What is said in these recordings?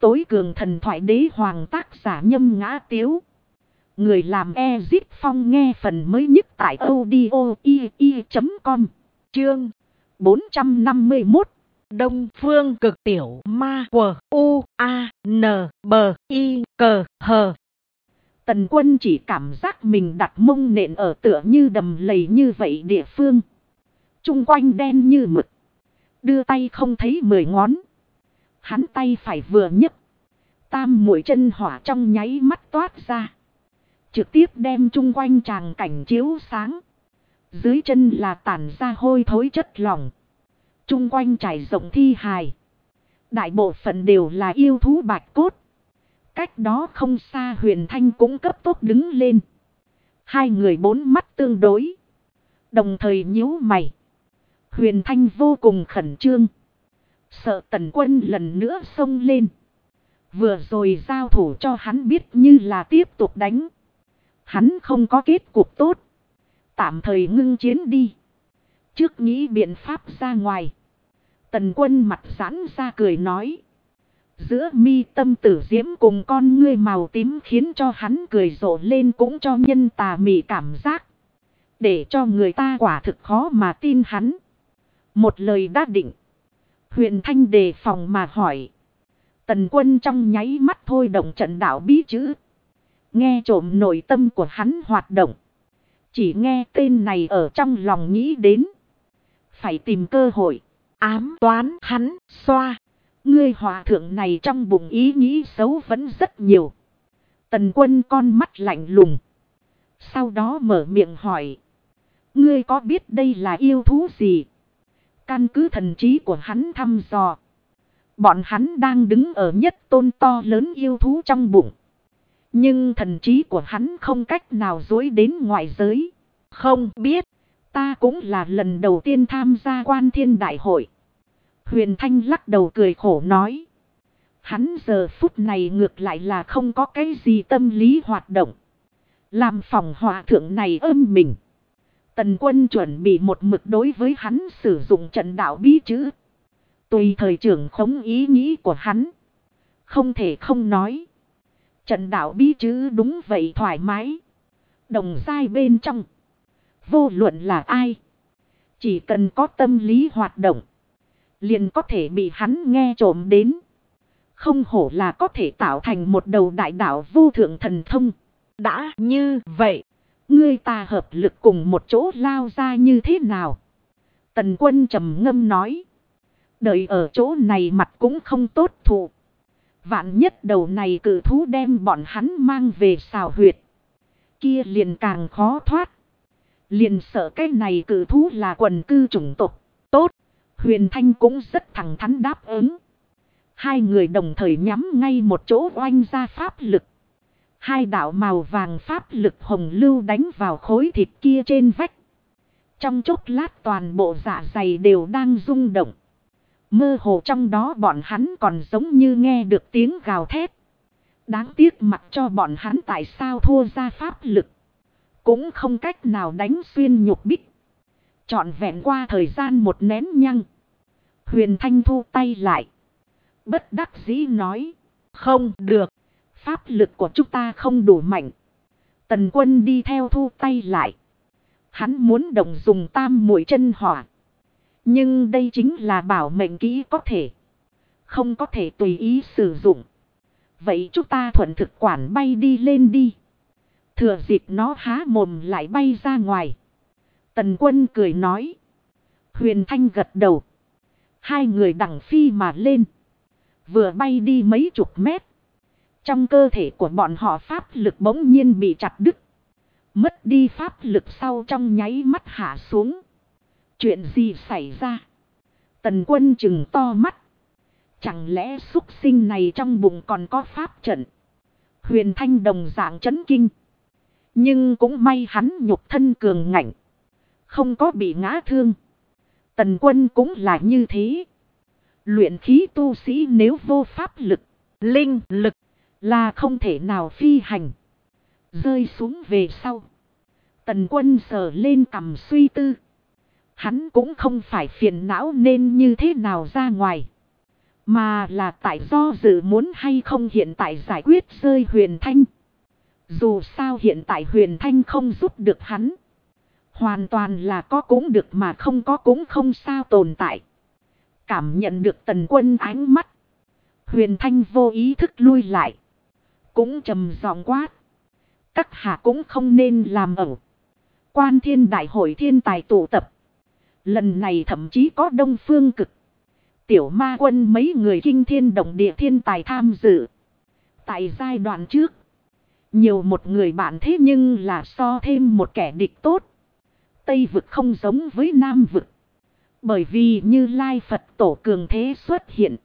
tối cường thần thoại đế hoàng tác giả Nhâm Ngã Tiếu. Người làm Ezip Phong nghe phần mới nhất tại audio.com. Chương 451. Đông Phương Cực Tiểu Ma Quờ U A N B I Cờ Hờ. Tần Quân chỉ cảm giác mình đặt mông nện ở tựa như đầm lầy như vậy địa phương. Trung quanh đen như mực. Đưa tay không thấy 10 ngón. Hắn tay phải vừa nhấc. Tam mũi chân hỏa trong nháy mắt toát ra. Trực tiếp đem chung quanh tràng cảnh chiếu sáng. Dưới chân là tản ra hôi thối chất lỏng. Chung quanh trải rộng thi hài. Đại bộ phận đều là yêu thú bạch cốt. Cách đó không xa Huyền Thanh cũng cấp tốc đứng lên. Hai người bốn mắt tương đối. Đồng thời nhíu mày. Huyền Thanh vô cùng khẩn trương. Sợ Tần Quân lần nữa xông lên. Vừa rồi giao thủ cho hắn biết như là tiếp tục đánh. Hắn không có kết cục tốt. Tạm thời ngưng chiến đi. Trước nghĩ biện pháp ra ngoài. Tần Quân mặt giãn ra cười nói. Giữa mi tâm tử diễm cùng con ngươi màu tím khiến cho hắn cười rộ lên cũng cho nhân tà mị cảm giác. Để cho người ta quả thực khó mà tin hắn. Một lời đã định. Huyền Thanh đề phòng mà hỏi. Tần Quân trong nháy mắt thôi động trận đạo bí chữ. Nghe trộm nội tâm của hắn hoạt động. Chỉ nghe tên này ở trong lòng nghĩ đến. Phải tìm cơ hội. Ám toán hắn xoa. Ngươi hòa thượng này trong bụng ý nghĩ xấu vẫn rất nhiều. Tần Quân con mắt lạnh lùng. Sau đó mở miệng hỏi. Ngươi có biết đây là yêu thú gì? Căn cứ thần trí của hắn thăm dò. Bọn hắn đang đứng ở nhất tôn to lớn yêu thú trong bụng. Nhưng thần trí của hắn không cách nào dối đến ngoại giới. Không biết. Ta cũng là lần đầu tiên tham gia Quan Thiên Đại hội. Huyền Thanh lắc đầu cười khổ nói. Hắn giờ phút này ngược lại là không có cái gì tâm lý hoạt động. Làm phòng hòa thượng này ôm mình. Tần Quân chuẩn bị một mực đối với hắn sử dụng trận đạo bí chữ. Tùy thời trưởng khống ý nghĩ của hắn. Không thể không nói. Trận đạo bí chữ đúng vậy thoải mái. Đồng giai bên trong. Vô luận là ai. Chỉ cần có tâm lý hoạt động. Liền có thể bị hắn nghe trộm đến. Không hổ là có thể tạo thành một đầu đại đạo vô thượng thần thông. Đã như vậy. Ngươi ta hợp lực cùng một chỗ lao ra như thế nào? Tần Quân trầm ngâm nói. Đợi ở chỗ này mặt cũng không tốt thụ. Vạn nhất đầu này cử thú đem bọn hắn mang về xào huyệt. Kia liền càng khó thoát. Liền sợ cái này cử thú là quần cư chủng tộc. Tốt. Huyền Thanh cũng rất thẳng thắn đáp ứng. Hai người đồng thời nhắm ngay một chỗ oanh ra pháp lực. Hai đạo màu vàng pháp lực hồng lưu đánh vào khối thịt kia trên vách. Trong chốc lát toàn bộ dạ dày đều đang rung động. Mơ hồ trong đó bọn hắn còn giống như nghe được tiếng gào thét. Đáng tiếc mặc cho bọn hắn tại sao thua ra pháp lực. Cũng không cách nào đánh xuyên nhục bích. Trọn vẹn qua thời gian một nén nhăng. Huyền Thanh thu tay lại. Bất đắc dĩ nói. Không được. Pháp lực của chúng ta không đủ mạnh. Tần Quân đi theo thu tay lại. Hắn muốn động dùng tam mũi chân hỏa. Nhưng đây chính là bảo mệnh kỹ có thể. Không có thể tùy ý sử dụng. Vậy chúng ta thuận thực quản bay đi lên đi. Thừa dịp nó há mồm lại bay ra ngoài. Tần Quân cười nói. Huyền Thanh gật đầu. Hai người đằng phi mà lên. Vừa bay đi mấy chục mét. Trong cơ thể của bọn họ pháp lực bỗng nhiên bị chặt đứt. Mất đi pháp lực sau trong nháy mắt hạ xuống. Chuyện gì xảy ra? Tần Quân trừng to mắt. Chẳng lẽ súc sinh này trong bụng còn có pháp trận? Huyền Thanh đồng dạng chấn kinh. Nhưng cũng may hắn nhục thân cường ngạnh. Không có bị ngã thương. Tần Quân cũng là như thế. Luyện khí tu sĩ nếu vô pháp lực, linh lực là không thể nào phi hành. Rơi xuống về sau. Tần Quân sờ lên cằm suy tư. Hắn cũng không phải phiền não nên như thế nào ra ngoài. Mà là tại do dự muốn hay không hiện tại giải quyết rơi Huyền Thanh. Dù sao hiện tại Huyền Thanh không giúp được hắn. Hoàn toàn là có cũng được mà không có cũng không sao tồn tại. Cảm nhận được Tần Quân ánh mắt. Huyền Thanh vô ý thức lui lại. Cũng trầm giọng quát. Các hạ cũng không nên làm ẩu. Quan Thiên đại hội thiên tài tụ tập. Lần này thậm chí có Đông Phương Cực, Tiểu Ma Quân mấy người kinh thiên động địa thiên tài tham dự. Tại giai đoạn trước, nhiều một người bạn thế nhưng là so thêm một kẻ địch tốt. Tây vực không giống với Nam vực. Bởi vì Như Lai Phật tổ cường thế xuất hiện.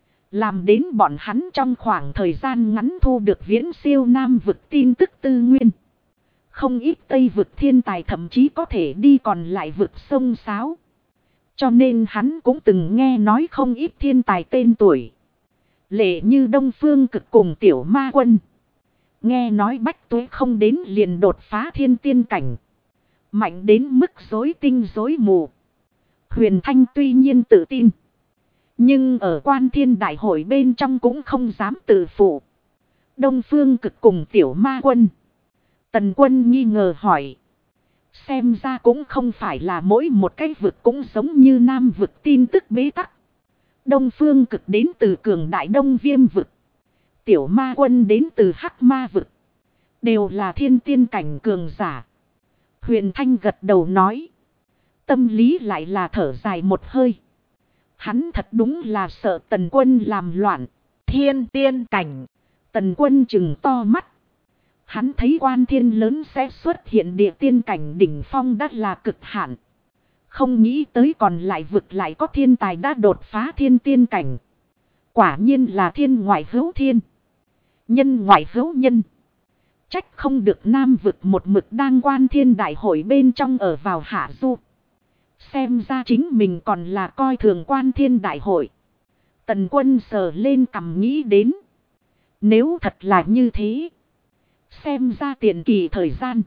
Làm đến bọn hắn trong khoảng thời gian ngắn thu được viễn siêu Nam vực tin tức tư nguyên. Không ít Tây vực thiên tài thậm chí có thể đi còn lại vực sông Sáo. Cho nên hắn cũng từng nghe nói không ít thiên tài tên tuổi. Lệ như Đông Phương Cực cùng Tiểu Ma Quân. Nghe nói Bách Tuế không đến liền đột phá thiên tiên cảnh. Mạnh đến mức rối tinh rối mù. Huyền Thanh tuy nhiên tự tin. Nhưng ở Quan Thiên đại hội bên trong cũng không dám tự phụ. Đông Phương Cực cùng Tiểu Ma Quân. Tần Quân nghi ngờ hỏi. Xem ra cũng không phải là mỗi một cái vực cũng giống như Nam vực tin tức bế tắc. Đông Phương Cực đến từ cường đại Đông Viêm vực. Tiểu Ma Quân đến từ Hắc Ma vực. Đều là thiên tiên cảnh cường giả. Huyền Thanh gật đầu nói. Tâm lý lại là thở dài một hơi. Hắn thật đúng là sợ Tần Quân làm loạn. Thiên tiên cảnh. Tần Quân trừng to mắt. Hắn thấy Quan Thiên lớn sẽ xuất hiện địa tiên cảnh đỉnh phong đã là cực hạn. Không nghĩ tới còn lại vực lại có thiên tài đã đột phá thiên tiên cảnh. Quả nhiên là thiên ngoại hữu thiên. Nhân ngoại hữu nhân. Trách không được Nam vực một mực đang Quan Thiên đại hội bên trong ở vào hạ du. Xem ra chính mình còn là coi thường Quan Thiên đại hội. Tần Quân sờ lên cằm nghĩ đến. Nếu thật là như thế. Xem ra tiền kỳ thời gian.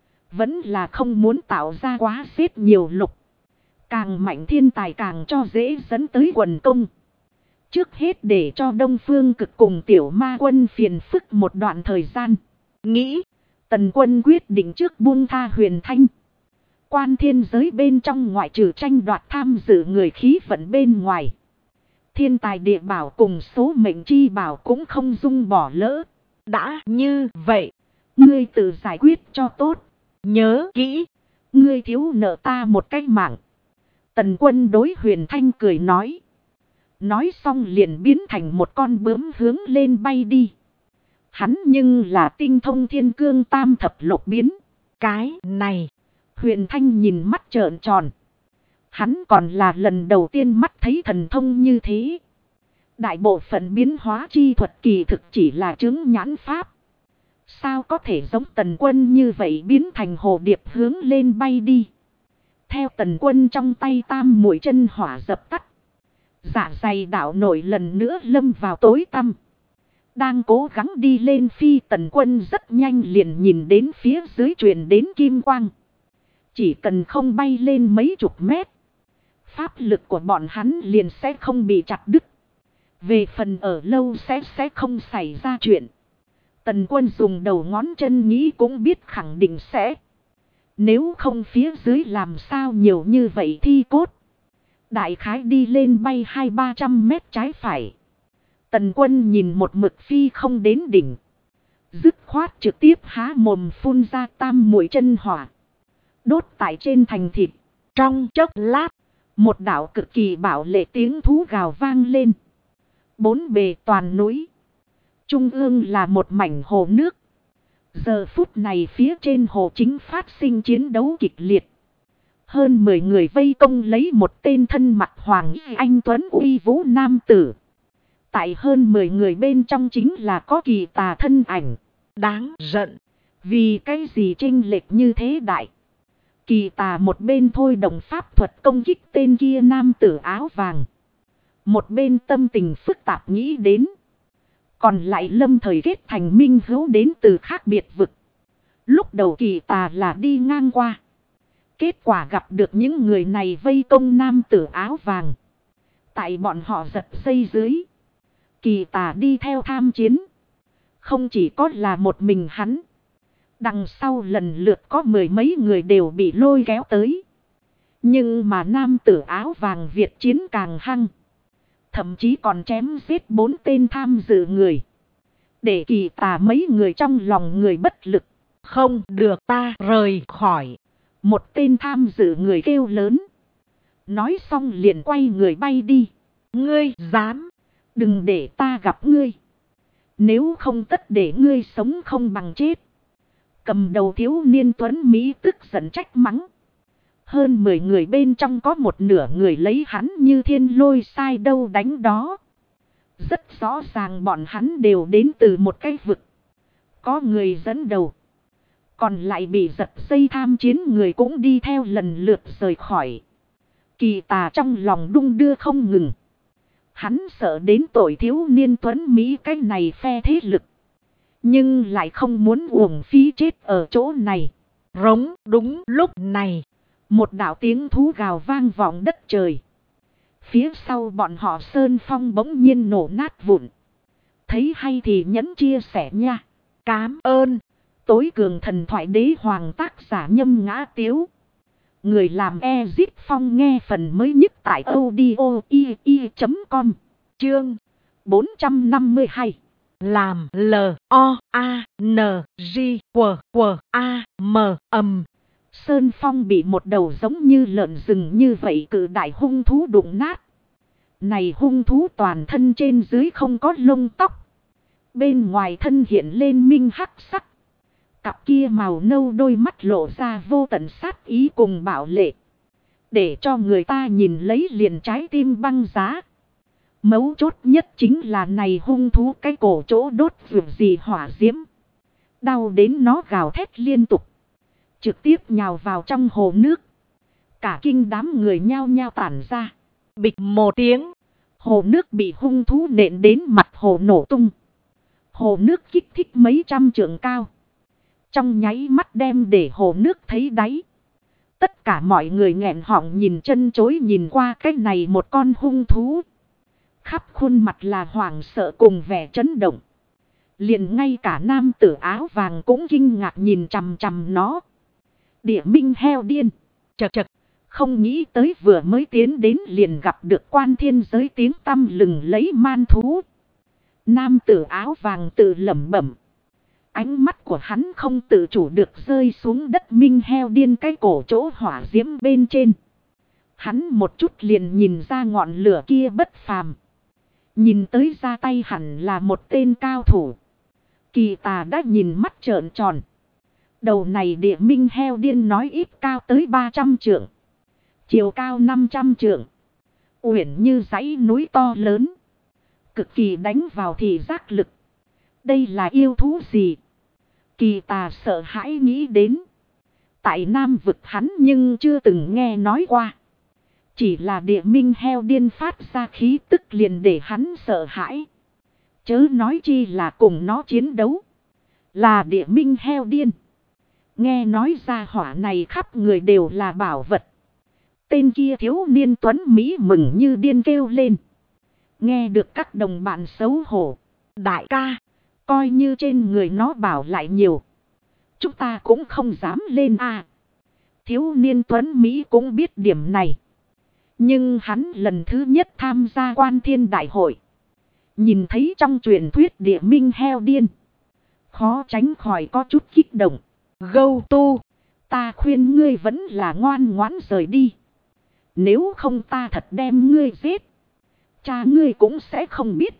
Vẫn là không muốn tạo ra quá xếp nhiều lục. Càng mạnh thiên tài càng cho dễ dẫn tới quần công. Trước hết để cho Đông Phương Cực cùng Tiểu Ma Quân phiền phức một đoạn thời gian. Nghĩ. Tần Quân quyết định trước buông tha Huyền Thanh. Quan thiên giới bên trong ngoại trừ tranh đoạt tham dự người khí vận bên ngoài. Thiên tài địa bảo cùng số mệnh chi bảo cũng không dung bỏ lỡ. Đã như vậy. Ngươi tự giải quyết cho tốt. Nhớ kỹ. Ngươi thiếu nợ ta một cái mạng. Tần Quân đối Huyền Thanh cười nói. Nói xong liền biến thành một con bướm hướng lên bay đi. Hắn nhưng là tinh thông thiên cương tam thập lục biến. Cái này. Huyền Thanh nhìn mắt trợn tròn. Hắn còn là lần đầu tiên mắt thấy thần thông như thế. Đại bộ phận biến hóa chi thuật kỳ thực chỉ là chứng nhãn pháp. Sao có thể giống Tần Quân như vậy biến thành hồ điệp hướng lên bay đi. Theo Tần Quân trong tay tam muội chân hỏa dập tắt. Dạ dày đảo nổi lần nữa lâm vào tối tăm. Đang cố gắng đi lên phi Tần Quân rất nhanh liền nhìn đến phía dưới truyền đến kim quang. Chỉ cần không bay lên mấy chục mét. Pháp lực của bọn hắn liền sẽ không bị chặt đứt. Về phần ở lâu sẽ không xảy ra chuyện. Tần Quân dùng đầu ngón chân nghĩ cũng biết khẳng định sẽ. Nếu không phía dưới làm sao nhiều như vậy thi cốt. Đại khái đi lên bay 200-300 mét trái phải. Tần Quân nhìn một mực phi không đến đỉnh. Dứt khoát trực tiếp há mồm phun ra tam muội chân hỏa. Đốt tại trên thành thịt. Trong chốc lát. Một đạo cực kỳ bảo lệ tiếng thú gào vang lên. Bốn bề toàn núi. Trung ương là một mảnh hồ nước. Giờ phút này phía trên hồ chính phát sinh chiến đấu kịch liệt. Hơn 10 người vây công lấy một tên thân mặt hoàng anh tuấn uy vũ nam tử. Tại hơn 10 người bên trong chính là có Kỳ Tà thân ảnh. Đáng giận. Vì cái gì chênh lệch như thế đại. Kỳ Tà một bên thôi đồng pháp thuật công kích tên kia nam tử áo vàng. Một bên tâm tình phức tạp nghĩ đến. Còn lại lâm thời kết thành minh hữu đến từ khác biệt vực. Lúc đầu Kỳ Tà là đi ngang qua. Kết quả gặp được những người này vây công nam tử áo vàng. Tại bọn họ giật dây dưới, Kỳ Tà đi theo tham chiến. Không chỉ có là một mình hắn. Đằng sau lần lượt có mười mấy người đều bị lôi kéo tới. Nhưng mà nam tử áo vàng Việt chiến càng hăng. Thậm chí còn chém giết 4 tên tham dự người. Để Kỳ Tà mấy người trong lòng người bất lực. Không được, ta rời khỏi. Một tên tham dự người kêu lớn. Nói xong liền quay người bay đi. Ngươi dám? Đừng để ta gặp ngươi. Nếu không tất để ngươi sống không bằng chết. Cầm đầu thiếu niên tuấn Mỹ tức giận trách mắng. Hơn 10 người bên trong có một nửa người lấy hắn như thiên lôi sai đâu đánh đó. Rất rõ ràng bọn hắn đều đến từ một cái vực. Có người dẫn đầu. Còn lại bị giật dây tham chiến người cũng đi theo lần lượt rời khỏi. Kỳ Tà trong lòng đung đưa không ngừng. Hắn sợ đến tội thiếu niên tuấn Mỹ cái này phe thế lực. Nhưng lại không muốn uổng phí chết ở chỗ này. Rống đúng lúc này. Một đạo tiếng thú gào vang vọng đất trời. Phía sau bọn họ sơn phong bỗng nhiên nổ nát vụn. Thấy hay thì nhấn chia sẻ nha. Cám ơn. Tối cường thần thoại đế hoàng tác giả Nhâm Ngã Tiếu. Người làm Ezip Phong nghe phần mới nhất tại audio.com. Chương 452. Làm L-O-A-N-G-W-A-M. Sơn Phong bị một đầu giống như lợn rừng như vậy cự đại hung thú đụng nát. Này hung thú toàn thân trên dưới không có lông tóc. Bên ngoài thân hiện lên minh hắc sắc. Cặp kia màu nâu đôi mắt lộ ra vô tận sát ý cùng bạo lệ. Để cho người ta nhìn lấy liền trái tim băng giá. Mấu chốt nhất chính là này hung thú cái cổ chỗ đốt vượt gì hỏa diễm. Đau đến nó gào thét liên tục. Trực tiếp nhào vào trong hồ nước. Cả kinh đám người nhao nhao tản ra. Bịch một tiếng. Hồ nước bị hung thú nện đến mặt hồ nổ tung. Hồ nước kích thích mấy trăm trượng cao. Trong nháy mắt đem để hồ nước thấy đáy. Tất cả mọi người nghẹn họng nhìn chân chối nhìn qua cái này một con hung thú. Khắp khuôn mặt là hoảng sợ cùng vẻ chấn động. Liền ngay cả nam tử áo vàng cũng kinh ngạc nhìn chằm chằm nó. Địa minh heo điên. Chật chật. Không nghĩ tới vừa mới tiến đến liền gặp được quan thiên giới tiếng tăm lừng lấy man thú. Nam tử áo vàng tự lẩm bẩm. Ánh mắt của hắn không tự chủ được rơi xuống đất minh heo điên cái cổ chỗ hỏa diễm bên trên. Hắn một chút liền nhìn ra ngọn lửa kia bất phàm. Nhìn tới ra tay hẳn là một tên cao thủ. Kỳ Tà đã nhìn mắt trợn tròn. Đầu này địa minh heo điên nói ít cao tới 300 trượng. Chiều cao 500 trượng. Uyển như dãy núi to lớn. Cực kỳ đánh vào thì giác lực. Đây là yêu thú gì? Kỳ Tà sợ hãi nghĩ đến. Tại Nam vực hắn nhưng chưa từng nghe nói qua. Chỉ là địa minh heo điên phát ra khí tức liền để hắn sợ hãi. Chớ nói chi là cùng nó chiến đấu. Là địa minh heo điên. Nghe nói ra hỏa này khắp người đều là bảo vật. Tên kia thiếu niên tuấn Mỹ mừng như điên kêu lên. Nghe được các đồng bạn xấu hổ. Đại ca, coi như trên người nó bảo lại nhiều. Chúng ta cũng không dám lên a. Thiếu niên tuấn Mỹ cũng biết điểm này. Nhưng hắn lần thứ nhất tham gia quan thiên đại hội. Nhìn thấy trong truyền thuyết địa minh heo điên. Khó tránh khỏi có chút kích động. Gâu tu, ta khuyên ngươi vẫn là ngoan ngoãn rời đi. Nếu không ta thật đem ngươi giết. Cha ngươi cũng sẽ không biết.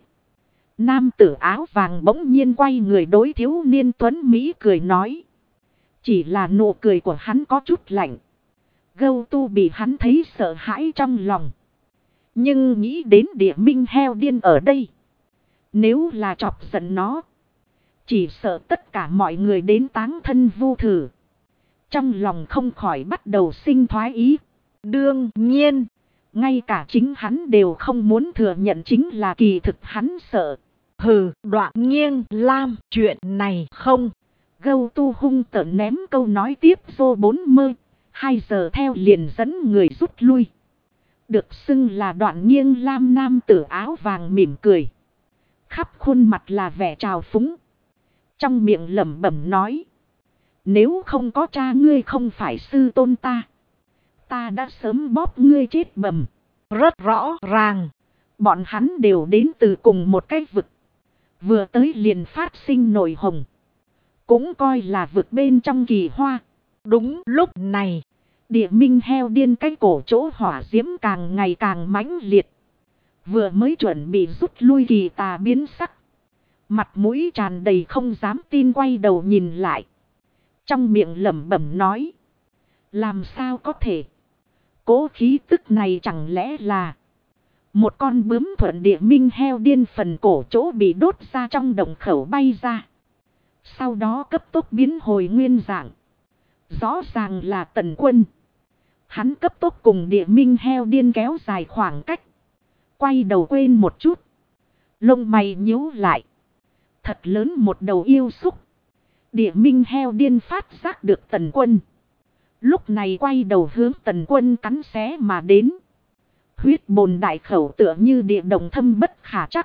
Nam tử áo vàng bỗng nhiên quay người đối thiếu niên tuấn Mỹ cười nói. Chỉ là nụ cười của hắn có chút lạnh. Gâu tu bị hắn thấy sợ hãi trong lòng. Nhưng nghĩ đến địa minh heo điên ở đây. Nếu là chọc giận nó. Chỉ sợ tất cả mọi người đến táng thân vu thử. Trong lòng không khỏi bắt đầu sinh thoái ý. Đương nhiên. Ngay cả chính hắn đều không muốn thừa nhận chính là kỳ thực hắn sợ. Hừ, Đoạn Nghiêng Lam, chuyện này không. Gâu tu hung tợn ném câu nói tiếp vô 40. 2 giờ theo liền dẫn người rút lui. Được xưng là Đoạn Nghiêng Lam nam tử áo vàng mỉm cười. Khắp khuôn mặt là vẻ trào phúng. Trong miệng lẩm bẩm nói. Nếu không có cha ngươi không phải sư tôn ta. Ta đã sớm bóp ngươi chết bầm. Rất rõ ràng. Bọn hắn đều đến từ cùng một cái vực. Vừa tới liền phát sinh nổi hồng. Cũng coi là vực bên trong kỳ hoa. Đúng lúc này. Địa minh heo điên cái cổ chỗ hỏa diễm càng ngày càng mãnh liệt. Vừa mới chuẩn bị rút lui Kỳ Tà biến sắc. Mặt mũi tràn đầy không dám tin quay đầu nhìn lại. Trong miệng lẩm bẩm nói. Làm sao có thể? Cố khí tức này chẳng lẽ là một con bướm thuận địa minh heo điên phần cổ chỗ bị đốt ra trong động khẩu bay ra. Sau đó cấp tốc biến hồi nguyên dạng. Rõ ràng là Tần Quân. Hắn cấp tốc cùng địa minh heo điên kéo dài khoảng cách. Quay đầu quên một chút. Lông mày nhíu lại. Thật lớn một đầu yêu xúc. Địa minh heo điên phát giác được Tần Quân. Lúc này quay đầu hướng Tần Quân cắn xé mà đến. Huyết bồn đại khẩu tựa như địa động thâm bất khả chắc.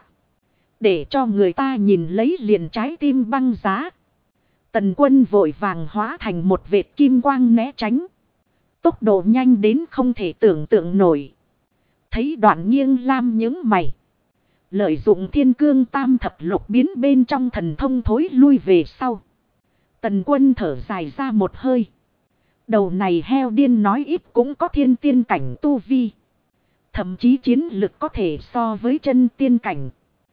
Để cho người ta nhìn lấy liền trái tim băng giá. Tần Quân vội vàng hóa thành một vệt kim quang né tránh. Tốc độ nhanh đến không thể tưởng tượng nổi. Thấy Đoạn Nghiêng Lam những mày. Lợi dụng thiên cương tam thập lục biến bên trong thần thông thối lui về sau. Tần Quân thở dài ra một hơi. Đầu này heo điên nói ít cũng có thiên tiên cảnh tu vi. Thậm chí chiến lực có thể so với chân tiên cảnh.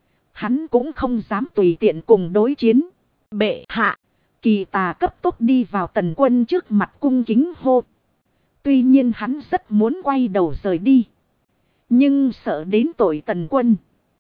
Hắn cũng không dám tùy tiện cùng đối chiến. Bệ hạ. Kỳ Tà cấp tốc đi vào Tần Quân trước mặt cung kính hô. Tuy nhiên hắn rất muốn quay đầu rời đi. Nhưng sợ đến tội Tần Quân.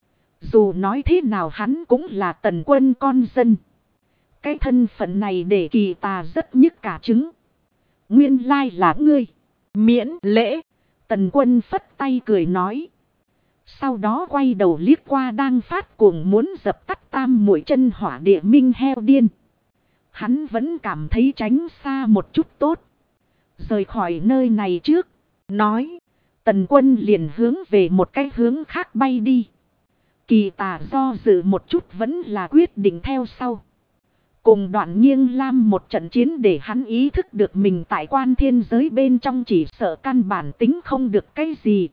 Dù nói thế nào hắn cũng là Tần Quân con dân. Cái thân phận này để Kỳ Tà rất nhức cả trứng. Nguyên lai là ngươi. Miễn lễ. Tần Quân phất tay cười nói. Sau đó quay đầu liếc qua đang phát cuồng muốn dập tắt tam mũi chân hỏa địa minh heo điên. Hắn vẫn cảm thấy tránh xa một chút tốt. Rời khỏi nơi này trước. Nói. Tần Quân liền hướng về một cái hướng khác bay đi. Kỳ Tà do dự một chút vẫn là quyết định theo sau. Cùng Đoạn Nghiêng Lam một trận chiến để hắn ý thức được mình tại quan thiên giới bên trong chỉ sợ căn bản tính không được cái gì.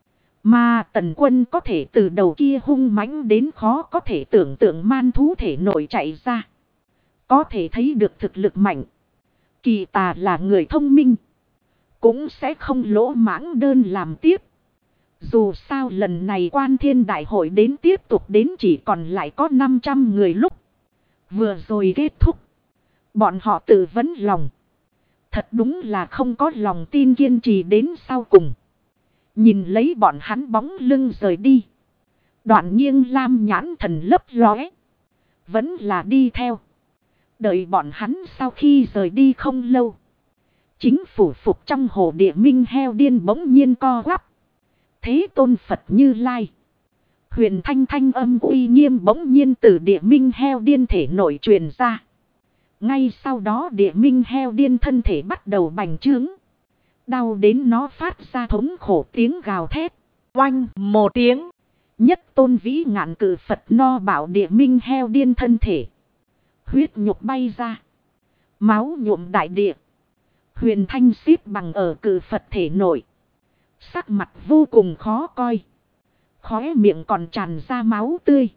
Mà Tần Quân có thể từ đầu kia hung mãnh đến khó có thể tưởng tượng man thú thể nổi chạy ra. Có thể thấy được thực lực mạnh. Kỳ Tà là người thông minh. Cũng sẽ không lỗ mãng đơn làm tiếp. Dù sao lần này quan thiên đại hội đến tiếp tục đến chỉ còn lại có 500 người lúc. Vừa rồi kết thúc. Bọn họ tự vấn lòng. Thật đúng là không có lòng tin kiên trì đến sau cùng. Nhìn lấy bọn hắn bóng lưng rời đi. Đoạn Nghiêng Lam nhãn thần lấp lóe. Vẫn là đi theo. Đợi bọn hắn sau khi rời đi không lâu. Chính phủ phục trong hồ địa minh heo điên bỗng nhiên co quắp. Thế Tôn Phật Như Lai. Huyền thanh thanh âm uy nghiêm bỗng nhiên từ địa minh heo điên thể nổi truyền ra. Ngay sau đó địa minh heo điên thân thể bắt đầu bành trướng. Đau đến nó phát ra thống khổ tiếng gào thét. Oanh một tiếng. Nhất tôn vĩ ngạn cử Phật no bảo địa minh heo điên thân thể. Huyết nhục bay ra. Máu nhuộm đại địa. Huyền thanh xếp bằng ở cử Phật thể nổi. Sắc mặt vô cùng khó coi. Khóe miệng còn tràn ra máu tươi.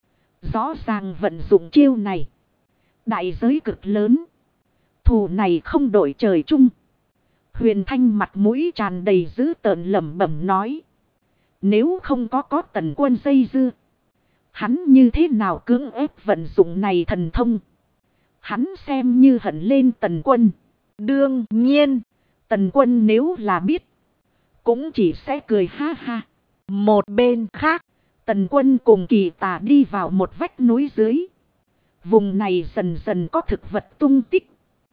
Rõ ràng vận dụng chiêu này. Đại giới cực lớn. Thù này không đổi trời chung. Huyền thanh mặt mũi tràn đầy dữ tợn lẩm bẩm nói. Nếu không có Tần Quân dây dưa. Hắn như thế nào cưỡng ép vận dụng này thần thông. Hắn xem như hận lên Tần Quân. Đương nhiên. Tần Quân nếu là biết. Cũng chỉ sẽ cười ha ha. Một bên khác. Tần Quân cùng Kỳ Tà đi vào một vách núi dưới. Vùng này dần dần có thực vật tung tích.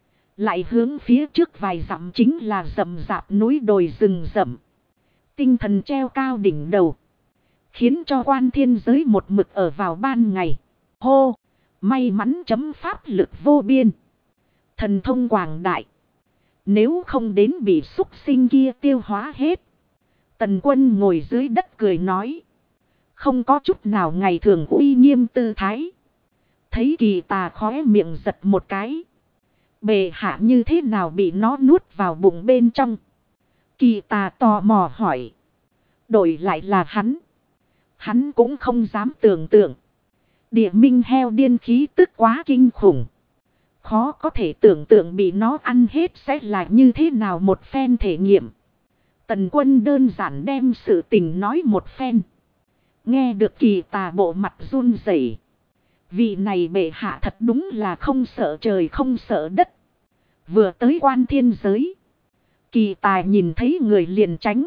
Lại hướng phía trước vài dặm chính là rậm rạp núi đồi rừng rậm. Tinh thần treo cao đỉnh đầu. Khiến cho quan thiên giới một mực ở vào ban ngày. Hô! May mắn chấm pháp lực vô biên. Thần thông quảng đại. Nếu không đến bị súc sinh kia tiêu hóa hết. Tần Quân ngồi dưới đất cười nói. Không có chút nào ngày thường uy nghiêm tư thái. Thấy Kỳ Tà khóe miệng giật một cái. Bệ hạ như thế nào bị nó nuốt vào bụng bên trong. Kỳ Tà tò mò hỏi. Đổi lại là hắn. Hắn cũng không dám tưởng tượng. Địa minh heo điên khí tức quá kinh khủng. Khó có thể tưởng tượng bị nó ăn hết sẽ là như thế nào một phen thể nghiệm. Tần Quân đơn giản đem sự tình nói một phen. Nghe được Kỳ Tà bộ mặt run rẩy. Vị này bệ hạ thật đúng là không sợ trời không sợ đất. Vừa tới Quan Thiên giới. Kỳ Tà nhìn thấy người liền tránh.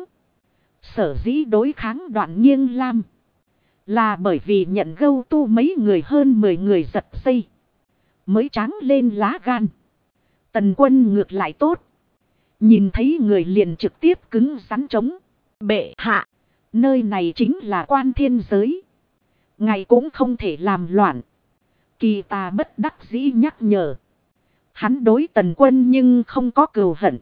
Sở dĩ đối kháng Đoạn Nghiêng Lam. Là bởi vì nhận Gâu Tu mấy người hơn 10 người giật dây. Mới tráng lên lá gan. Tần Quân ngược lại tốt. Nhìn thấy người liền trực tiếp cứng rắn chống. Bệ hạ. Nơi này chính là Quan Thiên giới. Ngài cũng không thể làm loạn. Kỳ Tà bất đắc dĩ nhắc nhở. Hắn đối Tần Quân nhưng không có cừu hận.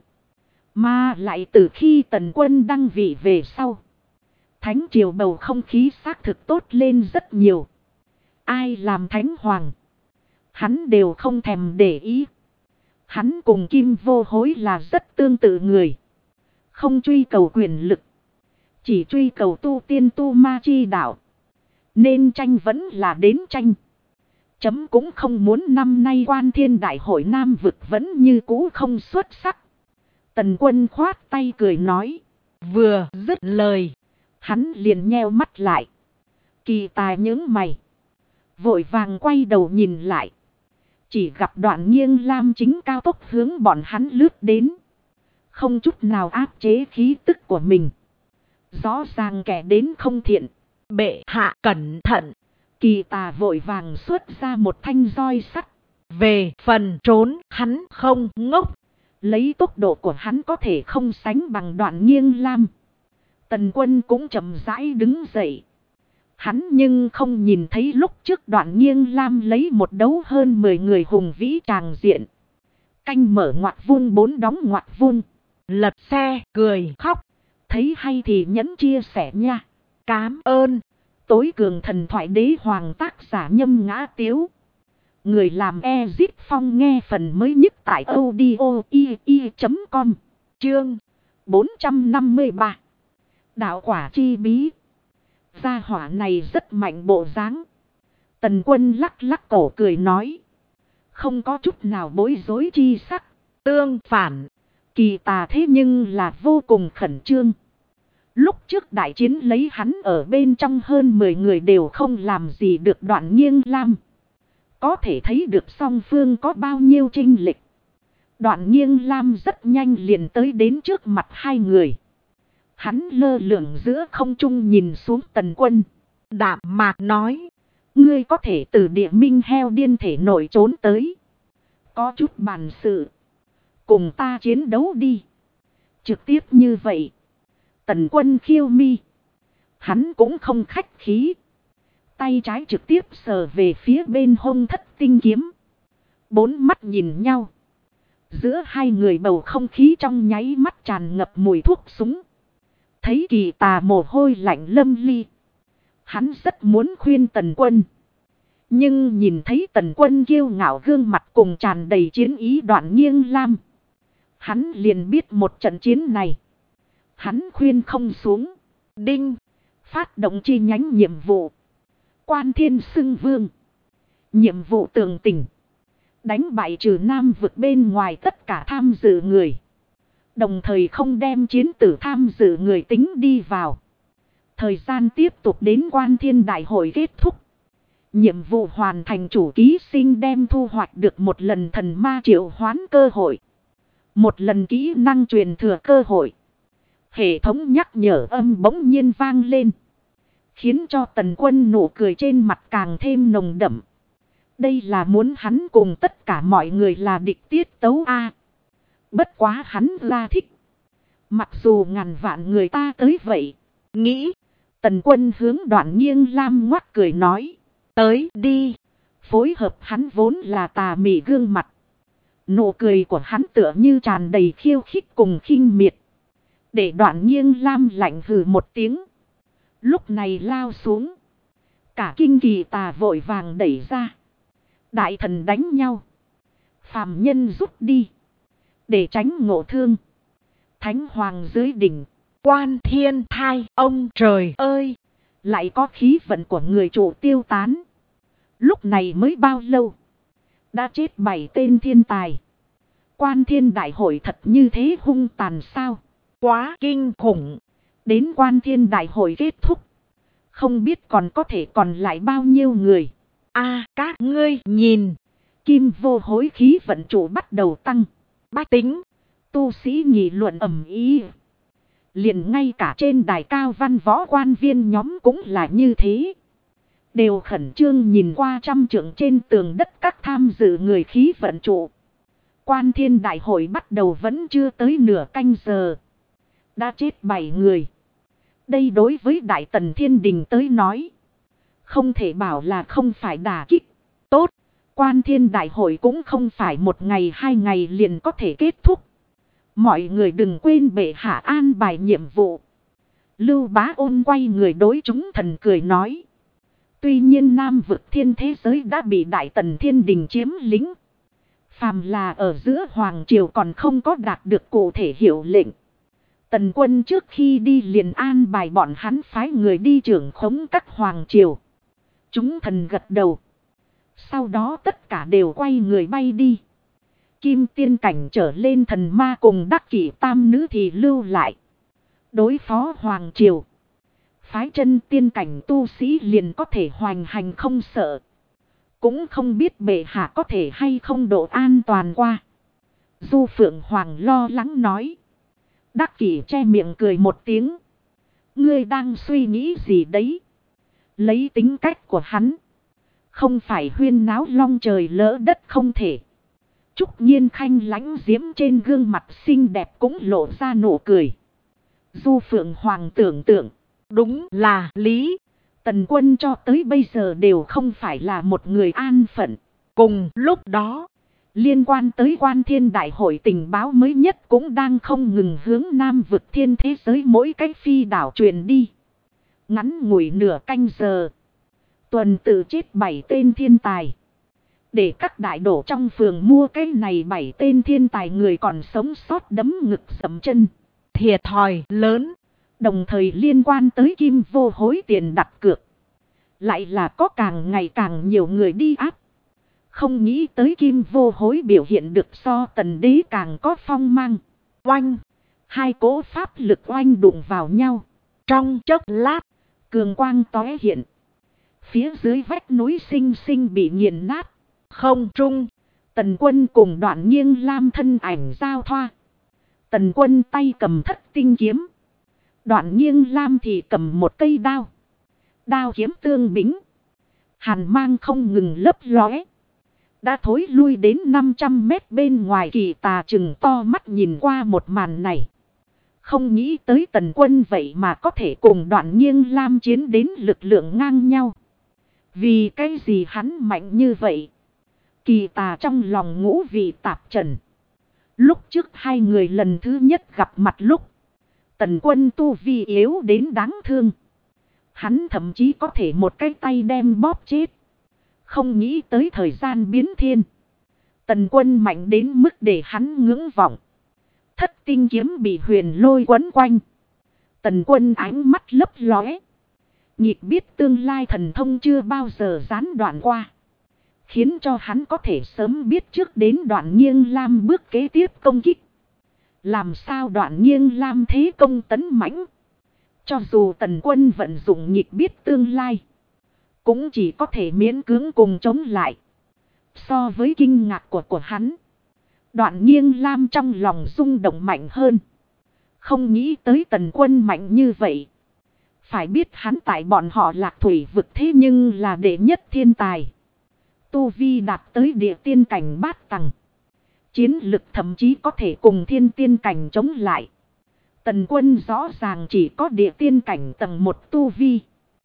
Mà lại từ khi Tần Quân đăng vị về sau. Thánh triều bầu không khí xác thực tốt lên rất nhiều. Ai làm thánh hoàng. Hắn đều không thèm để ý. Hắn cùng Kim Vô Hối là rất tương tự người. Không truy cầu quyền lực. Chỉ truy cầu tu tiên tu ma chi đạo. Nên tranh vẫn là đến tranh. Chấm cũng không muốn năm nay Quan Thiên đại hội Nam vực vẫn như cũ không xuất sắc. Tần Quân khoát tay cười nói. Vừa dứt lời. Hắn liền nheo mắt lại. Kỳ Tà nhướng mày. Vội vàng quay đầu nhìn lại. Chỉ gặp Đoạn Nghiêng Lam chính cao tốc hướng bọn hắn lướt đến. Không chút nào áp chế khí tức của mình. Rõ ràng kẻ đến không thiện. Bệ hạ cẩn thận. Kỳ Tà vội vàng xuất ra một thanh roi sắt. Về phần trốn hắn không ngốc. Lấy tốc độ của hắn có thể không sánh bằng Đoạn Nghiêng Lam. Tần Quân cũng chậm rãi đứng dậy. Hắn nhưng không nhìn thấy lúc trước Đoạn Nghiêng Lam lấy một đấu hơn 10 người hùng vĩ tràng diện. Canh mở ngoặc vuông 4 đóng ngoặc vuông. Lật xe cười khóc. Thấy hay thì nhấn chia sẻ nha. Cám ơn. Tối cường thần thoại đế hoàng tác giả Nhâm Ngã Tiếu. Người làm Ezit Phong nghe phần mới nhất tại audio.com. Chương 453. Đạo quả chi bí. Gia hỏa này rất mạnh bộ dáng. Tần Quân lắc lắc cổ cười nói. Không có chút nào bối rối chi sắc. Tương phản. Kỳ Tà thế nhưng là vô cùng khẩn trương. Lúc trước đại chiến lấy hắn ở bên trong hơn 10 người đều không làm gì được Đoạn Nghiêng Lam. Có thể thấy được song phương có bao nhiêu chênh lệch. Đoạn Nghiêng Lam rất nhanh liền tới đến trước mặt hai người. Hắn lơ lửng giữa không trung nhìn xuống Tần Quân. Đạm mạc nói. Ngươi có thể từ địa minh heo điên thể nổi trốn tới. Có chút bản sự. Cùng ta chiến đấu đi. Trực tiếp như vậy. Tần Quân khiêu mi. Hắn cũng không khách khí. Tay trái trực tiếp sờ về phía bên hông Thất Tinh kiếm. Bốn mắt nhìn nhau. Giữa hai người bầu không khí trong nháy mắt tràn ngập mùi thuốc súng. Thấy Kỳ Tà mồ hôi lạnh lâm ly. Hắn rất muốn khuyên Tần Quân. Nhưng nhìn thấy Tần Quân kiêu ngạo gương mặt cùng tràn đầy chiến ý Đoạn Nghiêng Lam. Hắn liền biết một trận chiến này. Hắn khuyên không xuống. Đinh. Phát động chi nhánh nhiệm vụ. Quan Thiên xưng vương. Nhiệm vụ tường tình. Đánh bại trừ Nam vực bên ngoài tất cả tham dự người. Đồng thời không đem chiến tử tham dự người tính đi vào. Thời gian tiếp tục đến Quan Thiên đại hội kết thúc. Nhiệm vụ hoàn thành chủ ký sinh đem thu hoạch được một lần thần ma triệu hoán cơ hội. Một lần kỹ năng truyền thừa cơ hội. Hệ thống nhắc nhở âm bỗng nhiên vang lên. Khiến cho Tần Quân nụ cười trên mặt càng thêm nồng đậm. Đây là muốn hắn cùng tất cả mọi người là địch tiết tấu A. Bất quá hắn là thích. Mặc dù ngàn vạn người ta tới vậy. Nghĩ. Tần Quân hướng Đoạn Nghiêng Lam ngoắt cười nói. Tới đi. Phối hợp hắn vốn là tà mị gương mặt. Nụ cười của hắn tựa như tràn đầy khiêu khích cùng khinh miệt. Để Đoạn Nghiêng Lam lạnh hừ một tiếng. Lúc này lao xuống. Cả kinh Kỳ Tà vội vàng đẩy ra. Đại thần đánh nhau. Phàm nhân rút đi. Để tránh ngộ thương. Thánh hoàng dưới đỉnh. Quan Thiên Thai, ông trời ơi! Lại có khí vận của người chủ tiêu tán. Lúc này mới bao lâu? Đã chết 7 tên thiên tài. Quan Thiên đại hội thật như thế hung tàn sao? Quá kinh khủng! Đến Quan Thiên đại hội kết thúc. Không biết còn có thể còn lại bao nhiêu người. Các ngươi nhìn. Kim vô hối khí vận chủ bắt đầu tăng. Bách tính. Tu sĩ nghị luận ầm ĩ. Liền ngay cả trên đài cao văn võ quan viên nhóm cũng là như thế. Đều khẩn trương nhìn qua trăm trượng trên tường đất các tham dự người khí vận trụ. Quan Thiên đại hội bắt đầu vẫn chưa tới nửa canh giờ. Đã chết 7 người. Đây đối với Đại Tần Thiên Đình tới nói. Không thể bảo là không phải đả kích. Tốt, Quan Thiên đại hội cũng không phải 1 ngày 2 ngày liền có thể kết thúc. Mọi người đừng quên bệ hạ an bài nhiệm vụ. Lưu Bá Ôn quay người đối chúng thần cười nói. Tuy nhiên Nam vực thiên thế giới đã bị Đại Tần Thiên Đình chiếm lĩnh. Phàm là ở giữa Hoàng Triều còn không có đạt được cụ thể hiệu lệnh. Tần quân trước khi đi liền an bài bọn hắn phái người đi trưởng khống các Hoàng Triều. Chúng thần gật đầu. Sau đó tất cả đều quay người bay đi. Kim tiên cảnh trở lên thần ma cùng Đắc Kỷ tam nữ thì lưu lại. Đối phó Hoàng Triều. Phái chân tiên cảnh tu sĩ liền có thể hoành hành không sợ. Cũng không biết bệ hạ có thể hay không độ an toàn qua. Du Phượng Hoàng lo lắng nói. Đắc Kỷ che miệng cười một tiếng. Ngươi đang suy nghĩ gì đấy? Lấy tính cách của hắn. Không phải huyên náo long trời lỡ đất không thể. Trúc Nhiên Khanh lãnh diễm trên gương mặt xinh đẹp cũng lộ ra nụ cười. Du Phượng Hoàng tưởng tượng. Đúng là lý. Tần quân cho tới bây giờ đều không phải là một người an phận. Cùng lúc đó, liên quan tới Quan Thiên đại hội tình báo mới nhất cũng đang không ngừng hướng Nam vực thiên thế giới mỗi cái phi đảo truyền đi. Ngắn ngủi nửa canh giờ. Tuần tự chết 7 tên thiên tài. Để các đại đổ trong phường mua cái này 7 tên thiên tài người còn sống sót đấm ngực dậm chân. Thiệt thòi lớn. Đồng thời liên quan tới Kim vô hối tiền đặt cược. Lại là có càng ngày càng nhiều người đi áp. Không nghĩ tới Kim vô hối biểu hiện được so Tần đế càng có phong mang. Oanh. 2 cỗ pháp lực oanh đụng vào nhau. Trong chốc lát. Cường quang tóe hiện. Phía dưới vách núi xinh xinh bị nghiền nát. Không trung. Tần quân cùng Đoạn Nghiêng Lam thân ảnh giao thoa. Tần quân tay cầm Thất tinh kiếm. Đoạn Nghiêng Lam thì cầm một cây đao. Đao kiếm tương bính. Hàn mang không ngừng lấp lóe. Đã thối lui đến 500 mét bên ngoài. Kỳ Tà chừng to mắt nhìn qua một màn này. Không nghĩ tới Tần quân vậy mà có thể cùng Đoạn Nghiêng Lam chiến đến lực lượng ngang nhau. Vì cái gì hắn mạnh như vậy? Kỳ Tà trong lòng ngũ vị tạp trần. Lúc trước 2 người lần thứ nhất gặp mặt lúc. Tần quân tu vi yếu đến đáng thương. Hắn thậm chí có thể một cái tay đem bóp chết. Không nghĩ tới thời gian biến thiên. Tần quân mạnh đến mức để hắn ngưỡng vọng. Thất tinh kiếm bị huyền lôi quấn quanh. Tần quân ánh mắt lấp lóe. Nhịp biết tương lai thần thông chưa bao giờ gián đoạn qua. Khiến cho hắn có thể sớm biết trước đến Đoạn Nghiêng Lam bước kế tiếp công kích. Làm sao Đoạn Nghiêng Lam thế công tấn mãnh. Cho dù Tần quân vận dụng nhịp biết tương lai. Cũng chỉ có thể miễn cưỡng cùng chống lại. So với kinh ngạc của hắn. Đoạn Nghiêng Lam trong lòng rung động mạnh hơn. Không nghĩ tới Tần quân mạnh như vậy. Phải biết hắn tại bọn họ Lạc Thủy vực thế nhưng là đệ nhất thiên tài. Tu vi đạt tới địa tiên cảnh bát tầng. Chiến lực thậm chí có thể cùng thiên tiên cảnh chống lại. Tần quân rõ ràng chỉ có địa tiên cảnh tầng 1 tu vi.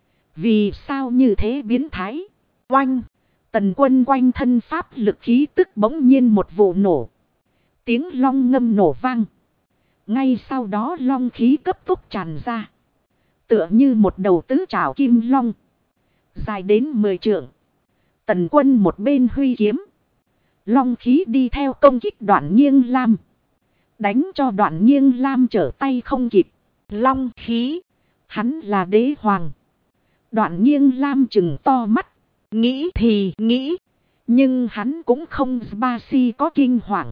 Vì sao như thế biến thái? Oanh! Tần quân quanh thân pháp lực khí tức bỗng nhiên một vụ nổ. Tiếng long ngâm nổ vang. Ngay sau đó long khí cấp tốc tràn ra. Tựa như một đầu tứ trảo kim long. Dài đến 10 trượng. Tần Quân một bên huy kiếm. Long khí đi theo công kích Đoạn Nghiêng Lam. Đánh cho Đoạn Nghiêng Lam trở tay không kịp. Long khí. Hắn là đế hoàng. Đoạn Nghiêng Lam trừng to mắt. Nghĩ thì nghĩ. Nhưng hắn cũng không ba si có kinh hoàng.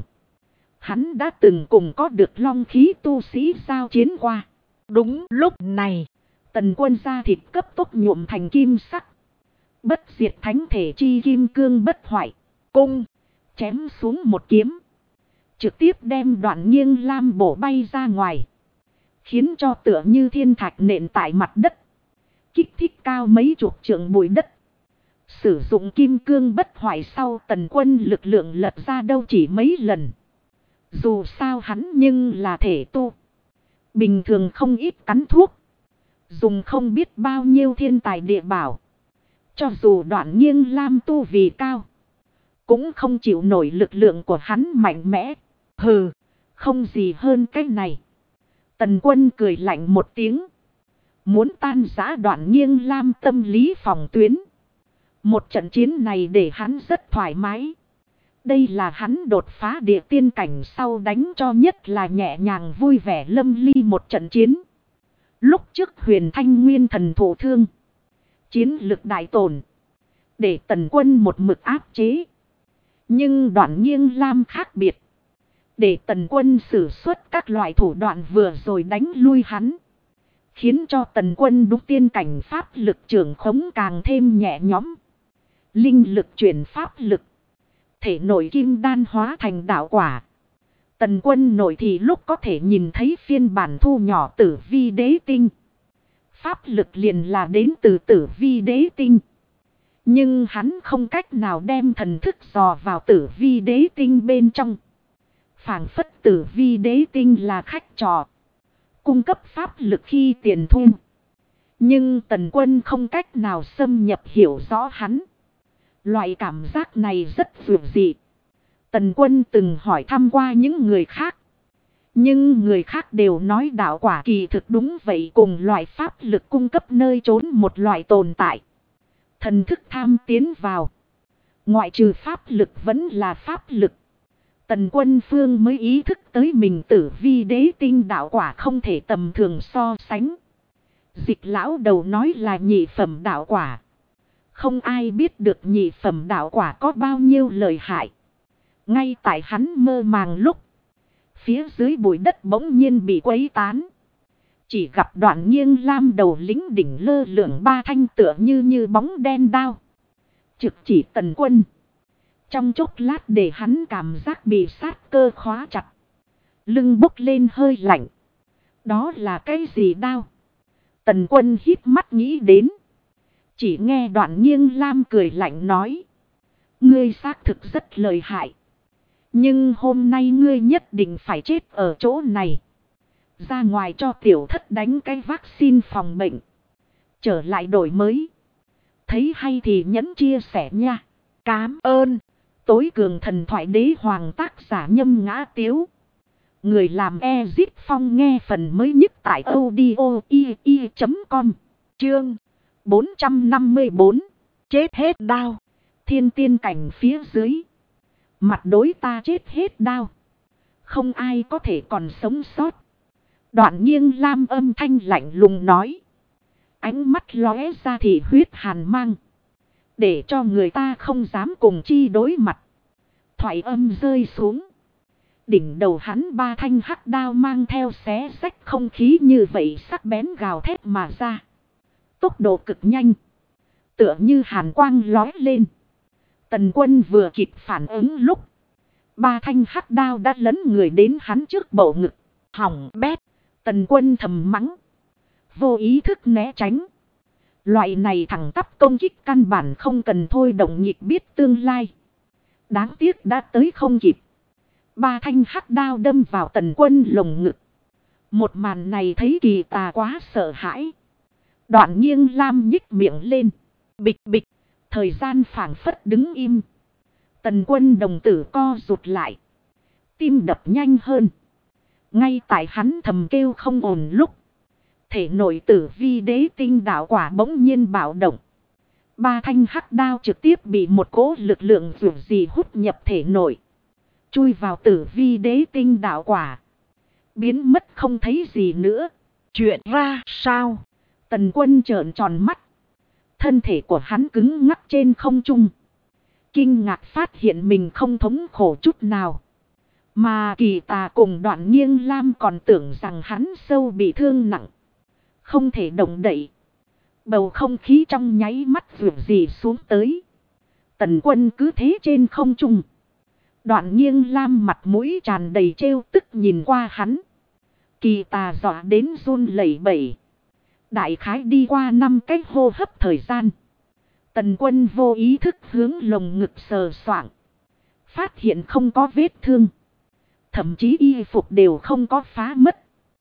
Hắn đã từng cùng có được long khí tu sĩ giao chiến qua. Đúng lúc này. Tần Quân da thịt cấp tốc nhuộm thành kim sắc. Bất diệt thánh thể chi kim cương bất hoại. Cung. Chém xuống một kiếm. Trực tiếp đem Đoạn Nghiêng Lam bổ bay ra ngoài. Khiến cho tựa như thiên thạch nện tại mặt đất. Kích thích cao mấy chục trượng bụi đất. Sử dụng kim cương bất hoại sau Tần Quân lực lượng lật ra đâu chỉ mấy lần. Dù sao hắn nhưng là thể tu. Bình thường không ít cắn thuốc. Dùng không biết bao nhiêu thiên tài địa bảo. Cho dù Đoạn Nghiêng Lam tu vì cao. Cũng không chịu nổi lực lượng của hắn mạnh mẽ. Hừ, không gì hơn cái này. Tần Quân cười lạnh một tiếng. Muốn tan rã Đoạn Nghiêng Lam tâm lý phòng tuyến. Một trận chiến này để hắn rất thoải mái. Đây là hắn đột phá địa tiên cảnh sau đánh cho nhất là nhẹ nhàng vui vẻ lâm ly một trận chiến. Lúc trước Huyền Thanh Nguyên thần thụ thương. Chiến lực đại tổn. Để Tần Quân một mực áp chế. Nhưng Đoạn Nghiêng Lam khác biệt. Để Tần Quân sử xuất các loại thủ đoạn vừa rồi đánh lui hắn. Khiến cho Tần Quân đúc tiên cảnh pháp lực trưởng khống càng thêm nhẹ nhõm. Linh lực chuyển pháp lực. Thể nội kim đan hóa thành đạo quả. Tần Quân nội thì lúc có thể nhìn thấy phiên bản thu nhỏ tử vi đế tinh. Pháp lực liền là đến từ tử vi đế tinh. Nhưng hắn không cách nào đem thần thức dò vào tử vi đế tinh bên trong. Phảng phất tử vi đế tinh là khách trò. Cung cấp pháp lực khi tiền thu. Nhưng Tần Quân không cách nào xâm nhập hiểu rõ hắn. Loại cảm giác này rất vượt dị. Tần Quân từng hỏi thăm qua những người khác. Nhưng người khác đều nói đạo quả kỳ thực đúng vậy, cùng loại pháp lực cung cấp nơi trốn một loại tồn tại. Thần thức tham tiến vào. Ngoại trừ pháp lực vẫn là pháp lực. Tần Quân phương mới ý thức tới mình tử vi đế tinh đạo quả không thể tầm thường so sánh. Dịch lão đầu nói là nhị phẩm đạo quả. Không ai biết được nhị phẩm đạo quả có bao nhiêu lợi hại. Ngay tại hắn mơ màng lúc. Phía dưới bụi đất bỗng nhiên bị quấy tán. Chỉ gặp Đoạn Nghiêng Lam đầu lính đỉnh lơ lửng ba thanh tựa như bóng đen đao. Trực chỉ Tần Quân. Trong chốc lát để hắn cảm giác bị sát cơ khóa chặt. Lưng bốc lên hơi lạnh. Đó là cái gì đao? Tần Quân hít mắt nghĩ đến. Chỉ nghe Đoạn Nghiêng Lam cười lạnh nói. Ngươi xác thực rất lợi hại. Nhưng hôm nay ngươi nhất định phải chết ở chỗ này. Ra ngoài cho tiểu thất đánh cái vaccine phòng bệnh. Trở lại đổi mới. Thấy hay thì nhấn chia sẻ nha. Cám ơn. Tối cường thần thoại đế hoàng tác giả Nhâm Ngã Tiếu. Người làm Ezit Phong nghe phần mới nhất tại audio.com. Chương 454. Chết hết đao. Thiên tiên cảnh phía dưới. Mặt đối ta chết hết đao. Không ai có thể còn sống sót. Đoạn Nghiêng Lam âm thanh lạnh lùng nói. Ánh mắt lóe ra thị huyết hàn mang. Để cho người ta không dám cùng chi đối mặt. Thoại âm rơi xuống. Đỉnh đầu hắn ba thanh hắc đao mang theo xé rách không khí như vậy sắc bén gào thét mà ra. Tốc độ cực nhanh. Tựa như hàn quang lóe lên. Tần Quân vừa kịp phản ứng lúc. Ba thanh hắc đao đã lấn người đến hắn trước bầu ngực. Hỏng bét. Tần Quân thầm mắng. Vô ý thức né tránh. Loại này thẳng tắp công kích căn bản không cần thôi động nhịp biết tương lai. Đáng tiếc đã tới không kịp. Ba thanh hắc đao đâm vào Tần Quân lồng ngực. Một màn này thấy kỳ tà quá sợ hãi. Đoạn Nghiêng Lam nhích miệng lên. Bịch bịch. Thời gian phảng phất đứng im. Tần Quân đồng tử co rụt lại. Tim đập nhanh hơn. Ngay tại hắn thầm kêu không ổn lúc. Thể nội tử vi đế tinh đạo quả bỗng nhiên bạo động. 3 thanh hắc đao trực tiếp bị một cỗ lực lượng dữ gì hút nhập thể nội. Chui vào tử vi đế tinh đạo quả. Biến mất không thấy gì nữa. Chuyện ra sao? Tần Quân trợn tròn mắt. Thân thể của hắn cứng ngắc trên không trung. Kinh ngạc phát hiện mình không thống khổ chút nào. Mà Kỳ Tà cùng Đoạn Nghiêng Lam còn tưởng rằng hắn sâu bị thương nặng. Không thể động đậy. Bầu không khí trong nháy mắt vượt gì xuống tới. Tần Quân cứ thế trên không trung. Đoạn Nghiêng Lam mặt mũi tràn đầy trêu tức nhìn qua hắn. Kỳ Tà dọa đến run lẩy bẩy. Đại khái đi qua 5 cái hô hấp thời gian. Tần Quân vô ý thức hướng lồng ngực sờ soạng. Phát hiện không có vết thương. Thậm chí y phục đều không có phá mất.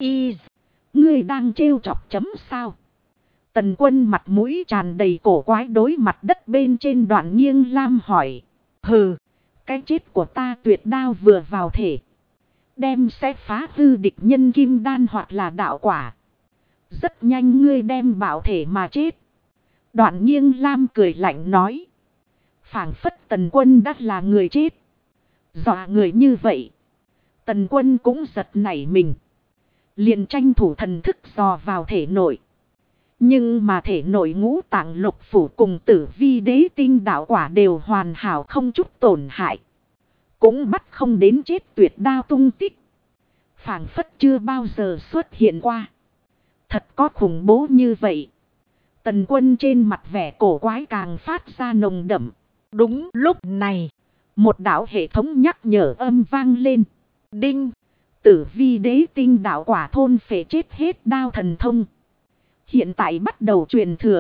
Ngươi đang trêu chọc chấm sao? Tần Quân mặt mũi tràn đầy cổ quái đối mặt đất bên trên Đoạn Nghiêng Lam hỏi. Hừ, cái chết của ta tuyệt đao vừa vào thể. Đem sẽ phá hư địch nhân kim đan hoặc là đạo quả. Rất nhanh ngươi đem bảo thể mà chết. Đoạn Nghiêng Lam cười lạnh nói. Phảng phất Tần Quân đã là người chết. Dọa người như vậy. Tần Quân cũng giật nảy mình. Liền tranh thủ thần thức dò vào thể nội. Nhưng mà thể nội ngũ tạng lục phủ cùng tử vi đế tinh đạo quả đều hoàn hảo không chút tổn hại. Cũng bắt không đến chết tuyệt đao tung tích. Phảng phất chưa bao giờ xuất hiện qua. Thật có khủng bố như vậy. Tần Quân trên mặt vẻ cổ quái càng phát ra nồng đậm. Đúng lúc này, một đạo hệ thống nhắc nhở âm vang lên. đinh, Tử vi đế tinh đạo quả thôn phệ chết hết đao thần thông. Hiện tại bắt đầu truyền thừa.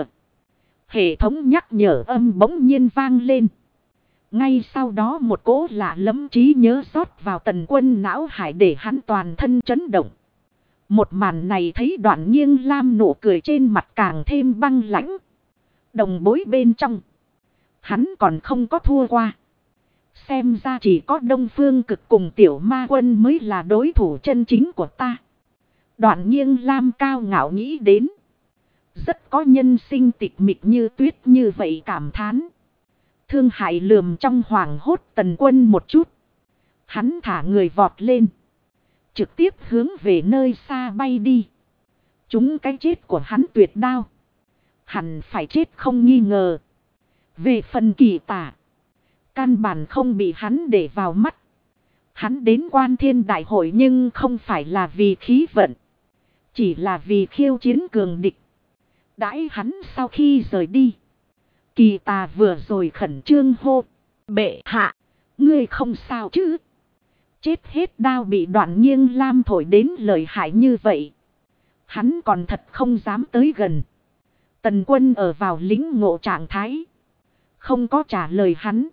Hệ thống nhắc nhở âm bỗng nhiên vang lên. Ngay sau đó một cỗ lạ lẫm trí nhớ rót vào Tần Quân não hải để hắn toàn thân chấn động. Một màn này thấy Đoạn Nghiêng Lam nụ cười trên mặt càng thêm băng lãnh. Đồng bối bên trong. Hắn còn không có thua qua. Xem ra chỉ có Đông Phương Cực cùng Tiểu Ma Quân mới là đối thủ chân chính của ta. Đoạn Nghiêng Lam cao ngạo nghĩ đến. Rất có nhân sinh tịch mịch như tuyết như vậy cảm thán. Thương hại lườm trong hoàng hốt Tần Quân một chút. Hắn thả người vọt lên. Trực tiếp hướng về nơi xa bay đi. Chúng cái chết của hắn tuyệt đao. Hẳn phải chết không nghi ngờ. Về phần Kỳ Tà. Căn bản không bị hắn để vào mắt. Hắn đến Quan Thiên Đại Hội nhưng không phải là vì khí vận. Chỉ là vì khiêu chiến cường địch. Đãi hắn sau khi rời đi. Kỳ Tà vừa rồi khẩn trương hô. Bệ hạ. Ngươi không sao chứ? Chết hết đao bị Đoạn Nghiêng Lam thổi đến lợi hại như vậy. Hắn còn thật không dám tới gần. Tần Quân ở vào lính ngộ trạng thái. Không có trả lời hắn.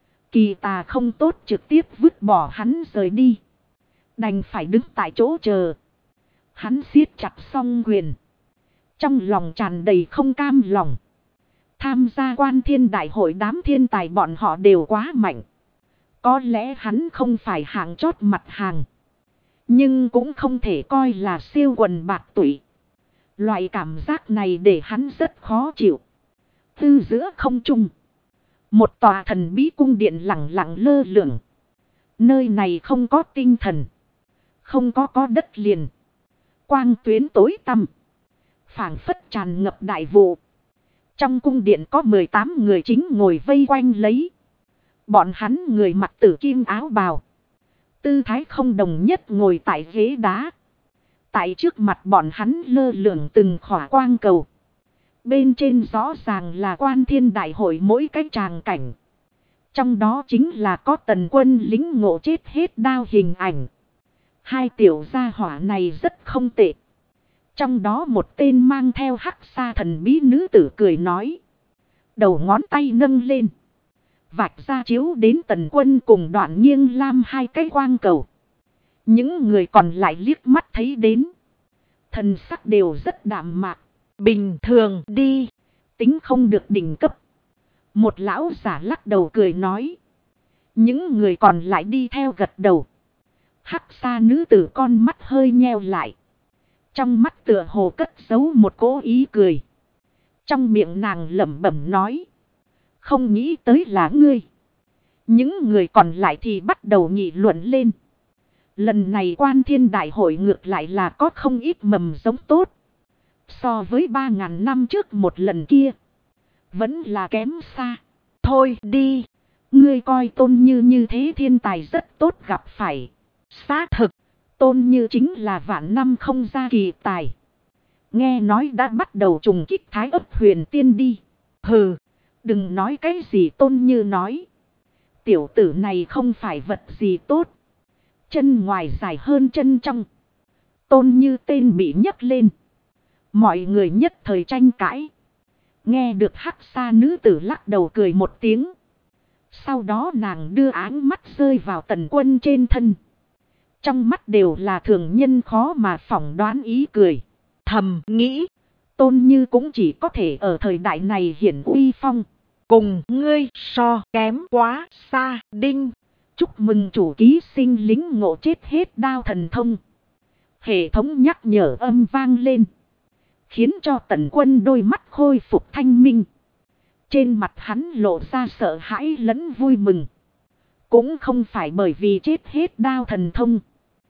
Kỳ Tà không tốt trực tiếp vứt bỏ hắn rời đi. Đành phải đứng tại chỗ chờ. Hắn siết chặt song quyền. Trong lòng tràn đầy không cam lòng. Tham gia Quan Thiên Đại Hội đám thiên tài bọn họ đều quá mạnh. Có lẽ hắn không phải hạng chót mặt hàng. Nhưng cũng không thể coi là siêu quần bạc tụy. Loại cảm giác này để hắn rất khó chịu. Tư giữa không trung. Một tòa thần bí cung điện lẳng lặng lơ lửng. Nơi này không có tinh thần. Không có đất liền. Quang tuyến tối tăm. Phảng phất tràn ngập đại vụ. Trong cung điện có 18 người chính ngồi vây quanh lấy. Bọn hắn người mặc tử kim áo bào. Tư thái không đồng nhất ngồi tại ghế đá. Tại trước mặt bọn hắn lơ lửng từng khỏa quang cầu. Bên trên rõ ràng là Quan Thiên Đại Hội mỗi cái tràng cảnh. Trong đó chính là có Tần Quân lính ngộ chết hết đao hình ảnh. Hai tiểu gia hỏa này rất không tệ. Trong đó một tên mang theo hắc sa thần bí nữ tử cười nói. Đầu ngón tay nâng lên. Vạch ra chiếu đến Tần Quân cùng Đoạn Nghiêng Lam hai cái quang cầu. Những người còn lại liếc mắt thấy đến. Thần sắc đều rất đạm mạc. bình thường đi. Tính không được đỉnh cấp. Một lão giả lắc đầu cười nói. Những người còn lại đi theo gật đầu. Hắc xa nữ tử con mắt hơi nheo lại. Trong mắt tựa hồ cất giấu một cỗ ý cười. Trong miệng nàng lẩm bẩm nói. Không nghĩ tới là ngươi. Những người còn lại thì bắt đầu nghị luận lên. Lần này Quan Thiên Đại hội ngược lại là có không ít mầm giống tốt. So với 3.000 năm trước một lần kia. Vẫn là kém xa. Thôi đi. Ngươi coi Tôn Như như thế thiên tài rất tốt gặp phải. Xác thực. Tôn Như chính là vạn năm không ra kỳ tài. Nghe nói đã bắt đầu trùng kích Thái Ấp Huyền Tiên đi. Hừ. Đừng nói cái gì Tôn Như nói. Tiểu tử này không phải vật gì tốt. Chân ngoài dài hơn chân trong. Tôn Như tên bị nhấc lên. Mọi người nhất thời tranh cãi. Nghe được Hắc xa nữ tử lắc đầu cười một tiếng. Sau đó nàng đưa áng mắt rơi vào Tần Quân trên thân. Trong mắt đều là thường nhân khó mà phỏng đoán ý cười. Thầm nghĩ. Tôn Như cũng chỉ có thể ở thời đại này hiển uy phong. Cùng ngươi so kém quá xa đinh. Chúc mừng chủ ký sinh lính ngộ chết hết đao thần thông. Hệ thống nhắc nhở âm vang lên. Khiến cho Tần Quân đôi mắt khôi phục thanh minh. Trên mặt hắn lộ ra sợ hãi lẫn vui mừng. Cũng không phải bởi vì chết hết đao thần thông.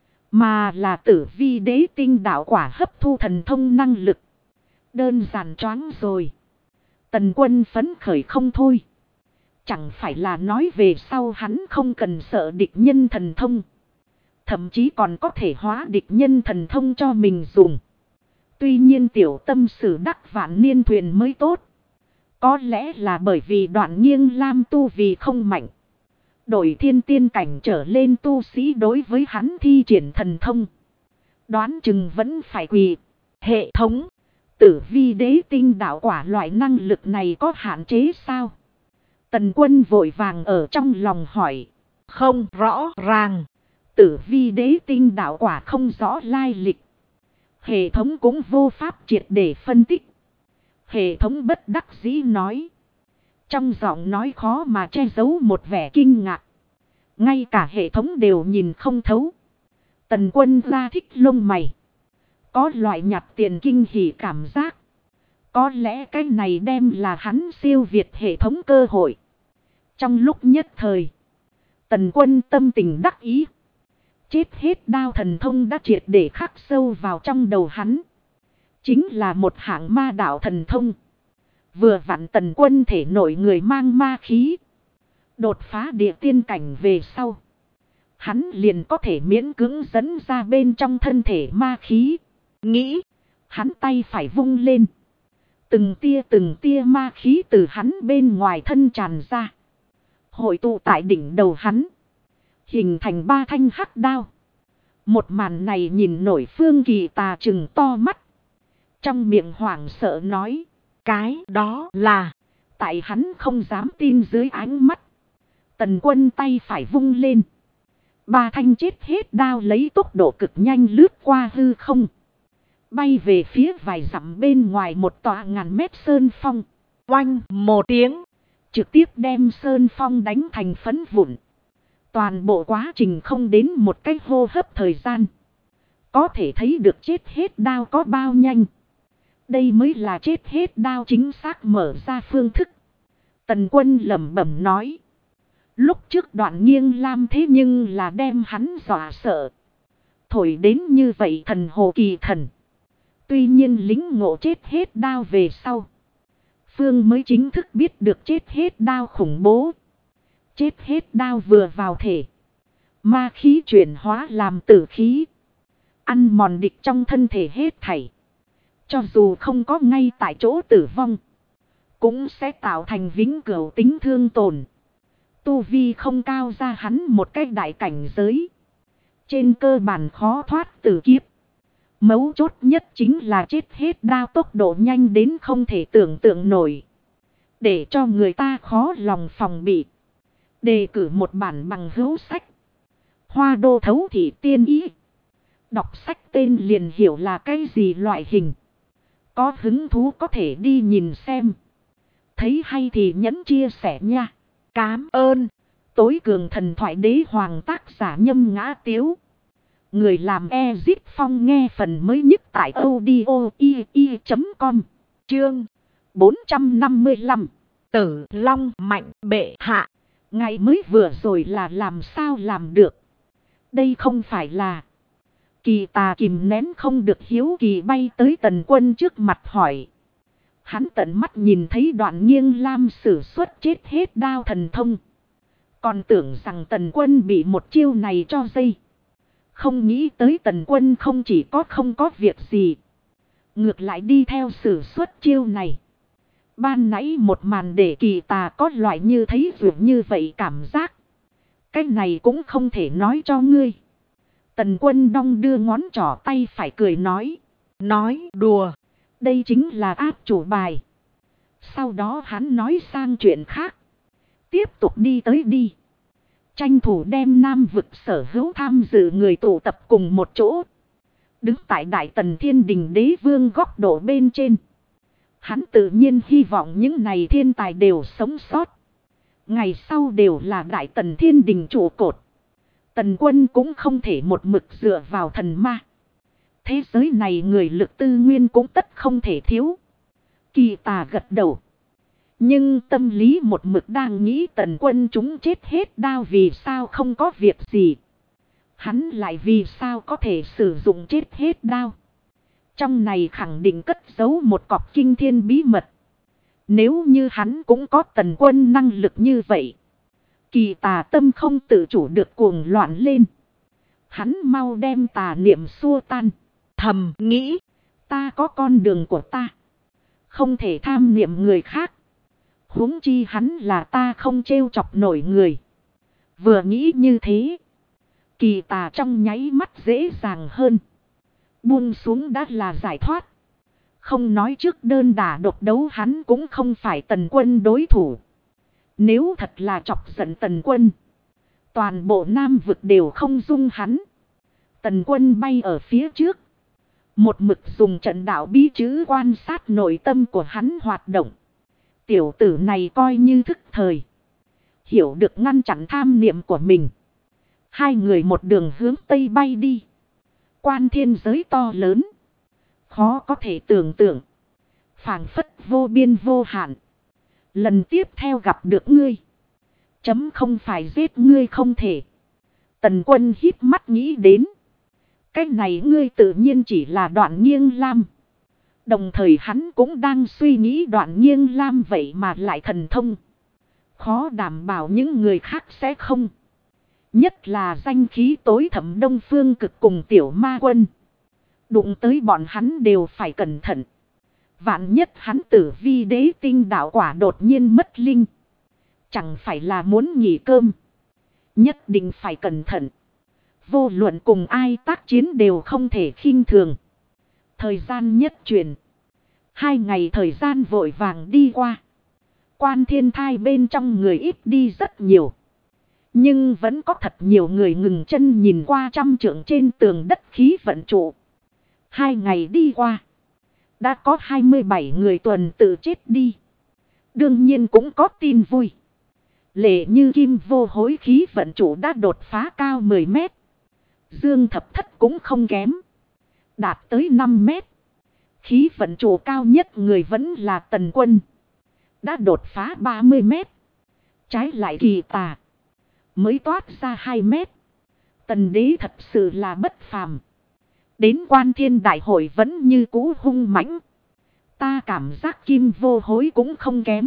Mà là Tử Vi đế tinh đạo quả hấp thu thần thông năng lực. Đơn giản choáng rồi. Tần Quân phấn khởi không thôi. Chẳng phải là nói về sau hắn không cần sợ địch nhân thần thông. Thậm chí còn có thể hóa địch nhân thần thông cho mình dùng. Tuy nhiên tiểu tâm sử đắc vạn niên thuyền mới tốt. Có lẽ là bởi vì Đoạn Nghiêng Lam tu vì không mạnh. Đổi thiên tiên cảnh trở lên tu sĩ đối với hắn thi triển thần thông. Đoán chừng vẫn phải quỳ. Hệ thống. Tử Vi đế tinh đạo quả loại năng lực này có hạn chế sao? Tần Quân vội vàng ở trong lòng hỏi. Không rõ ràng. Tử Vi đế tinh đạo quả không rõ lai lịch. Hệ thống cũng vô pháp triệt để phân tích. Hệ thống bất đắc dĩ nói. Trong giọng nói khó mà che giấu một vẻ kinh ngạc. Ngay cả hệ thống đều nhìn không thấu. Tần Quân ra thích lông mày. Có loại nhặt tiền kinh hỉ cảm giác. Có lẽ cái này đem là hắn siêu việt hệ thống cơ hội. Trong lúc nhất thời. Tần Quân tâm tình đắc ý. Chết hết đao thần thông đã triệt để khắc sâu vào trong đầu hắn. Chính là một hạng ma đạo thần thông. Vừa vặn Tần Quân thể nội người mang ma khí. Đột phá địa tiên cảnh về sau. Hắn liền có thể miễn cưỡng dẫn ra bên trong thân thể ma khí. Nghĩ. Hắn tay phải vung lên. Từng tia ma khí từ hắn bên ngoài thân tràn ra. Hội tụ tại đỉnh đầu hắn. Hình thành 3 thanh hắc đao. Một màn này nhìn nổi Phương Kỳ Tà trừng to mắt. Trong miệng hoảng sợ nói. Cái đó là. Tại hắn không dám tin dưới ánh mắt. Tần Quân tay phải vung lên. 3 thanh chết hết đao lấy tốc độ cực nhanh lướt qua hư không. Bay về phía vài dặm bên ngoài một tòa ngàn mét sơn phong. Oanh một tiếng. Trực tiếp đem sơn phong đánh thành phấn vụn. Toàn bộ quá trình không đến một cái hô hấp thời gian. Có thể thấy được chết hết đao có bao nhanh. Đây mới là chết hết đao chính xác mở ra phương thức. Tần Quân lẩm bẩm nói. Lúc trước Đoạn Nghiêng Lam thế nhưng là đem hắn dọa sợ. Thổi đến như vậy thần hồ kỳ thần. Tuy nhiên lính ngộ chết hết đao về sau. Phương mới chính thức biết được chết hết đao khủng bố. Chết hết đao vừa vào thể. Ma khí chuyển hóa làm tử khí. Ăn mòn địch trong thân thể hết thảy. Cho dù không có ngay tại chỗ tử vong. Cũng sẽ tạo thành vĩnh cửu tính thương tổn. Tu vi không cao ra hắn một cách đại cảnh giới. Trên cơ bản khó thoát tử kiếp. Mấu chốt nhất chính là chết hết đao tốc độ nhanh đến không thể tưởng tượng nổi. Để cho người ta khó lòng phòng bị. Đề cử một bản bằng hữu sách. Hoa đô thấu thị tiên ý. Đọc sách tên liền hiểu là cái gì loại hình. Có hứng thú có thể đi nhìn xem. Thấy hay thì nhấn chia sẻ nha. Cám ơn. Tối cường thần thoại đế hoàng tác giả Nhâm Ngã Tiếu. Người làm Ezip Phong nghe phần mới nhất tại audio.com. Chương 455. Tử Long mạnh bệ hạ. Ngày mới vừa rồi là làm sao làm được. Đây không phải là. Kỳ Tà kìm nén không được hiếu kỳ bay tới Tần Quân trước mặt hỏi. Hắn tận mắt nhìn thấy Đoạn Nghiêng Lam sử xuất chết hết đao thần thông. Còn tưởng rằng Tần Quân bị một chiêu này cho dây. Không nghĩ tới Tần Quân không chỉ không có việc gì. Ngược lại đi theo sử xuất chiêu này. Ban nãy một màn để Kỳ Tà có loại như thấy vượt như vậy cảm giác. Cái này cũng không thể nói cho ngươi. Tần Quân đong đưa ngón trỏ tay phải cười nói. Nói đùa. Đây chính là áp chủ bài. Sau đó hắn nói sang chuyện khác. Tiếp tục đi tới đi. Tranh thủ đem Nam vực sở hữu tham dự người tụ tập cùng một chỗ. Đứng tại Đại Tần Thiên Đình Đế Vương góc độ bên trên. Hắn tự nhiên hy vọng những này thiên tài đều sống sót. Ngày sau đều là Đại Tần Thiên Đình trụ cột. Tần Quân cũng không thể một mực dựa vào thần ma. Thế giới này người lực tư nguyên cũng tất không thể thiếu. Kỳ Tà gật đầu. Nhưng tâm lý một mực đang nghĩ Tần Quân chúng chết hết đao vì sao không có việc gì. Hắn lại vì sao có thể sử dụng chết hết đao. Trong này khẳng định cất giấu một cọc kinh thiên bí mật. Nếu như hắn cũng có Tần Quân năng lực như vậy. Kỳ Tà tâm không tự chủ được cuồng loạn lên. Hắn mau đem tà niệm xua tan. Thầm nghĩ. Ta có con đường của ta. Không thể tham niệm người khác. Huống chi hắn là ta không trêu chọc nổi người. Vừa nghĩ như thế. Kỳ Tà trong nháy mắt dễ dàng hơn. Buông xuống đã là giải thoát. Không nói trước đơn đả độc đấu hắn cũng không phải Tần Quân đối thủ. Nếu thật là chọc giận Tần Quân. Toàn bộ Nam vực đều không dung hắn. Tần Quân bay ở phía trước. Một mực dùng trận đạo bí chữ quan sát nội tâm của hắn hoạt động. Tiểu tử này coi như thức thời. Hiểu được ngăn chặn tham niệm của mình. Hai người một đường hướng Tây bay đi. Quan thiên giới to lớn. Khó có thể tưởng tượng. Phảng phất vô biên vô hạn. Lần tiếp theo gặp được ngươi. Chấm không phải giết ngươi không thể. Tần Quân híp mắt nghĩ đến. Cái này ngươi tự nhiên chỉ là Đoạn Nghiêng Lam. Đồng thời hắn cũng đang suy nghĩ Đoạn Nghiêng Lam vậy mà lại thần thông. Khó đảm bảo những người khác sẽ không. Nhất là danh khí tối thẳm Đông Phương Cực cùng Tiểu Ma Quân. Đụng tới bọn hắn đều phải cẩn thận. Vạn nhất hắn tử vi đế tinh đạo quả đột nhiên mất linh. Chẳng phải là muốn nghỉ cơm. Nhất định phải cẩn thận. Vô luận cùng ai tác chiến đều không thể khinh thường. Thời gian nhất chuyển. 2 ngày thời gian vội vàng đi qua. Quan thiên thai bên trong người ít đi rất nhiều. Nhưng vẫn có thật nhiều người ngừng chân nhìn qua trăm trượng trên tường đất khí vận trụ. 2 ngày đi qua. Đã có 27 người tuần tự chết đi. Đương nhiên cũng có tin vui. Lệ như kim vô hối khí vận trụ đã đột phá cao 10 mét. Dương thập thất cũng không kém. Đạt tới 5 mét. Khí vận trụ cao nhất người vẫn là Tần Quân. Đã đột phá 30 mét. Trái lại Kỳ Tà. Mới toát ra 2 mét. Tần đế thật sự là bất phàm. Đến Quan Thiên đại hội vẫn như cũ hung mãnh. Ta cảm giác Kim vô hối cũng không kém.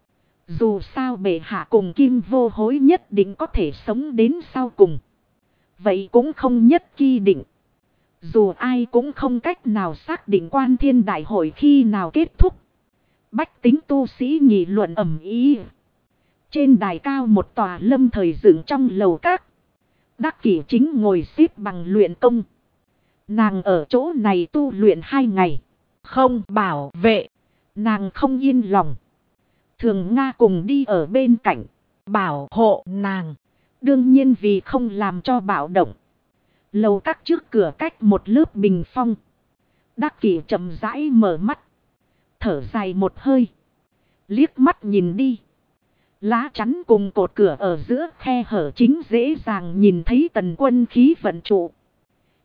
Dù sao bệ hạ cùng Kim vô hối nhất định có thể sống đến sau cùng. Vậy cũng không nhất kỳ định. Dù ai cũng không cách nào xác định Quan Thiên đại hội khi nào kết thúc. Bách tính tu sĩ nghị luận ầm ĩ. Trên đài cao một tòa lâm thời dựng trong lầu các. Đắc Kỷ chính ngồi xếp bằng luyện công. Nàng ở chỗ này tu luyện 2 ngày. Không bảo vệ. Nàng không yên lòng. Thường Nga cùng đi ở bên cạnh. Bảo hộ nàng. Đương nhiên vì không làm cho bạo động. Lầu các trước cửa cách một lớp bình phong. Đắc Kỷ chậm rãi mở mắt. Thở dài một hơi. Liếc mắt nhìn đi. Lá chắn cùng cột cửa ở giữa khe hở chính dễ dàng nhìn thấy Tần Quân khí vận trụ.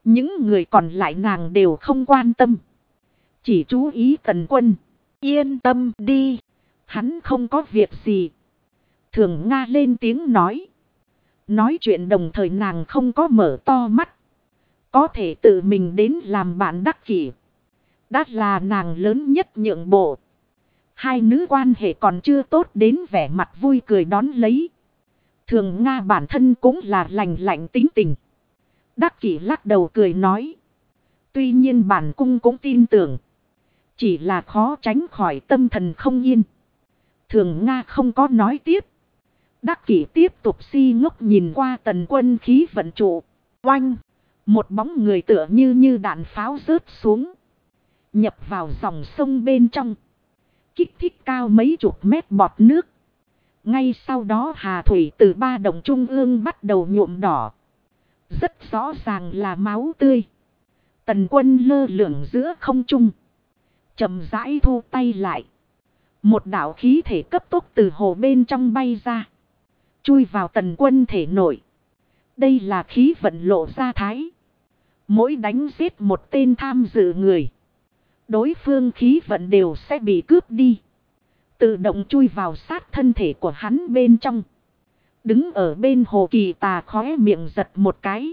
Những người còn lại nàng đều không quan tâm. Chỉ chú ý Tần Quân. Yên tâm đi. Hắn không có việc gì. Thường Nga lên tiếng nói. Nói chuyện đồng thời nàng không có mở to mắt. Có thể tự mình đến làm bạn đắc kỷ. Đã là nàng lớn nhất nhượng bộ. Hai nữ quan hệ còn chưa tốt đến vẻ mặt vui cười đón lấy. Thường Nga bản thân cũng là lành lạnh tính tình. Đắc kỷ lắc đầu cười nói. Tuy nhiên bản cung cũng tin tưởng. Chỉ là khó tránh khỏi tâm thần không yên. Thường Nga không có nói tiếp. Đắc kỷ tiếp tục si ngốc nhìn qua Tần Quân khí vận trụ. Oanh! Một bóng người tựa như đạn pháo rớt xuống. Nhập vào dòng sông bên trong. Kích thích cao mấy chục mét bọt nước. Ngay sau đó hà thủy từ ba đồng trung ương bắt đầu nhuộm đỏ. Rất rõ ràng là máu tươi. Tần Quân lơ lửng giữa không trung. Chậm rãi thu tay lại. Một đạo khí thể cấp tốc từ hồ bên trong bay ra. Chui vào Tần Quân thể nội. Đây là khí vận lộ ra thái. Mỗi đánh giết một tên tham dự người. Đối phương khí vận đều sẽ bị cướp đi. Tự động chui vào sát thân thể của hắn bên trong. Đứng ở bên hồ Kỳ Tà khóe miệng giật một cái.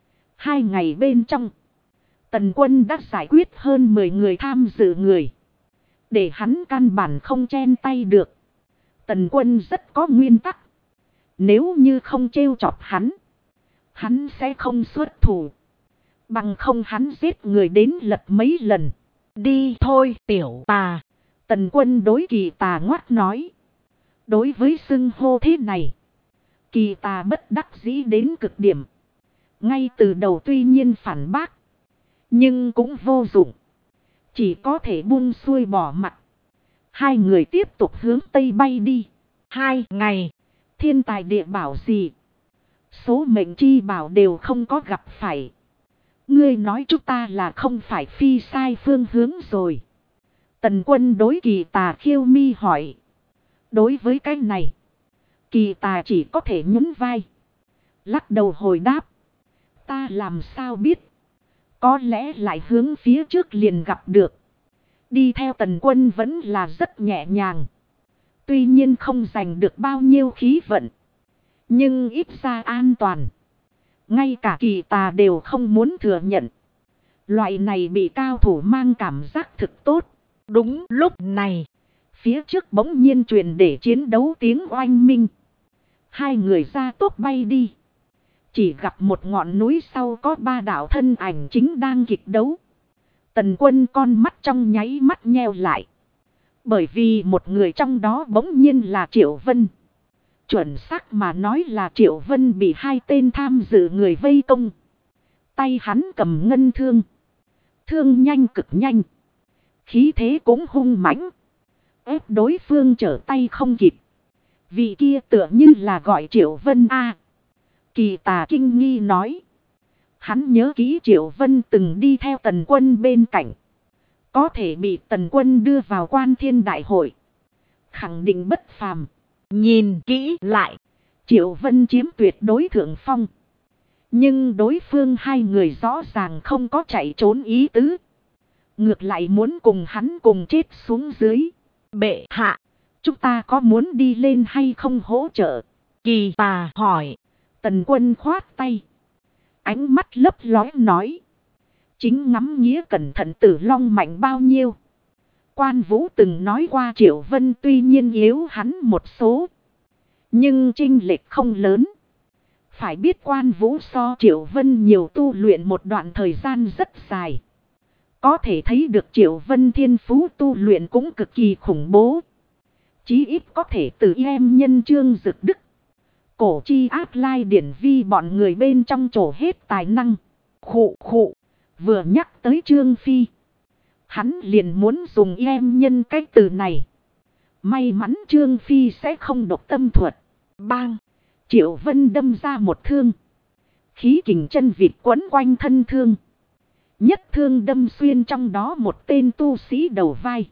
2 ngày bên trong. Tần Quân đã giải quyết hơn 10 người tham dự người. Để hắn căn bản không chen tay được. Tần Quân rất có nguyên tắc. Nếu như không trêu chọc hắn sẽ không xuất thủ. Bằng không hắn giết người đến lật mấy lần. Đi thôi tiểu tà. Tần Quân đối Kỳ Tà ngoắt nói. Đối với xưng hô thế này. Kỳ Tà bất đắc dĩ đến cực điểm. Ngay từ đầu tuy nhiên phản bác. Nhưng cũng vô dụng. Chỉ có thể buông xuôi bỏ mặt. 2 người tiếp tục hướng Tây bay đi. 2 ngày. Thiên tài địa bảo gì. Số mệnh chi bảo đều không có gặp phải. Ngươi nói chúng ta là không phải phi sai phương hướng rồi. Tần Quân đối Kỳ Tà khiêu mi hỏi. Đối với cái này. Kỳ Tà chỉ có thể nhún vai. Lắc đầu hồi đáp. Ta làm sao biết. Có lẽ lại hướng phía trước liền gặp được. Đi theo Tần Quân vẫn là rất nhẹ nhàng. Tuy nhiên không giành được bao nhiêu khí vận. Nhưng ít ra an toàn. Ngay cả Kỳ Tà đều không muốn thừa nhận. Loại này bị cao thủ mang cảm giác thực tốt. Đúng lúc này. Phía trước bỗng nhiên truyền để chiến đấu tiếng oanh minh. 2 người ra tốc bay đi. Chỉ gặp một ngọn núi sau có 3 đạo thân ảnh chính đang kịch đấu. Tần Quân con mắt trong nháy mắt nheo lại. Bởi vì một người trong đó bỗng nhiên là Triệu Vân. Chuẩn xác mà nói là Triệu Vân bị 2 tên tham dự người vây công. Tay hắn cầm ngân thương. Thương nhanh cực nhanh. Khí thế cũng hung mãnh. Ép đối phương trở tay không kịp. Vị kia tựa như là gọi Triệu Vân a. Kỳ Tà kinh nghi nói. Hắn nhớ kỹ Triệu Vân từng đi theo Tần Quân bên cạnh. Có thể bị Tần Quân đưa vào Quan Thiên Đại Hội. Khẳng định bất phàm. Nhìn kỹ lại. Triệu Vân chiếm tuyệt đối thượng phong. Nhưng đối phương 2 người rõ ràng không có chạy trốn ý tứ. Ngược lại muốn cùng hắn cùng chết xuống dưới. Bệ hạ. Chúng ta có muốn đi lên hay không hỗ trợ? Kỳ Tà hỏi. Tần Quân khoát tay. Ánh mắt lấp lóe nói. Chính ngắm nghĩa cẩn thận Tử Long mạnh bao nhiêu. Quan Vũ từng nói qua Triệu Vân tuy nhiên yếu hắn một số. Nhưng chênh lệch không lớn. Phải biết Quan Vũ so Triệu Vân nhiều tu luyện một đoạn thời gian rất dài. Có thể thấy được Triệu Vân thiên phú tu luyện cũng cực kỳ khủng bố. Chí ít có thể từ em nhân Trương Dực Đức. Cổ Chi Ác Lai Điển Vi bọn người bên trong trổ hết tài năng. Khụ khụ. Vừa nhắc tới Trương Phi. Hắn liền muốn dùng em nhân cái từ này. May mắn Trương Phi sẽ không độc tâm thuật. Bang. Triệu Vân đâm ra một thương. Khí kình chân vịt quấn quanh thân thương. Nhất thương đâm xuyên trong đó một tên tu sĩ đầu vai.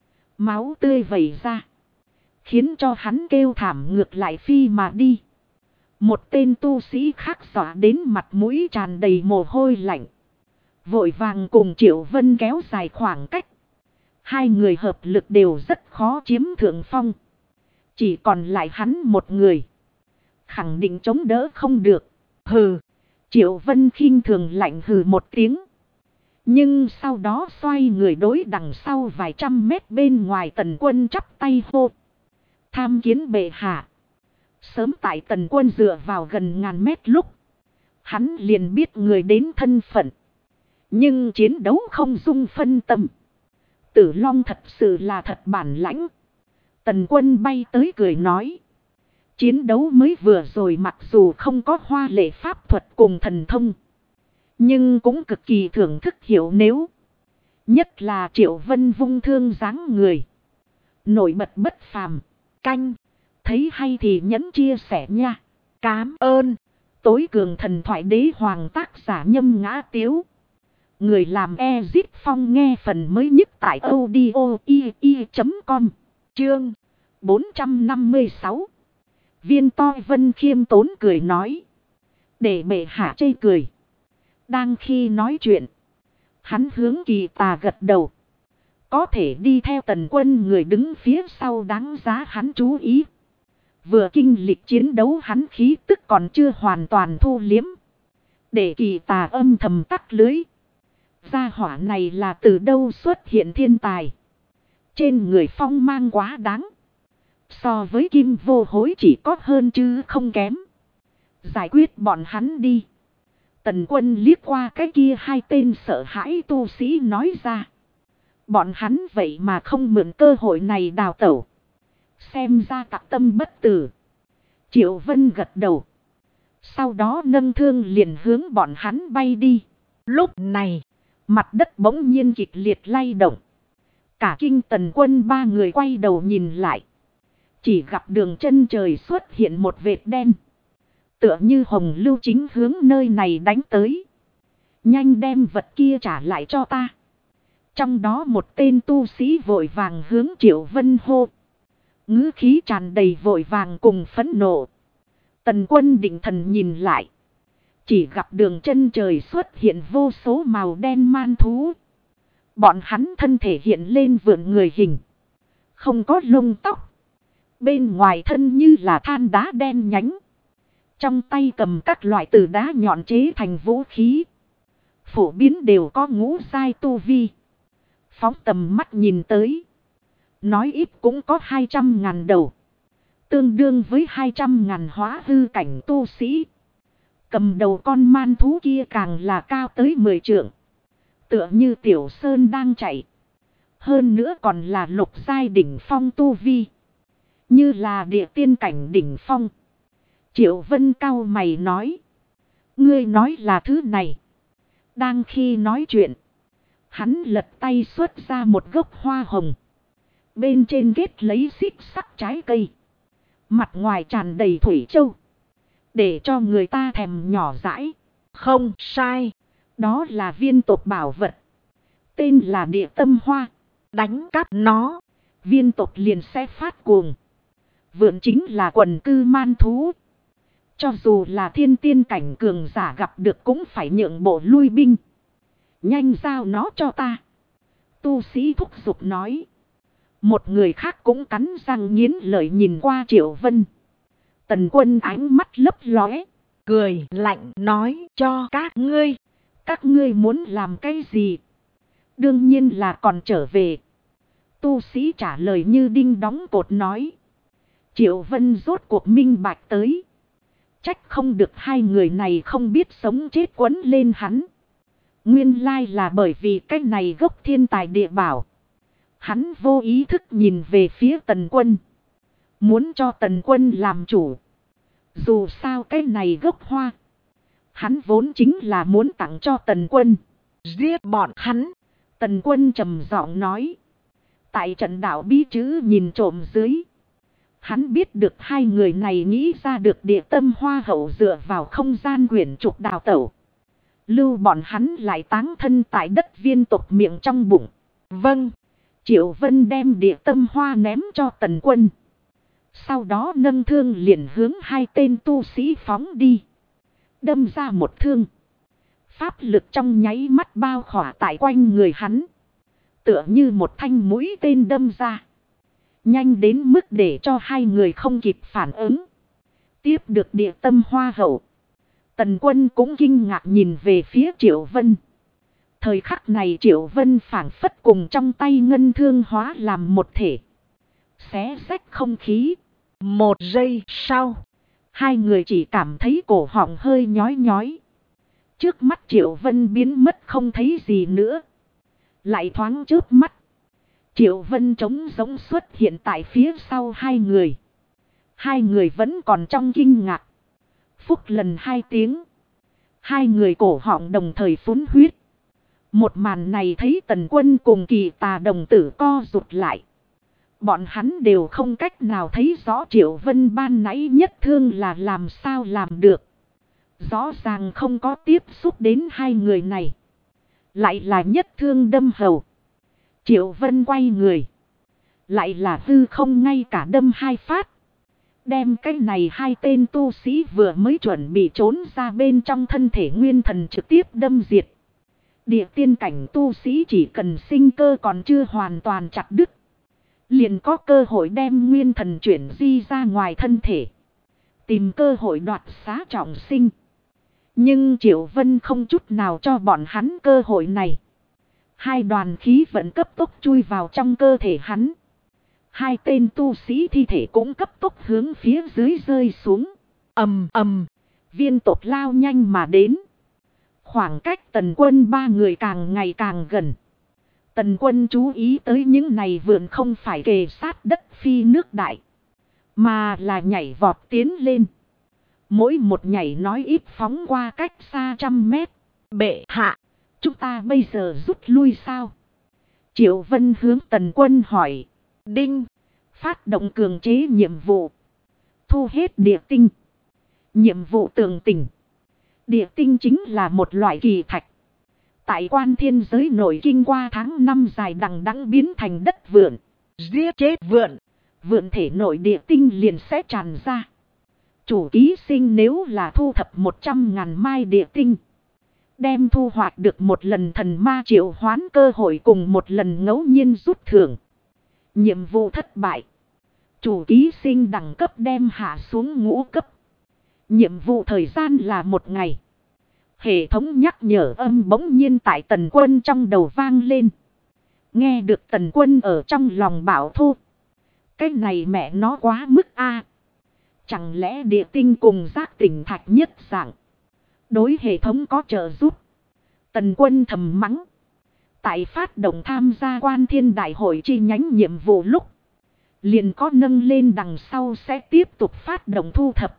Máu tươi vẩy ra. Khiến cho hắn kêu thảm ngược lại phi mà đi. Một tên tu sĩ khác dọa đến mặt mũi tràn đầy mồ hôi lạnh. vội vàng cùng Triệu Vân kéo dài khoảng cách. Hai người hợp lực đều rất khó chiếm thượng phong. Chỉ còn lại hắn một người. Khẳng định chống đỡ không được. Hừ. Triệu Vân khinh thường lạnh hừ một tiếng. Nhưng sau đó xoay người đối đằng sau vài trăm mét bên ngoài Tần Quân chắp tay hô. Tham kiến bệ hạ. Sớm tại Tần Quân dựa vào gần ngàn mét lúc. Hắn liền biết người đến thân phận. Nhưng chiến đấu không dung phân tâm. Tử Long thật sự là thật bản lãnh. Tần Quân bay tới cười nói. Chiến đấu mới vừa rồi mặc dù không có hoa lệ pháp thuật cùng thần thông. Nhưng cũng cực kỳ thưởng thức hiểu nếu. Nhất là Triệu Vân vung thương dáng người. Nổi bật bất phàm. Canh. Thấy hay thì nhấn chia sẻ nha. Cám ơn. Tối cường thần thoại đế hoàng tác giả Nhâm Ngã Tiếu. Người làm Ezip Phong nghe phần mới nhất tại audio.com. Chương 456. Viên toi Vân khiêm tốn cười nói. Để bệ hạ chê cười. Đang khi nói chuyện. Hắn hướng Kỳ Tà gật đầu. Có thể đi theo Tần Quân người đứng phía sau đáng giá hắn chú ý. Vừa kinh lịch chiến đấu hắn khí tức còn chưa hoàn toàn thu liếm. Để Kỳ Tà âm thầm tắt lưới. Gia hỏa này là từ đâu xuất hiện thiên tài. Trên người phong mang quá đáng. So với Kim Vô Hối chỉ có hơn chứ không kém. Giải quyết bọn hắn đi. Tần Quân liếc qua cái kia hai tên sợ hãi tu sĩ nói ra. Bọn hắn vậy mà không mượn cơ hội này đào tẩu. Xem ra tặc tâm bất tử. Triệu Vân gật đầu. Sau đó nâng thương liền hướng bọn hắn bay đi. Lúc này, mặt đất bỗng nhiên kịch liệt lay động. Cả kinh Tần Quân ba người quay đầu nhìn lại. Chỉ gặp đường chân trời xuất hiện một vệt đen. Tựa như hồng lưu chính hướng nơi này đánh tới. Nhanh đem vật kia trả lại cho ta. Trong đó một tên tu sĩ vội vàng hướng Triệu Vân hô. Ngữ khí tràn đầy vội vàng cùng phẫn nộ. Tần Quân định thần nhìn lại. Chỉ gặp đường chân trời xuất hiện vô số màu đen man thú. Bọn hắn thân thể hiện lên vượn người hình. Không có lông tóc. Bên ngoài thân như là than đá đen nhánh. Trong tay cầm các loại từ đá nhọn chế thành vũ khí. Phổ biến đều có ngũ giai tu vi. Phóng tầm mắt nhìn tới. Nói ít cũng có 200.000 đầu. Tương đương với 200.000 hóa hư cảnh tu sĩ. Cầm đầu con man thú kia càng là cao tới 10 trượng. Tựa như tiểu sơn đang chạy. Hơn nữa còn là lục giai đỉnh phong tu vi. Như là địa tiên cảnh đỉnh phong. Triệu Vân cau mày nói. Ngươi nói là thứ này. Đang khi nói chuyện. Hắn lật tay xuất ra một gốc hoa hồng. Bên trên ghét lấy xích sắc trái cây. Mặt ngoài tràn đầy thủy châu. Để cho người ta thèm nhỏ dãi. Không sai. Đó là viên tộc bảo vật. Tên là địa tâm hoa. Đánh cắp nó. Viên tộc liền sẽ phát cuồng. Vượn chính là quần cư man thú. Cho dù là thiên tiên cảnh cường giả gặp được cũng phải nhượng bộ lui binh. Nhanh giao nó cho ta. Tu sĩ thúc giục nói. Một người khác cũng cắn răng nghiến lợi nhìn qua Triệu Vân. Tần Quân ánh mắt lấp lóe. Cười lạnh nói cho các ngươi. Các ngươi muốn làm cái gì? Đương nhiên là còn trở về. Tu sĩ trả lời như đinh đóng cột nói. Triệu Vân rốt cuộc minh bạch tới. Trách không được hai người này không biết sống chết quấn lên hắn. Nguyên lai là bởi vì cái này gốc thiên tài địa bảo. Hắn vô ý thức nhìn về phía Tần Quân. Muốn cho Tần Quân làm chủ. Dù sao cái này gốc hoa. Hắn vốn chính là muốn tặng cho Tần Quân. Giết bọn hắn. Tần Quân trầm giọng nói. Tại trận đạo bí chữ nhìn trộm dưới. Hắn biết được hai người này nghĩ ra được địa tâm hoa hậu dựa vào không gian quyển trục đào tẩu. Lưu bọn hắn lại táng thân tại đất viên tộc miệng trong bụng. Vâng. Triệu Vân đem địa tâm hoa ném cho Tần Quân. Sau đó nâng thương liền hướng hai tên tu sĩ phóng đi. Đâm ra một thương. pháp lực trong nháy mắt bao khỏa tại quanh người hắn. Tựa như một thanh mũi tên đâm ra. Nhanh đến mức để cho hai người không kịp phản ứng. Tiếp được địa tâm hoa hậu. Tần Quân cũng kinh ngạc nhìn về phía Triệu Vân. Thời khắc này Triệu Vân phảng phất cùng trong tay ngân thương hóa làm một thể. Xé rách không khí. Một giây sau, hai người chỉ cảm thấy cổ họng hơi nhói nhói. Trước mắt Triệu Vân biến mất không thấy gì nữa. Lại thoáng chớp mắt. Triệu Vân trống rỗng xuất hiện tại phía sau hai người. Hai người vẫn còn trong kinh ngạc. Phúc lần 2 tiếng. Hai người cổ họng đồng thời phun huyết. Một màn này thấy Tần Quân cùng Kỳ Tà đồng tử co rụt lại. Bọn hắn đều không cách nào thấy rõ Triệu Vân ban nãy nhất thương là làm sao làm được. Rõ ràng không có tiếp xúc đến hai người này. Lại là nhất thương đâm hầu. Triệu Vân quay người. Lại là hư không ngay cả đâm 2 phát. Đem cái này hai tên tu sĩ vừa mới chuẩn bị trốn ra bên trong thân thể nguyên thần trực tiếp đâm diệt. Địa tiên cảnh tu sĩ chỉ cần sinh cơ còn chưa hoàn toàn chặt đứt. Liền có cơ hội đem nguyên thần chuyển di ra ngoài thân thể. Tìm cơ hội đoạt xá trọng sinh. Nhưng Triệu Vân không chút nào cho bọn hắn cơ hội này. Hai đoàn khí vận cấp tốc chui vào trong cơ thể hắn. Hai tên tu sĩ thi thể cũng cấp tốc hướng phía dưới rơi xuống. ầm ầm, viên tộc lao nhanh mà đến. Khoảng cách Tần Quân ba người càng ngày càng gần. Tần Quân chú ý tới những này vượn không phải kề sát đất phi nước đại. Mà là nhảy vọt tiến lên. Mỗi một nhảy nói ít phóng qua cách xa 100 mét. Bệ hạ, chúng ta bây giờ rút lui sao? Triệu Vân hướng Tần Quân hỏi. đinh, Phát động cường chế nhiệm vụ. Thu hết địa tinh. Nhiệm vụ tường tình. Địa tinh chính là một loại kỳ thạch. Tại Quan Thiên giới nổi kinh qua tháng 5 dài đằng đẵng biến thành đất vượn. giết chết vượn. Vượn thể nội địa tinh liền sẽ tràn ra. Chủ ký sinh nếu là thu thập 100.000 mai địa tinh. Đem thu hoạch được một lần thần ma triệu hoán cơ hội cùng một lần ngẫu nhiên rút thưởng. Nhiệm vụ thất bại. Chủ ký sinh đẳng cấp đem hạ xuống ngũ cấp. Nhiệm vụ thời gian là 1 ngày. Hệ thống nhắc nhở âm bỗng nhiên tại Tần Quân trong đầu vang lên. Nghe được Tần Quân ở trong lòng bảo thô. Cái này mẹ nó quá mức a. Chẳng lẽ địa tinh cùng giác tỉnh thạch nhất dạng. Đối hệ thống có trợ giúp. Tần Quân thầm mắng. Tại phát động tham gia Quan Thiên đại hội chi nhánh nhiệm vụ lúc. Liền có nâng lên đằng sau sẽ tiếp tục phát động thu thập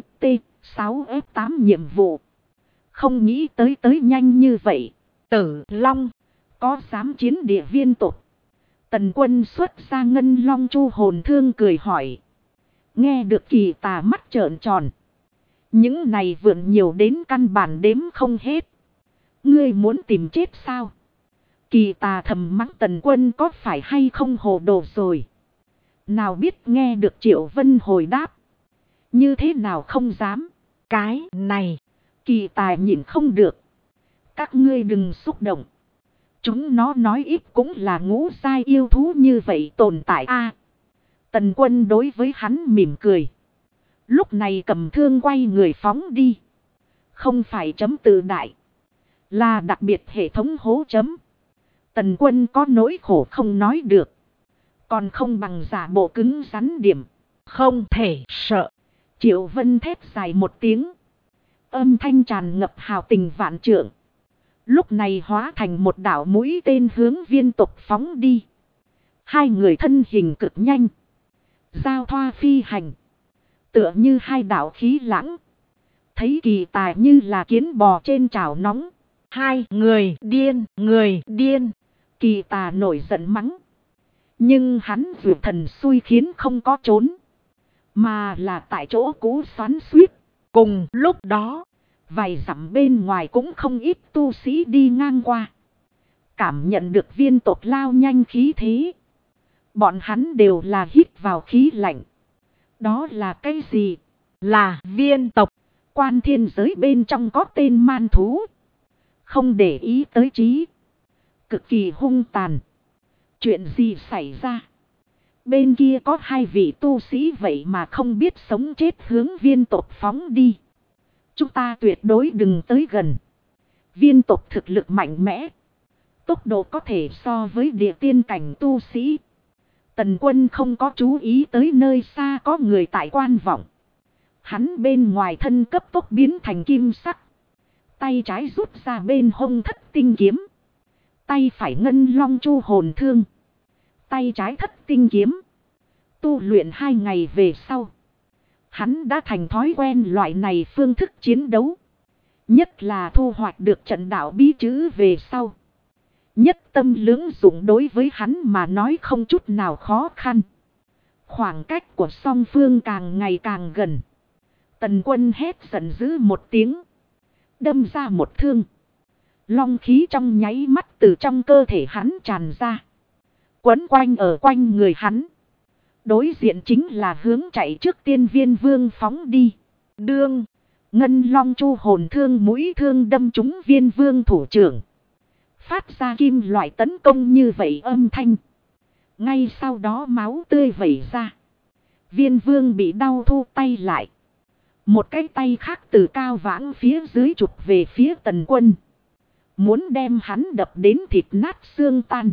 VT6F8 nhiệm vụ. Không nghĩ tới nhanh như vậy. Tử Long có dám chiến địa viên tộc. Tần Quân xuất ra ngân long chu hồn thương cười hỏi. Nghe được Kỳ Tà mắt trợn tròn. Những này vượn nhiều đến căn bản đếm không hết. Ngươi muốn tìm chết sao? Kỳ Tà thầm mắng Tần Quân có phải hay không hồ đồ rồi. Nào biết nghe được Triệu Vân hồi đáp. Như thế nào không dám. cái này. Kỳ Tà nhìn không được. Các ngươi đừng xúc động. Chúng nó nói ít cũng là ngũ giai yêu thú như vậy tồn tại a. Tần Quân đối với hắn mỉm cười. Lúc này cầm thương quay người phóng đi. Không phải chấm tự đại. Là đặc biệt hệ thống hố chấm. Tần Quân có nỗi khổ không nói được. Còn không bằng giả bộ cứng rắn điểm. Không thể sợ. Triệu Vân thét dài một tiếng. Âm thanh tràn ngập hào tình vạn trượng. Lúc này hóa thành một đảo mũi tên hướng viên tộc phóng đi. Hai người thân hình cực nhanh. Giao thoa phi hành. Tựa như hai đảo khí lãng. Thấy Kỳ Tà như là kiến bò trên chảo nóng. Hai người điên. Kỳ Tà nổi giận mắng. Nhưng hắn vượt thần xui khiến không có trốn. Mà là tại chỗ cũ xoắn xuýt. Cùng lúc đó. Vài dặm bên ngoài cũng không ít tu sĩ đi ngang qua. Cảm nhận được viên tộc lao nhanh khí thế. Bọn hắn đều là hít vào khí lạnh. Đó là cái gì? Là viên tộc. Quan Thiên giới bên trong có tên man thú. không để ý tới trí. Cực kỳ hung tàn. Chuyện gì xảy ra? Bên kia có hai vị tu sĩ vậy mà không biết sống chết hướng viên tộc phóng đi. Chúng ta tuyệt đối đừng tới gần. Viên tộc thực lực mạnh mẽ. Tốc độ có thể so với địa tiên cảnh tu sĩ. Tần Quân không có chú ý tới nơi xa có người tại quan vọng. Hắn bên ngoài thân cấp tốc biến thành kim sắc. Tay trái rút ra bên hông thất tinh kiếm. Tay phải ngân long chu hồn thương. Tay trái thất tinh kiếm. Tu luyện 2 ngày về sau. Hắn đã thành thói quen loại này phương thức chiến đấu. Nhất là thu hoạch được trận đạo bí chữ về sau. Nhất tâm lưỡng dụng đối với hắn mà nói không chút nào khó khăn. Khoảng cách của song phương càng ngày càng gần. Tần Quân hét giận dữ một tiếng. Đâm ra một thương. Long khí trong nháy mắt từ trong cơ thể hắn tràn ra. Quấn quanh ở quanh người hắn. Đối diện chính là hướng chạy trước tiên Viên Vương phóng đi. Đương. Ngân long chu hồn thương mũi thương đâm trúng Viên Vương thủ trưởng. Phát ra kim loại tấn công như vậy âm thanh. Ngay sau đó máu tươi vẩy ra. Viên Vương bị đau thu tay lại. Một cái tay khác từ cao vãng phía dưới chụp về phía Tần Quân. Muốn đem hắn đập đến thịt nát xương tan.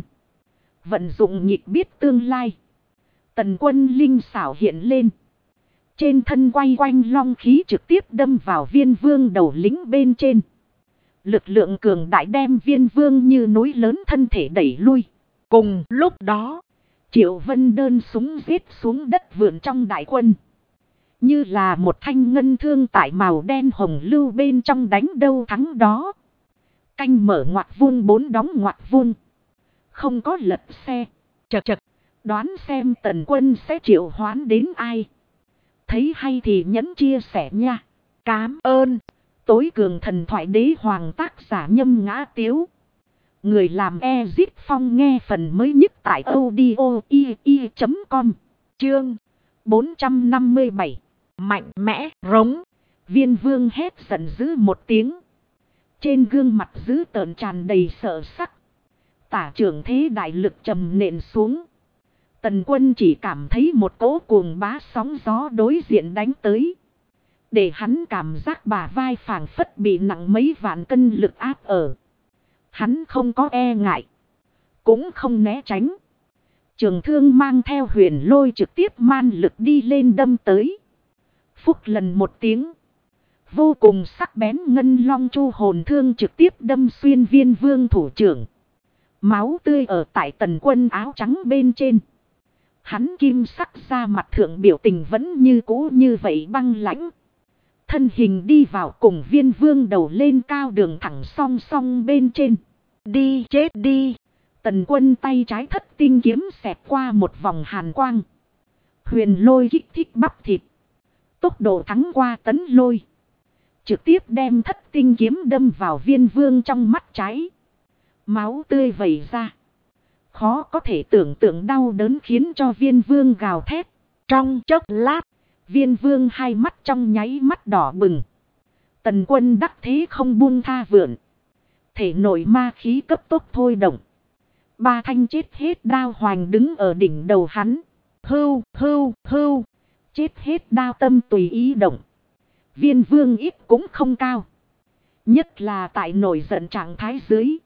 Vận dụng nhịp biết tương lai. Tần Quân linh xảo hiện lên. Trên thân quay quanh long khí trực tiếp đâm vào Viên Vương đầu lính bên trên. Lực lượng cường đại đem Viên Vương như núi lớn thân thể đẩy lui. Cùng lúc đó, Triệu Vân đơn súng giết xuống đất vườn trong đại quân. Như là một thanh ngân thương tại màu đen hồng lưu bên trong đánh đâu thắng đó. Canh mở ngoặc vuông 4 đóng ngoặc vuông. Không có lật xe. Chật chật. Đoán xem Tần Quân sẽ triệu hoán đến ai. Thấy hay thì nhấn chia sẻ nha. Cám ơn. Tối cường thần thoại đế hoàng tác giả Nhâm Ngã Tiếu. Người làm Ezit Phong nghe phần mới nhất tại audio.com. Chương 457. Mạnh mẽ rống. Viên Vương hét giận dữ một tiếng. Trên gương mặt dữ tợn tràn đầy sợ sắc. Tả trưởng thế đại lực trầm nện xuống. Tần Quân chỉ cảm thấy một cỗ cuồng bá sóng gió đối diện đánh tới. Để hắn cảm giác bả vai phảng phất bị nặng mấy vạn cân lực áp ở. Hắn không có e ngại. Cũng không né tránh. Trường thương mang theo huyền lôi trực tiếp man lực đi lên đâm tới. Phúc lần một tiếng. Vô cùng sắc bén ngân long chu hồn thương trực tiếp đâm xuyên Viên Vương thủ trưởng. Máu tươi ở tại Tần Quân áo trắng bên trên. Hắn kim sắc ra mặt thượng biểu tình vẫn như cũ như vậy băng lãnh. Thân hình đi vào cùng Viên Vương đầu lên cao đường thẳng song song bên trên. Đi chết đi. Tần Quân tay trái thất tinh kiếm xẹt qua một vòng hàn quang. Huyền lôi kích thích bắp thịt. Tốc độ thắng qua tấn lôi. Trực tiếp đem thất tinh kiếm đâm vào Viên Vương trong mắt trái. Máu tươi vẩy ra. Khó có thể tưởng tượng đau đớn khiến cho Viên Vương gào thét. Trong chốc lát. Viên Vương hai mắt trong nháy mắt đỏ bừng. Tần Quân đắc thế không buông tha vượn. Thể nội ma khí cấp tốc thôi động. 3 thanh chết hết đao hoành đứng ở đỉnh đầu hắn. Hưu, hưu, hưu. Chết hết đao tâm tùy ý động. Viên Vương ít cũng không cao. Nhất là tại nổi giận trạng thái dưới.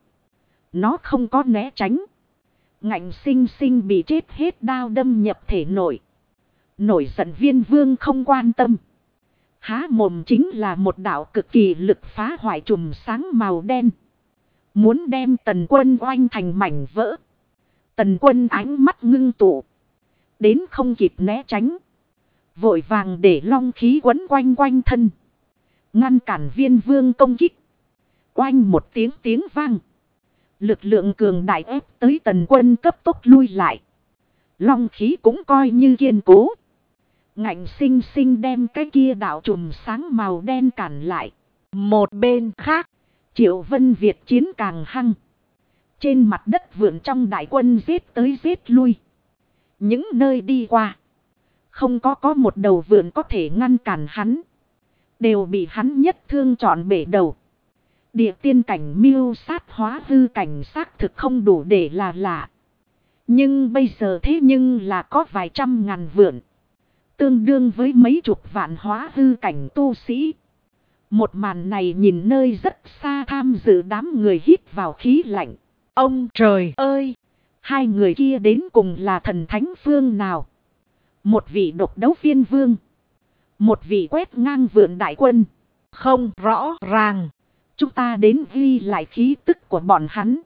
Nó không có né tránh. Ngạnh sinh sinh bị chết hết đao đâm nhập thể nội. Nổi giận Viên Vương không quan tâm. Há mồm chính là một đạo cực kỳ lực phá hoại chùm sáng màu đen. Muốn đem Tần Quân oanh thành mảnh vỡ. Tần Quân ánh mắt ngưng tụ. Đến không kịp né tránh. Vội vàng để long khí quấn quanh quanh thân. Ngăn cản Viên Vương công kích. Oanh một tiếng vang. Lực lượng cường đại ép tới Tần Quân cấp tốc lui lại. Long khí cũng coi như kiên cố. Ngạnh sinh sinh đem cái kia đạo chùm sáng màu đen cản lại. Một bên khác. Triệu Vân Việt chiến càng hăng. Trên mặt đất vượn trong đại quân giết tới giết lui. Những nơi đi qua. Không có một đầu vượn có thể ngăn cản hắn. Đều bị hắn nhất thương trọn bể đầu. Địa tiên cảnh miêu sát hóa hư cảnh xác thực không đủ để là lạ. Nhưng bây giờ thế nhưng là có vài trăm ngàn vượn. Tương đương với mấy chục vạn hóa hư cảnh tu sĩ. Một màn này nhìn nơi rất xa, tham dự đám người hít vào khí lạnh. Ông trời ơi! Hai người kia đến cùng là thần thánh phương nào? Một vị độc đấu viên vương. Một vị quét ngang vượn đại quân. Không rõ ràng. Chúng ta đến ghi lại khí tức của bọn hắn.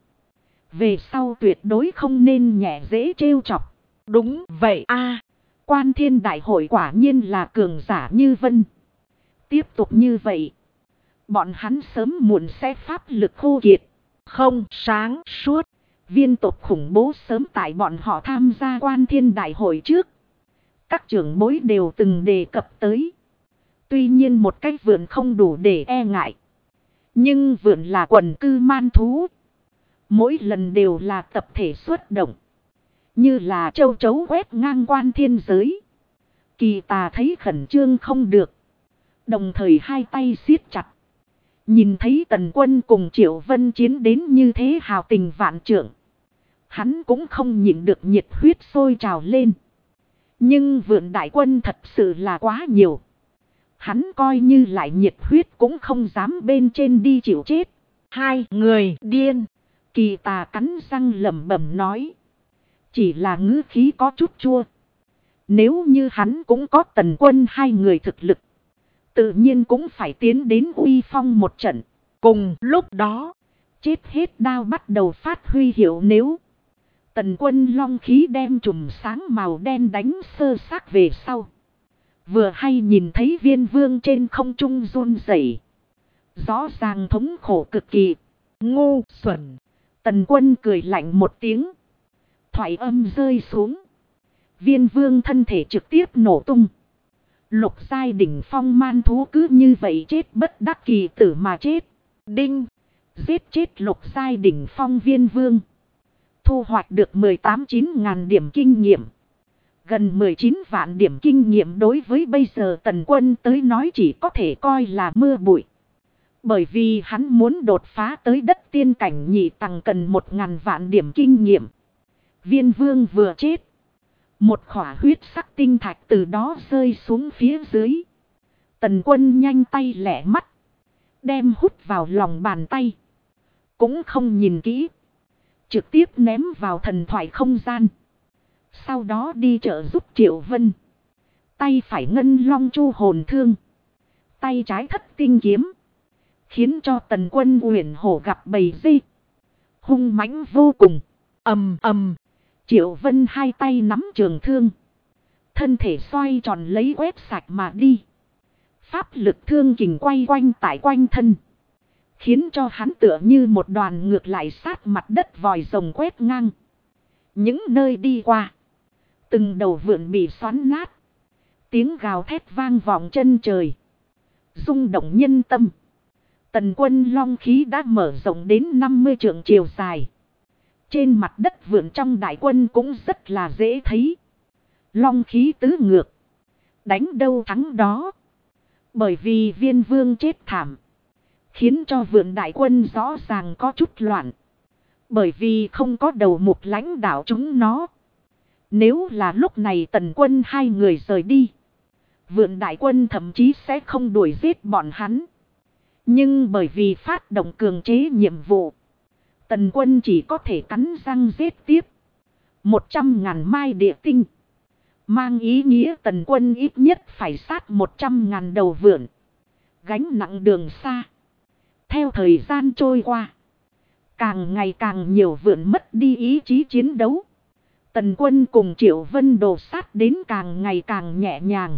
Về sau tuyệt đối không nên nhẹ dễ trêu chọc. Đúng vậy a. Quan Thiên đại hội quả nhiên là cường giả như vân. Tiếp tục như vậy, bọn hắn sớm muộn sẽ pháp lực khô kiệt. Không sáng suốt. Viên tộc khủng bố sớm tại bọn họ tham gia Quan Thiên đại hội trước. Các trưởng bối đều từng đề cập tới. Tuy nhiên một cái vượn không đủ để e ngại. Nhưng vượn là quần cư man thú. Mỗi lần đều là tập thể xuất động. Như là châu chấu quét ngang quan thiên giới. Kỳ Tà thấy khẩn trương không được. Đồng thời hai tay siết chặt. Nhìn thấy Tần Quân cùng Triệu Vân chiến đến như thế hào tình vạn trượng. Hắn cũng không nhịn được nhiệt huyết sôi trào lên. Nhưng vượn đại quân thật sự là quá nhiều. Hắn coi như lại nhiệt huyết cũng không dám bên trên đi chịu chết. Hai người điên. Kỳ Tà cắn răng lẩm bẩm nói. Chỉ là ngữ khí có chút chua. Nếu như hắn cũng có Tần Quân hai người thực lực, tự nhiên cũng phải tiến đến uy phong một trận. Cùng lúc đó, chết hết đao bắt đầu phát huy hiệu nếu. Tần Quân long khí đem chùm sáng màu đen đánh sơ xác về sau. Vừa hay nhìn thấy Viên Vương trên không trung run rẩy. Rõ ràng thống khổ cực kỳ. Ngu xuẩn. Tần Quân cười lạnh một tiếng. Thoại âm rơi xuống. Viên Vương thân thể trực tiếp nổ tung. Lục giai đỉnh phong man thú cứ như vậy chết bất đắc kỳ tử mà chết. Đinh. Giết chết lục giai đỉnh phong Viên Vương. Thu hoạch được 18-9 ngàn điểm kinh nghiệm. Gần 19 vạn điểm kinh nghiệm đối với bây giờ Tần Quân tới nói chỉ có thể coi là mưa bụi. Bởi vì hắn muốn đột phá tới đất tiên cảnh nhị tầng cần 1.000 vạn điểm kinh nghiệm. Viên Vương vừa chết. Một khỏa huyết sắc tinh thạch từ đó rơi xuống phía dưới. Tần Quân nhanh tay lẹ mắt. Đem hút vào lòng bàn tay. Cũng không nhìn kỹ. Trực tiếp ném vào thần thoại không gian. Sau đó đi trợ giúp Triệu Vân. Tay phải ngân long chu hồn thương. Tay trái thất tinh kiếm. Khiến cho Tần Quân uyển hổ gặp bầy dê. Hung mãnh vô cùng. Ầm ầm. Triệu Vân hai tay nắm trường thương. Thân thể xoay tròn lấy quét sạch mà đi. Pháp lực thương kình quay quanh tại quanh thân. Khiến cho hắn tựa như một đoàn ngược lại sát mặt đất vòi rồng quét ngang. Những nơi đi qua. Từng đầu vượn bị xoắn nát. Tiếng gào thét vang vọng chân trời. Rung động nhân tâm. Tần Quân long khí đã mở rộng đến 50 trượng chiều dài. Trên mặt đất vượn trong đại quân cũng rất là dễ thấy. Long khí tứ ngược. Đánh đâu thắng đó. Bởi vì Viên Vương chết thảm. Khiến cho vượn đại quân rõ ràng có chút loạn. Bởi vì không có đầu mục lãnh đạo chúng nó. Nếu là lúc này Tần Quân hai người rời đi. Vượn đại quân thậm chí sẽ không đuổi giết bọn hắn. Nhưng bởi vì phát động cường chế nhiệm vụ. Tần Quân chỉ có thể cắn răng giết tiếp. 100.000 mai địa tinh. Mang ý nghĩa Tần Quân ít nhất phải sát 100.000 đầu vượn. Gánh nặng đường xa. Theo thời gian trôi qua. Càng ngày càng nhiều vượn mất đi ý chí chiến đấu. Tần Quân cùng Triệu Vân đổ sát đến càng ngày càng nhẹ nhàng.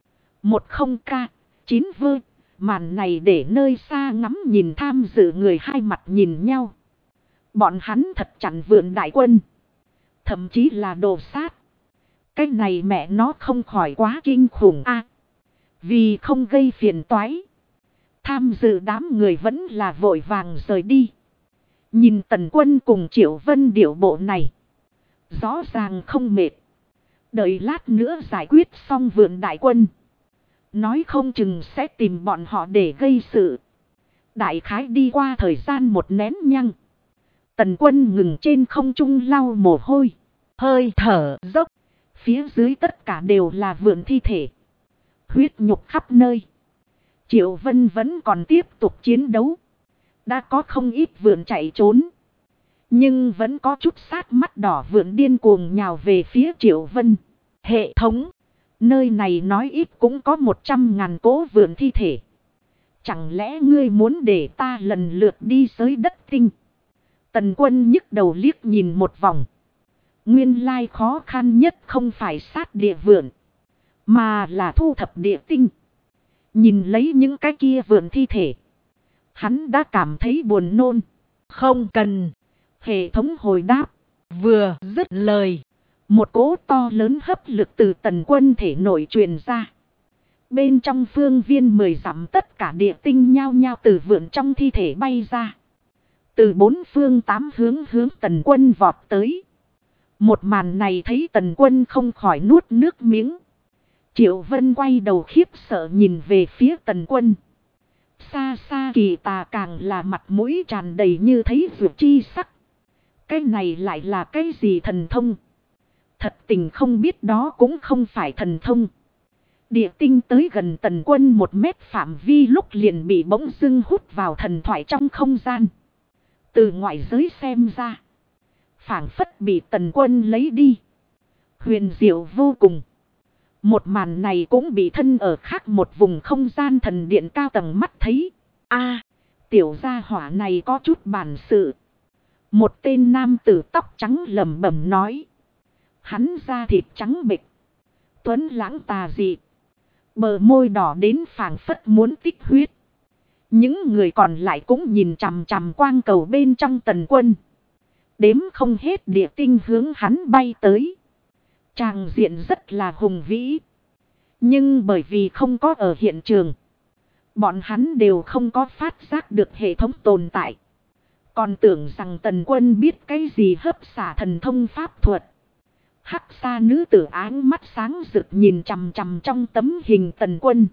10k, 9 vơ. Màn này để nơi xa ngắm nhìn tham dự người hai mặt nhìn nhau. Bọn hắn thật chặn vượn đại quân. Thậm chí là đồ sát. Cái này mẹ nó không khỏi quá kinh khủng a. Vì không gây phiền toái. Tham dự đám người vẫn là vội vàng rời đi. Nhìn Tần Quân cùng Triệu Vân điệu bộ này. Rõ ràng không mệt. Đợi lát nữa giải quyết xong vượn đại quân. Nói không chừng sẽ tìm bọn họ để gây sự. Đại khái đi qua thời gian một nén nhăng. Tần Quân ngừng trên không trung lau mồ hôi. Hơi thở dốc. Phía dưới tất cả đều là vượn thi thể. Huyết nhục khắp nơi. Triệu Vân vẫn còn tiếp tục chiến đấu. Đã có không ít vượn chạy trốn. Nhưng vẫn có chút sát mắt đỏ vượn điên cuồng nhào về phía Triệu Vân. Hệ thống. Nơi này nói ít cũng có 100.000 cố vượn thi thể. Chẳng lẽ ngươi muốn để ta lần lượt đi tới đất tinh? Tần Quân nhức đầu liếc nhìn một vòng. Nguyên lai khó khăn nhất không phải sát địa vượn, mà là thu thập địa tinh. Nhìn lấy những cái kia vượn thi thể, hắn đã cảm thấy buồn nôn. Không cần. Hệ thống hồi đáp. Vừa dứt lời, một cỗ to lớn hấp lực từ Tần Quân thể nội truyền ra. Bên trong phương viên 10 dặm tất cả địa tinh nhao nhao từ vượn trong thi thể bay ra. Từ 4 phương 8 hướng Tần Quân vọt tới. Một màn này thấy Tần Quân không khỏi nuốt nước miếng. Triệu Vân quay đầu khiếp sợ nhìn về phía Tần Quân. Xa xa Kỳ Tà càng là mặt mũi tràn đầy như thấy vượt chi sắc. Cái này lại là cái gì thần thông? Thật tình không biết đó cũng không phải thần thông. Địa tinh tới gần Tần Quân 1 mét phạm vi lúc liền bị bỗng dưng hút vào thần thoại trong không gian. Từ ngoại giới xem ra, phảng phất bị Tần Quân lấy đi. Huyền diệu vô cùng. Một màn này cũng bị thân ở khác một vùng không gian thần điện cao tầng mắt thấy. A, tiểu gia hỏa này có chút bản sự. Một tên nam tử tóc trắng lẩm bẩm nói. Hắn da thịt trắng bệch, tuấn lãng tà dị, bờ môi đỏ đến phảng phất muốn tích huyết. Những người còn lại cũng nhìn chằm chằm quang cầu bên trong Tần Quân. Đếm không hết địa tinh hướng hắn bay tới. Tràng diện rất là hùng vĩ. Nhưng bởi vì không có ở hiện trường, bọn hắn đều không có phát giác được hệ thống tồn tại. Còn tưởng rằng Tần Quân biết cái gì hấp xả thần thông pháp thuật. Hắc xa nữ tử áng mắt sáng rực nhìn chằm chằm trong tấm hình Tần Quân.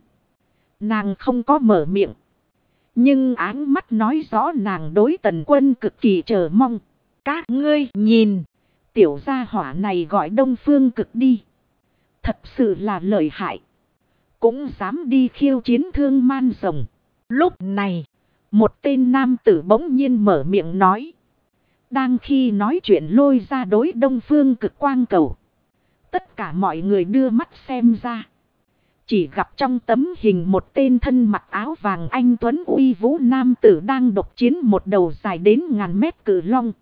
Nàng không có mở miệng, nhưng áng mắt nói rõ nàng đối Tần Quân cực kỳ chờ mong. Các ngươi nhìn, tiểu gia hỏa này gọi Đông Phương Cực đi. Thật sự là lợi hại. Cũng dám đi khiêu chiến Thương Man Rồng. Lúc này, một tên nam tử bỗng nhiên mở miệng nói. Đang khi nói chuyện lôi ra đối Đông Phương Cực quang cầu. Tất cả mọi người đưa mắt xem ra. Chỉ gặp trong tấm hình một tên thân mặc áo vàng anh tuấn uy vũ nam tử đang độc chiến một đầu dài đến ngàn mét cự long.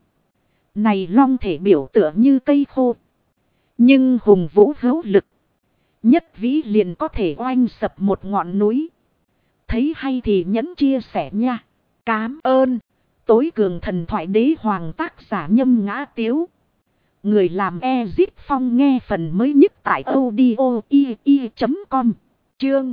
Này long thể biểu tựa như cây khô, nhưng hùng vũ hữu lực. Nhất vĩ liền có thể oanh sập một ngọn núi. Thấy hay thì nhấn chia sẻ nha. Cám ơn. Tối cường thần thoại đế hoàng tác giả Nhâm Ngã Tiếu. Người làm Ezip Phong nghe phần mới nhất tại audio.com. Chương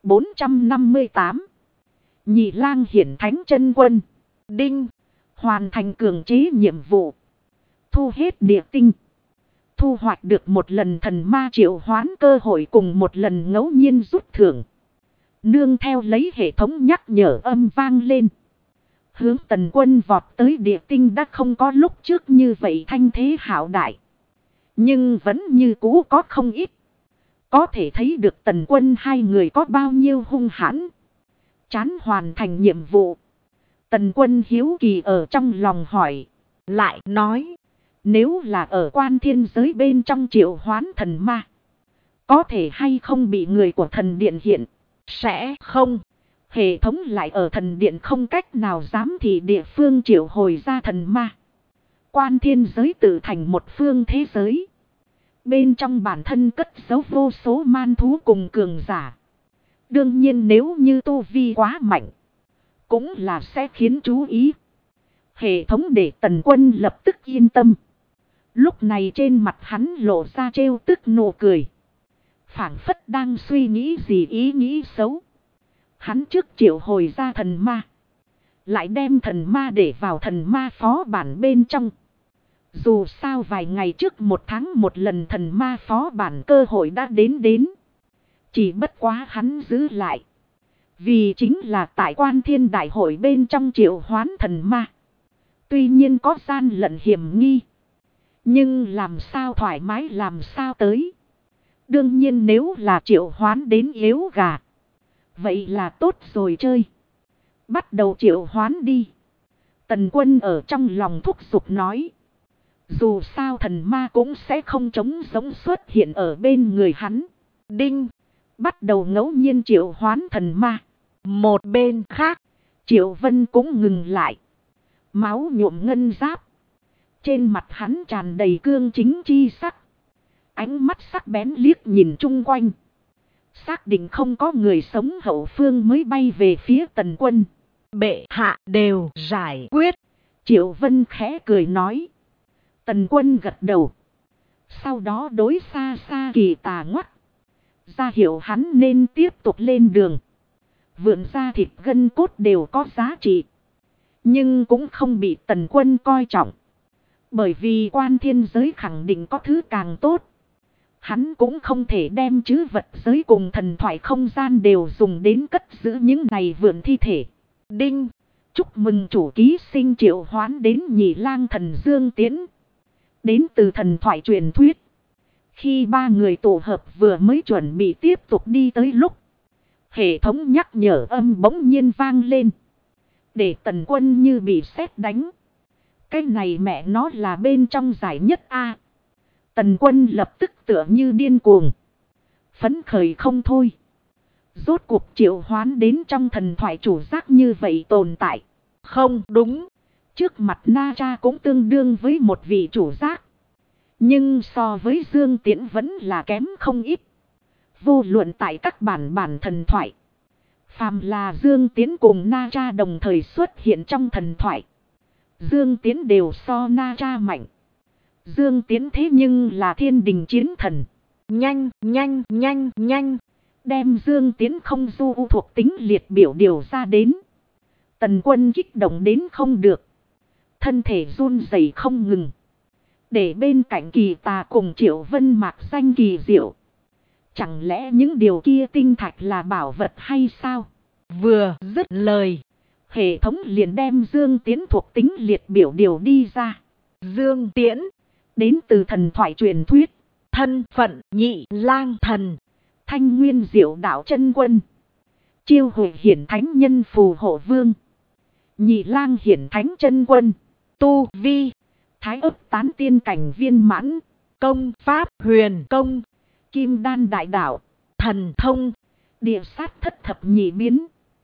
458. Nhị lang hiển thánh chân quân. Đinh. Hoàn thành cường chế nhiệm vụ. Thu hết địa tinh. Thu hoạch được một lần thần ma triệu hoán cơ hội cùng một lần ngẫu nhiên rút thưởng. Nương theo lấy hệ thống nhắc nhở âm vang lên. Hướng Tần Quân vọt tới địa tinh đã không có lúc trước như vậy thanh thế hảo đại. Nhưng vẫn như cũ có không ít. Có thể thấy được Tần Quân hai người có bao nhiêu hung hãn. Chán hoàn thành nhiệm vụ. Tần Quân hiếu kỳ ở trong lòng hỏi. Lại nói. Nếu là ở quan thiên giới bên trong triệu hoán thần ma, có thể hay không bị người của thần điện hiện? Sẽ không. Hệ thống lại ở thần điện không cách nào dám thì địa phương triệu hồi ra thần ma. Quan thiên giới tự thành một phương thế giới. Bên trong bản thân cất giấu vô số man thú cùng cường giả. Đương nhiên nếu như tu vi quá mạnh, cũng là sẽ khiến chú ý. Hệ thống để Tần Quân lập tức yên tâm. Lúc này trên mặt hắn lộ ra trêu tức nụ cười. Phảng phất đang suy nghĩ gì ý nghĩ xấu. Hắn trước triệu hồi ra thần ma, lại đem thần ma để vào thần ma phó bản bên trong. Dù sao vài ngày trước 1 tháng một lần thần ma phó bản cơ hội đã đến. Chỉ bất quá hắn giữ lại. Vì chính là tại Quan Thiên Đại hội bên trong triệu hoán thần ma. Tuy nhiên có gian lận hiểm nghi. Nhưng làm sao thoải mái làm sao tới. Đương nhiên nếu là triệu hoán đến yếu gà. Vậy là tốt rồi chơi. Bắt đầu triệu hoán đi. Tần Quân ở trong lòng thúc giục nói. Dù sao thần ma cũng sẽ không trống giống xuất hiện ở bên người hắn. Đinh. Bắt đầu ngẫu nhiên triệu hoán thần ma. Một bên khác, Triệu Vân cũng ngừng lại. Máu nhuộm ngân giáp. Trên mặt hắn tràn đầy cương chính chi sắc. Ánh mắt sắc bén liếc nhìn chung quanh. Xác định không có người sống hậu phương mới bay về phía Tần Quân. bệ hạ đều giải quyết. Triệu Vân khẽ cười nói. Tần Quân gật đầu. Sau đó đối xa xa Kỳ Tà ngoắt. Ra hiệu hắn nên tiếp tục lên đường. Vượn ra thịt gân cốt đều có giá trị. Nhưng cũng không bị Tần Quân coi trọng. Bởi vì Quan Thiên giới khẳng định có thứ càng tốt. Hắn cũng không thể đem trữ vật giới cùng thần thoại không gian đều dùng đến cất giữ những này vượn thi thể. Đinh. Chúc mừng chủ ký sinh triệu hoán đến Nhị Lang Thần Dương Tiễn. Đến từ thần thoại truyền thuyết. Khi ba người tổ hợp vừa mới chuẩn bị tiếp tục đi tới lúc. Hệ thống nhắc nhở âm bỗng nhiên vang lên. Để Tần Quân như bị sét đánh. Cái này mẹ nó là bên trong giải nhất A. Tần Quân lập tức tựa như điên cuồng. Phấn khởi không thôi. Rốt cuộc triệu hoán đến trong thần thoại chủ giác như vậy tồn tại. Không đúng. Trước mặt Na Tra cũng tương đương với một vị chủ giác. Nhưng so với Dương Tiễn vẫn là kém không ít. Vô luận tại các bản thần thoại. Phàm là Dương Tiễn cùng Na Tra đồng thời xuất hiện trong thần thoại. Dương Tiễn đều so Na Tra mạnh. Dương Tiễn thế nhưng là thiên đình chiến thần. Nhanh, nhanh, nhanh, nhanh. Đem Dương Tiễn không du thuộc tính liệt biểu điều ra đến. Tần Quân kích động đến không được. Thân thể run rẩy không ngừng. Để bên cạnh Kỳ Tà cùng Triệu Vân mạc danh kỳ diệu. Chẳng lẽ những điều kia tinh thạch là bảo vật hay sao? Vừa dứt lời. Hệ thống liền đem Dương Tiễn thuộc tính liệt biểu điều đi ra. Dương Tiễn. Đến từ thần thoại truyền thuyết. Thân phận Nhị Lang Thần. Thanh Nguyên Diệu Đạo Chân Quân. Chiêu Hội Hiển Thánh Nhân Phù Hộ Vương. Nhị Lang Hiển Thánh Chân Quân. Tu vi. Thái Ức Tán Tiên Cảnh viên mãn. Công pháp huyền công. Kim Đan Đại Đạo. Thần thông. Địa sát thất thập nhị biến.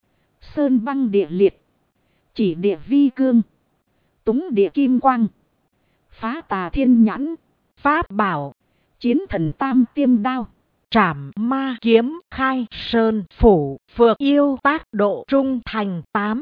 Sơn băng địa liệt. Chỉ địa vi cương. Túng địa kim quang. Phá tà thiên nhãn. Pháp bảo. Chiến thần tam tiêm đao. Trảm ma kiếm khai sơn phủ phược yêu tác độ trung thành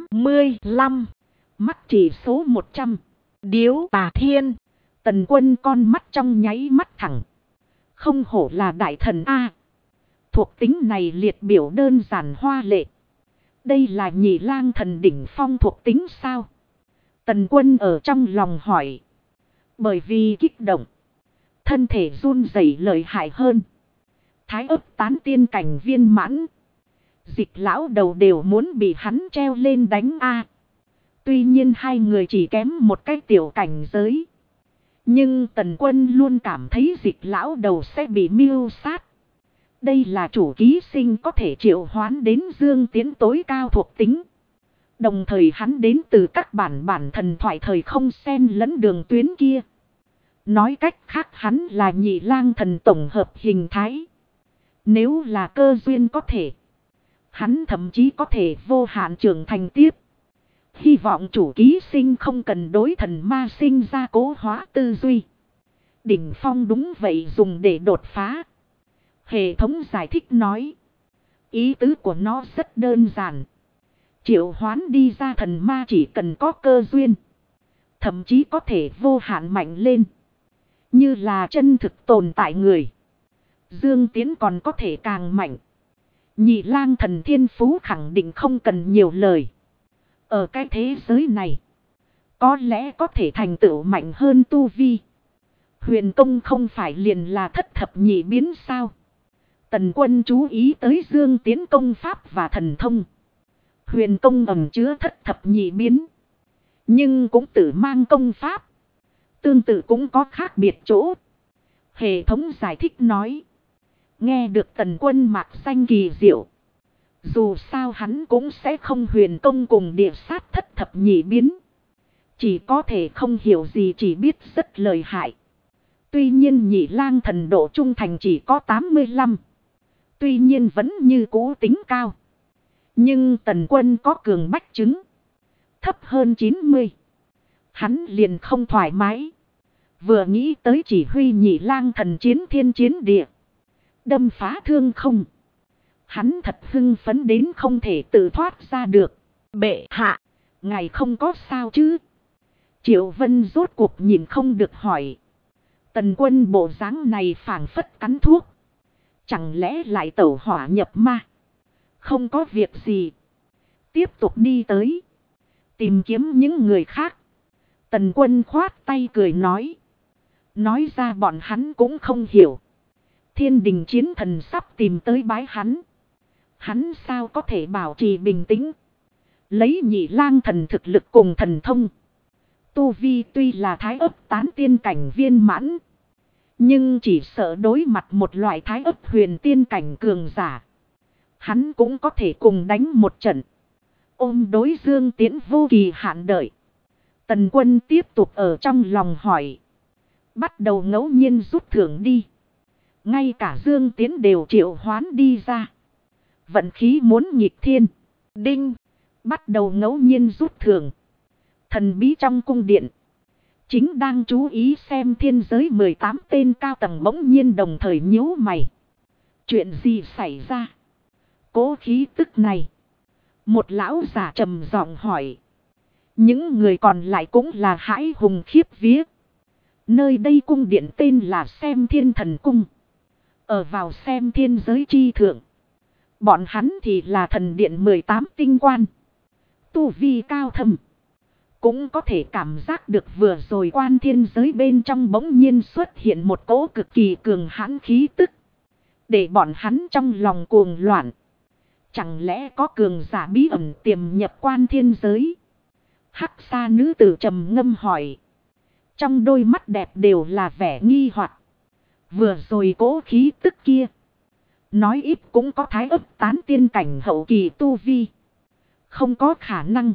85. Mắt chỉ số 100. Điếu tà thiên. Tần Quân con mắt trong nháy mắt thẳng. Không hổ là đại thần A. Thuộc tính này liệt biểu đơn giản hoa lệ. Đây là Nhị Lang Thần đỉnh phong thuộc tính sao? Tần Quân ở trong lòng hỏi. Bởi vì kích động. Thân thể run rẩy lợi hại hơn. Thái Ức Tán Tiên Cảnh viên mãn. Dịch lão đầu đều muốn bị hắn treo lên đánh A. Tuy nhiên hai người chỉ kém một cái tiểu cảnh giới. Nhưng Tần Quân luôn cảm thấy dịch lão đầu sẽ bị mưu sát. Đây là chủ ký sinh có thể triệu hoán đến Dương Tiễn tối cao thuộc tính. Đồng thời hắn đến từ các bản thần thoại thời không xen lẫn đường tuyến kia. Nói cách khác hắn là Nhị Lang Thần tổng hợp hình thái. Nếu là cơ duyên có thể. Hắn thậm chí có thể vô hạn trưởng thành tiếp. Hy vọng chủ ký sinh không cần đối thần ma sinh ra cố hóa tư duy. Đỉnh phong đúng vậy dùng để đột phá. Hệ thống giải thích nói. Ý tứ của nó rất đơn giản. Triệu hoán đi ra thần ma chỉ cần có cơ duyên. Thậm chí có thể vô hạn mạnh lên. Như là chân thực tồn tại người. Dương Tiễn còn có thể càng mạnh. Nhị Lang Thần thiên phú khẳng định không cần nhiều lời. Ở cái thế giới này. Có lẽ có thể thành tựu mạnh hơn tu vi. Huyền công không phải liền là thất thập nhị biến sao. Tần Quân chú ý tới Dương Tiễn công pháp và thần thông. Huyền công ẩn chứa thất thập nhị biến. Nhưng cũng tự mang công pháp. Tương tự cũng có khác biệt chỗ. Hệ thống giải thích nói. Nghe được Tần Quân mạc danh kỳ diệu. Dù sao hắn cũng sẽ không huyền công cùng địa sát thất thập nhị biến. Chỉ có thể không hiểu gì, chỉ biết rất lợi hại. Tuy nhiên Nhị Lang Thần độ trung thành chỉ có 85. Tuy nhiên vẫn như cũ tính cao. Nhưng Tần Quân có cường bách chứng. Thấp hơn 90. Hắn liền không thoải mái. Vừa nghĩ tới chỉ huy Nhị Lang Thần chiến thiên chiến địa. Đâm phá thương không. Hắn thật hưng phấn đến không thể tự thoát ra được. Bệ hạ, ngài không có sao chứ? Triệu Vân rốt cuộc nhìn không được hỏi. Tần Quân bộ dáng này phảng phất cắn thuốc. Chẳng lẽ lại tẩu hỏa nhập ma? Không có việc gì. Tiếp tục đi tới. Tìm kiếm những người khác. Tần Quân khoát tay cười nói. Nói ra bọn hắn cũng không hiểu. Thiên đình chiến thần sắp tìm tới bái hắn. Hắn sao có thể bảo trì bình tĩnh. Lấy Nhị Lang Thần thực lực cùng thần thông. Tu Vi tuy là thái ấp tán tiên cảnh viên mãn. Nhưng chỉ sợ đối mặt một loại thái ấp huyền tiên cảnh cường giả. Hắn cũng có thể cùng đánh một trận. Ôm đối Dương Tiễn vô kỳ hạn đợi. Tần Quân tiếp tục ở trong lòng hỏi. Bắt đầu ngẫu nhiên rút thưởng đi. Ngay cả Dương Tiễn đều triệu hoán đi ra. Vận khí muốn nghịch thiên. Đinh. Bắt đầu ngẫu nhiên rút thưởng. Thần bí trong cung điện. Chính đang chú ý xem thiên giới 18 tên cao tầng bỗng nhiên đồng thời nhíu mày. Chuyện gì xảy ra? Cố khí tức này. Một lão giả trầm giọng hỏi. Những người còn lại cũng là hãi hùng khiếp vía. Nơi đây cung điện tên là Xem Thiên Thần Cung. Ở vào Xem Thiên giới chi thượng. Bọn hắn thì là thần điện 18 tinh quan. Tu vi cao thâm. Cũng có thể cảm giác được vừa rồi quan thiên giới bên trong bỗng nhiên xuất hiện một cỗ cực kỳ cường hãn khí tức. Để bọn hắn trong lòng cuồng loạn. Chẳng lẽ có cường giả bí ẩn tiềm nhập quan thiên giới? Hắc sa nữ tử trầm ngâm hỏi. Trong đôi mắt đẹp đều là vẻ nghi hoặc. Vừa rồi cỗ khí tức kia. Nói ít cũng có thái ấp tán tiên cảnh hậu kỳ tu vi. Không có khả năng.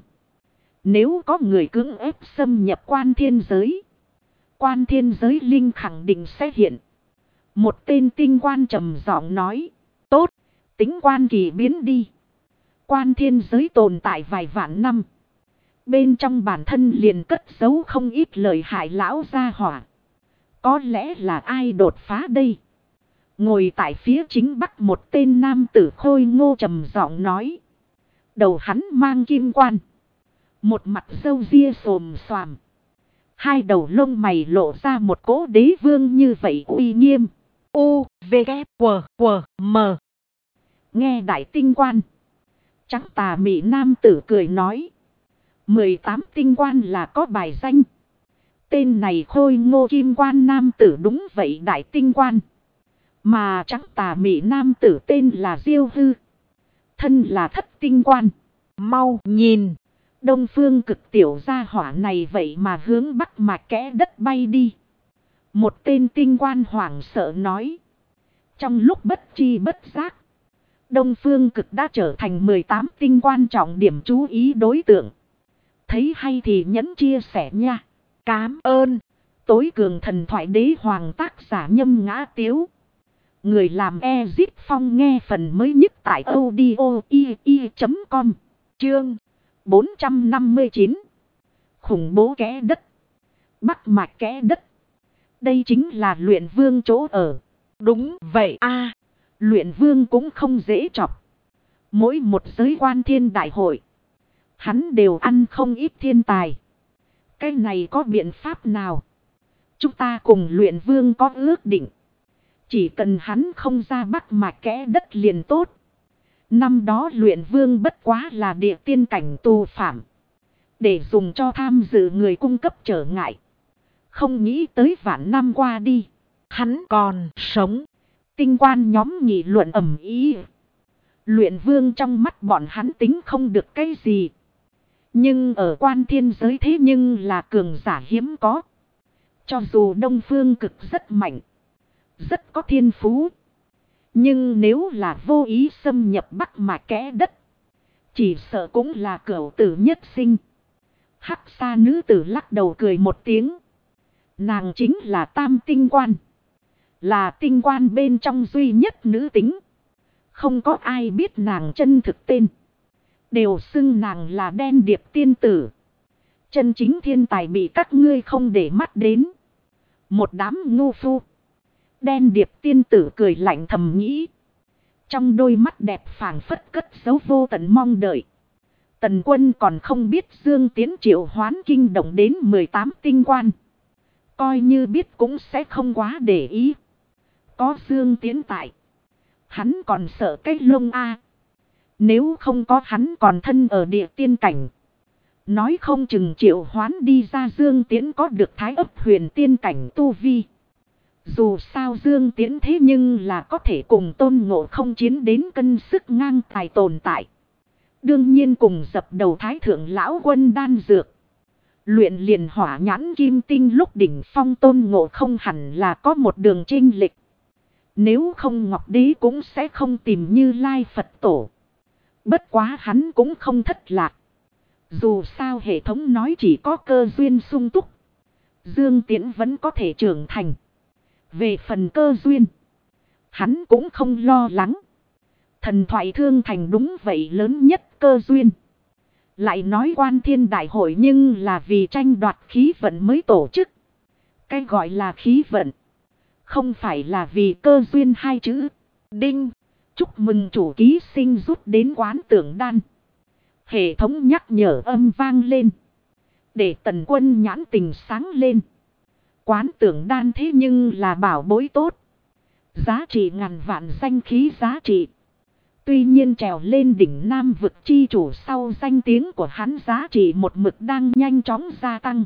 Nếu có người cưỡng ép xâm nhập quan thiên giới. Quan thiên giới linh khẳng định sẽ hiện. Một tên tinh quan trầm giọng nói. Tốt, tính quan kỳ biến đi. Quan thiên giới tồn tại vài vạn năm. Bên trong bản thân liền cất giấu không ít lợi hại lão gia hỏa. Có lẽ là ai đột phá đây? Ngồi tại phía chính bắc một tên nam tử khôi ngô trầm giọng nói. Đầu hắn mang kim quan. Một mặt râu ria xồm xoàm. Hai đầu lông mày lộ ra một cỗ đế vương như vậy uy nghiêm. U, V, K, W, W, M. Nghe đại tinh quan. Trắng tà mị nam tử cười nói. 18 tinh quan là có bài danh. Tên này khôi ngô kim quan nam tử đúng vậy đại tinh quan. Mà trắng tà mị nam tử tên là Diêu Hư. Thân là thất tinh quan. Mau nhìn. Đông phương cực tiểu gia hỏa này vậy mà hướng bắc mạch kẽ đất bay đi. Một tên tinh quan hoảng sợ nói. Trong lúc bất chi bất giác. Đông phương cực đã trở thành 18 tinh quan trọng điểm chú ý đối tượng. Thấy hay thì nhấn chia sẻ nha. Cám ơn. Tối cường thần thoại đế hoàng tác giả Nhâm Ngã Tiếu. Người làm Ezip Phong nghe phần mới nhất tại audio.com. Chương 459. Khủng bố kẽ đất. Bắc mạch kẽ đất. Đây chính là luyện vương chỗ ở. Đúng vậy a. Luyện vương cũng không dễ chọc. Mỗi một giới quan thiên đại hội. Hắn đều ăn không ít thiên tài. Cái này có biện pháp nào? Chúng ta cùng luyện vương có ước định. Chỉ cần hắn không ra bắc mạch kẽ đất liền tốt. Năm đó luyện vương bất quá là địa tiên cảnh tù phạm. Để dùng cho tham dự người cung cấp trở ngại. Không nghĩ tới vạn năm qua đi. Hắn còn sống. Tinh quan nhóm nghị luận ầm ĩ. Luyện vương trong mắt bọn hắn tính không được cái gì. Nhưng ở quan thiên giới thế nhưng là cường giả hiếm có. Cho dù Đông Phương Cực rất mạnh, rất có thiên phú. Nhưng nếu là vô ý xâm nhập Bắc Mạch kẽ đất, chỉ sợ cũng là cửu tử nhất sinh. Hắc Sa nữ tử lắc đầu cười một tiếng. Nàng chính là Tam Tinh Quan. Là tinh quan bên trong duy nhất nữ tính. Không có ai biết nàng chân thực tên. Đều xưng nàng là Đen Điệp tiên tử. Chân chính thiên tài bị các ngươi không để mắt đến. Một đám ngu phu. Đen Điệp tiên tử cười lạnh thầm nghĩ. Trong đôi mắt đẹp phảng phất cất dấu vô tận mong đợi. Tần Quân còn không biết Dương Tiến triệu hoán kinh động đến 18 tinh quan. Coi như biết cũng sẽ không quá để ý. Có Dương Tiến tại. Hắn còn sợ cái lông a. Nếu không có hắn còn thân ở địa tiên cảnh. Nói không chừng triệu hoán đi ra Dương Tiến có được thái ấp huyền tiên cảnh tu vi. Dù sao Dương Tiến thế nhưng là có thể cùng Tôn Ngộ Không chiến đến cân sức ngang tài tồn tại. Đương nhiên cùng dập đầu thái thượng lão quân đan dược. Luyện liền hỏa nhãn kim tinh lúc đỉnh phong Tôn Ngộ Không hẳn là có một đường chênh lịch. Nếu không Ngọc Đế cũng sẽ không tìm Như Lai Phật Tổ. Bất quá hắn cũng không thất lạc. Dù sao hệ thống nói chỉ có cơ duyên sung túc. Dương Tiễn vẫn có thể trưởng thành. Về phần cơ duyên, hắn cũng không lo lắng. Thần thoại thương thành đúng vậy lớn nhất cơ duyên. Lại nói quan thiên đại hội nhưng là vì tranh đoạt khí vận mới tổ chức. Cái gọi là khí vận. Không phải là vì cơ duyên hai chữ. Đinh. Chúc mừng chủ ký sinh rút đến quán tưởng đan. Hệ thống nhắc nhở âm vang lên. Để Tần Quân nhãn tình sáng lên. Quán tưởng đan thế nhưng là bảo bối tốt. Giá trị ngàn vạn danh khí giá trị. Tuy nhiên trèo lên đỉnh Nam vực chi chủ sau danh tiếng của hắn giá trị một mực đang nhanh chóng gia tăng.